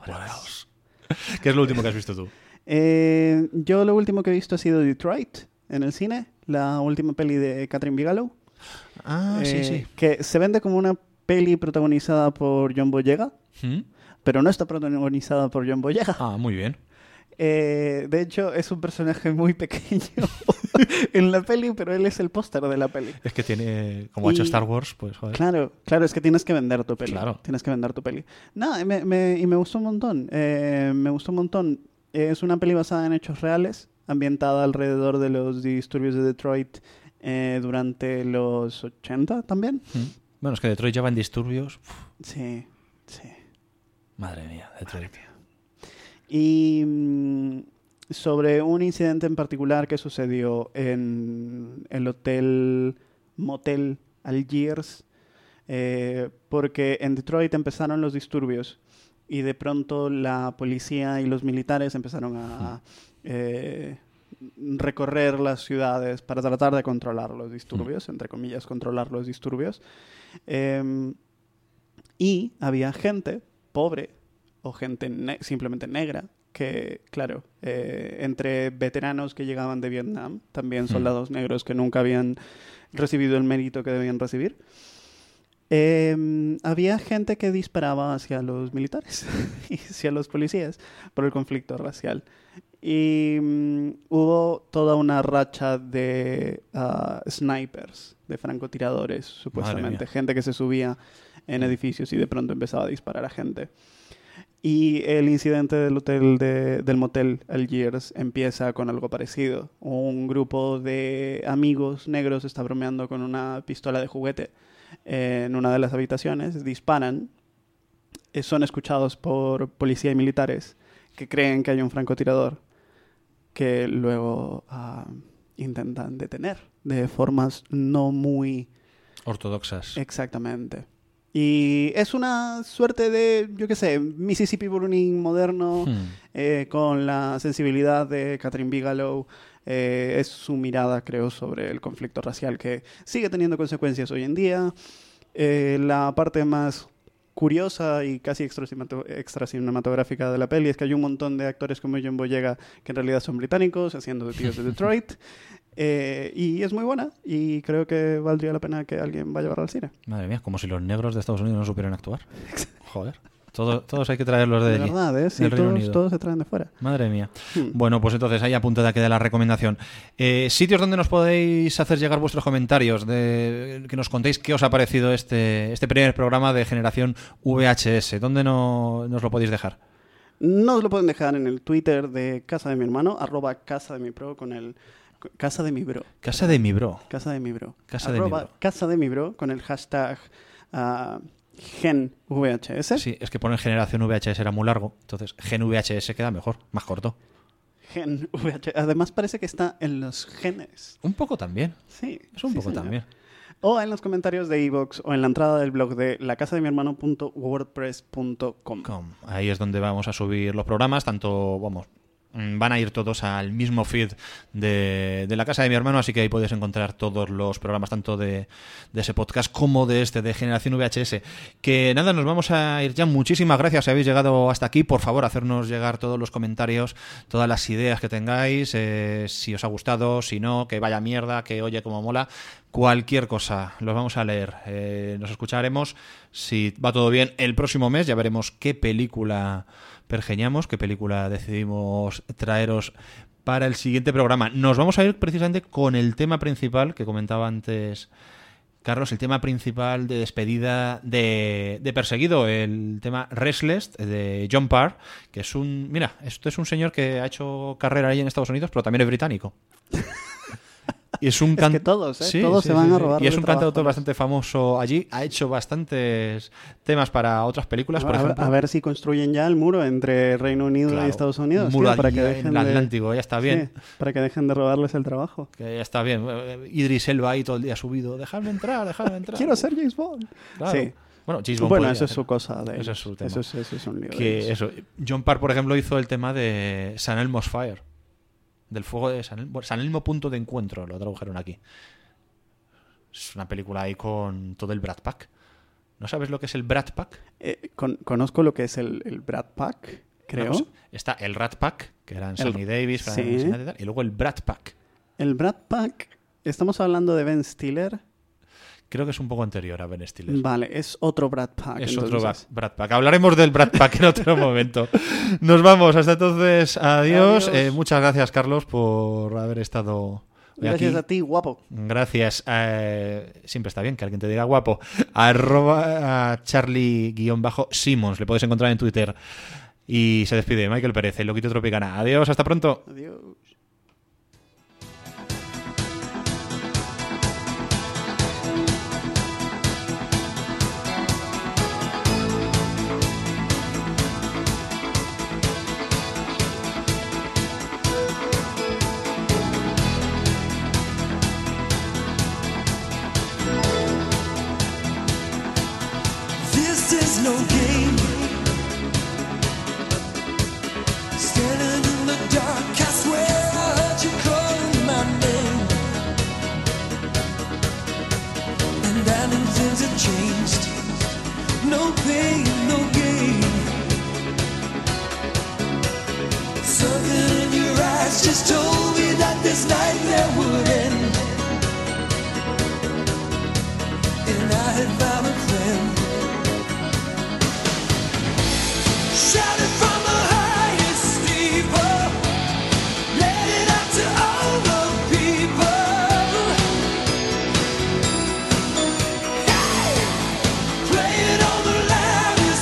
G: ¿Qué es lo último que has visto tú?
B: Eh, yo lo último que he visto ha sido Detroit en el cine, la última peli de Catherine Bigelow.
G: Ah,
B: eh,
G: sí, sí.
B: Que se vende como una peli protagonizada por John Boyega,
G: ¿Mm?
B: pero no está protagonizada por John Boyega.
G: Ah, muy bien.
B: Eh, de hecho, es un personaje muy pequeño en la peli, pero él es el póster de la peli.
G: Es que tiene, como ha
B: y,
G: hecho Star Wars, pues joder.
B: Claro, claro, es que tienes que vender tu peli.
G: Claro.
B: Tienes que vender tu peli. No, me, me, y me gustó un montón. Eh, me gustó un montón. Es una peli basada en hechos reales, ambientada alrededor de los disturbios de Detroit eh, durante los ochenta también.
G: ¿Mm? Bueno, es que Detroit ya va en disturbios. Uf.
B: Sí, sí.
G: Madre mía, Detroit.
B: Madre mía. Y mmm, sobre un incidente en particular que sucedió en el hotel Motel Algiers, eh, porque en Detroit empezaron los disturbios y de pronto la policía y los militares empezaron a eh, recorrer las ciudades para tratar de controlar los disturbios, entre comillas, controlar los disturbios. Eh, y había gente pobre o gente ne- simplemente negra, que, claro, eh, entre veteranos que llegaban de Vietnam, también soldados mm. negros que nunca habían recibido el mérito que debían recibir, eh, había gente que disparaba hacia los militares y hacia los policías por el conflicto racial. Y um, hubo toda una racha de uh, snipers, de francotiradores, supuestamente, gente que se subía en edificios y de pronto empezaba a disparar a gente. Y el incidente del hotel de, del motel Algiers empieza con algo parecido. Un grupo de amigos negros está bromeando con una pistola de juguete en una de las habitaciones, disparan, eh, son escuchados por policía y militares que creen que hay un francotirador que luego uh, intentan detener de formas no muy
G: ortodoxas.
B: Exactamente. Y es una suerte de, yo qué sé, Mississippi Burning moderno, hmm. eh, con la sensibilidad de Catherine Bigelow. Eh, es su mirada, creo, sobre el conflicto racial que sigue teniendo consecuencias hoy en día. Eh, la parte más curiosa y casi extra-cinematográfica de la peli es que hay un montón de actores como John Boyega que en realidad son británicos, haciendo de tíos de Detroit. Eh, y es muy buena y creo que valdría la pena que alguien vaya a verla al cine.
G: Madre mía, como si los negros de Estados Unidos no supieran actuar. Joder. Todo, todos hay que traerlos de,
B: de
G: allí.
B: verdad, ¿eh? Sí, todos, todos se traen de fuera.
G: Madre mía.
B: Hmm.
G: Bueno, pues entonces ahí apuntada queda la recomendación. Eh, sitios donde nos podéis hacer llegar vuestros comentarios, de que nos contéis qué os ha parecido este, este primer programa de Generación V H S. ¿Dónde no, nos lo podéis dejar?
B: Nos lo pueden dejar en el Twitter de Casa de mi Hermano, arroba Casa de mi Pro, con el... Casa de mi Bro.
G: Casa de mi Bro.
B: Casa de mi Bro.
G: Casa de mi Bro.
B: Casa de mi Bro, con el hashtag... Uh, Gen V H S.
G: Sí, es que poner Generación V H S era muy largo, entonces Gen V H S queda mejor, más corto.
B: Gen V H S. Además parece que está en los genes.
G: Un poco también.
B: Sí.
G: Es un
B: sí,
G: poco
B: señor.
G: también.
B: O en los comentarios de iVoox o en la entrada del blog de la casa de mi hermano punto wordpress punto com.
G: Ahí es donde vamos a subir los programas, tanto, vamos, van a ir todos al mismo feed de, de la casa de mi hermano, así que ahí podéis encontrar todos los programas, tanto de, de ese podcast como de este, de Generación V H S. Que nada, nos vamos a ir ya. Muchísimas gracias si habéis llegado hasta aquí. Por favor, hacernos llegar todos los comentarios, todas las ideas que tengáis, eh, si os ha gustado, si no, que vaya mierda, que oye como mola. Cualquier cosa, los vamos a leer. Eh, nos escucharemos, si va todo bien, el próximo mes. Ya veremos qué película pergeñamos, qué película decidimos traeros para el siguiente programa. Nos vamos a ir precisamente con el tema principal que comentaba antes Carlos, el tema principal de despedida de, de Perseguido, el tema Restless de John Parr, que es un... Mira, esto es un señor que ha hecho carrera ahí en Estados Unidos, pero también es británico. Y es un
B: es
G: can...
B: que todos, ¿eh?
G: sí,
B: todos
G: sí,
B: se van
G: sí,
B: a robar.
G: Y es un
B: trabajo,
G: cantautor
B: ¿no?
G: bastante famoso allí. Ha hecho bastantes temas para otras películas,
B: a,
G: por
B: a,
G: ejemplo.
B: A ver si construyen ya el muro entre Reino Unido
G: Claro,
B: y Estados Unidos.
G: Muro
B: tío, para que dejen
G: en el
B: de...
G: Atlántico, ya está bien.
B: Sí, para que dejen de robarles el trabajo.
G: Que ya está bien. Idris Elba ahí todo el día subido. Dejadme entrar, dejadme entrar.
B: Quiero ser James Bond.
G: Claro.
B: Sí.
G: Bueno, James Bond
B: bueno
G: podría
B: eso es
G: ser.
B: su cosa. De
G: eso es su tema.
B: Eso es, eso es un lío.
G: Que eso. John Parr, por ejemplo, hizo el tema de San Elmo's Fire. Del fuego de San Elmo. San Elmo punto de encuentro, lo tradujeron aquí. Es una película ahí con todo el Brat Pack. ¿No sabes lo que es el Brat Pack?
B: Eh, con, conozco lo que es el, el Brat Pack, creo.
G: Cosa, está el Rat Pack, que eran Sammy
B: el,
G: Davis, Frank
B: sí.
G: Sinatra y tal, y luego el Brat Pack.
B: El Brat Pack, ¿estamos hablando de Ben Stiller?
G: Creo que es un poco anterior a Ben Stiller.
B: Vale, es otro Brat Pack.
G: Es
B: entonces.
G: otro Brat Pack. Hablaremos del Brat Pack en otro momento. Nos vamos. Hasta entonces. Adiós.
B: Adiós.
G: Eh, muchas gracias, Carlos, por haber estado hoy
B: Gracias
G: aquí.
B: a ti, guapo.
G: Gracias. Eh, siempre está bien que alguien te diga guapo. Arroba a Charlie-Simons. Le podéis encontrar en Twitter. Y se despide Michael Pérez, el Loquito Tropicana. Adiós. Hasta pronto.
B: Adiós.
H: This is no game. Standing in the dark, I swear I heard you calling my name. And I knew things had changed. No pain, no gain. Something in your eyes just told me that this nightmare would end. And I had found a friend. Shouted from the highest steeple, let it out to all the people. Hey! Play it on the loudest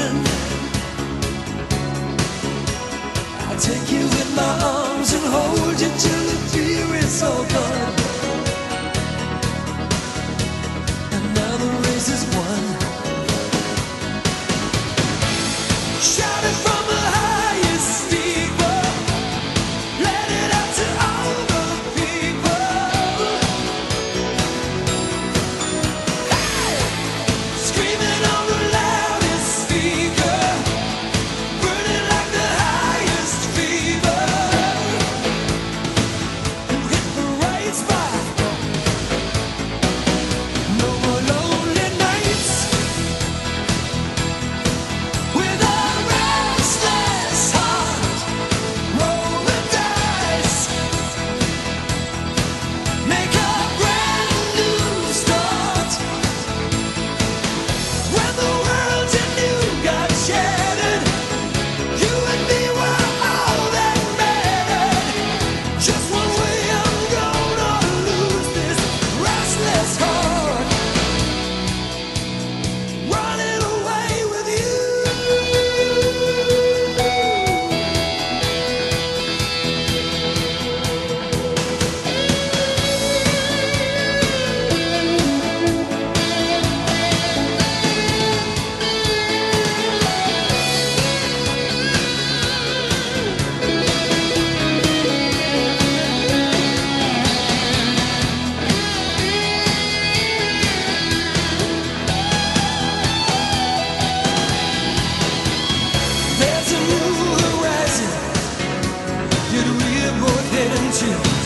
H: friend. I'll take you in my arms and hold you till the fear is all gone. And now the race is won. Shout it from the highest steeple, let it out to all the people. Hey! Screaming on the loudest speaker, burning like the highest fever. You hit the right spot. No more lonely nights with a restless heart. Roll the dice, make a brand new start. When the world you knew got shattered, you and me were all that mattered. Just one way I'm gonna lose this restless heart, running away with you. There's a new horizon that we're both heading to.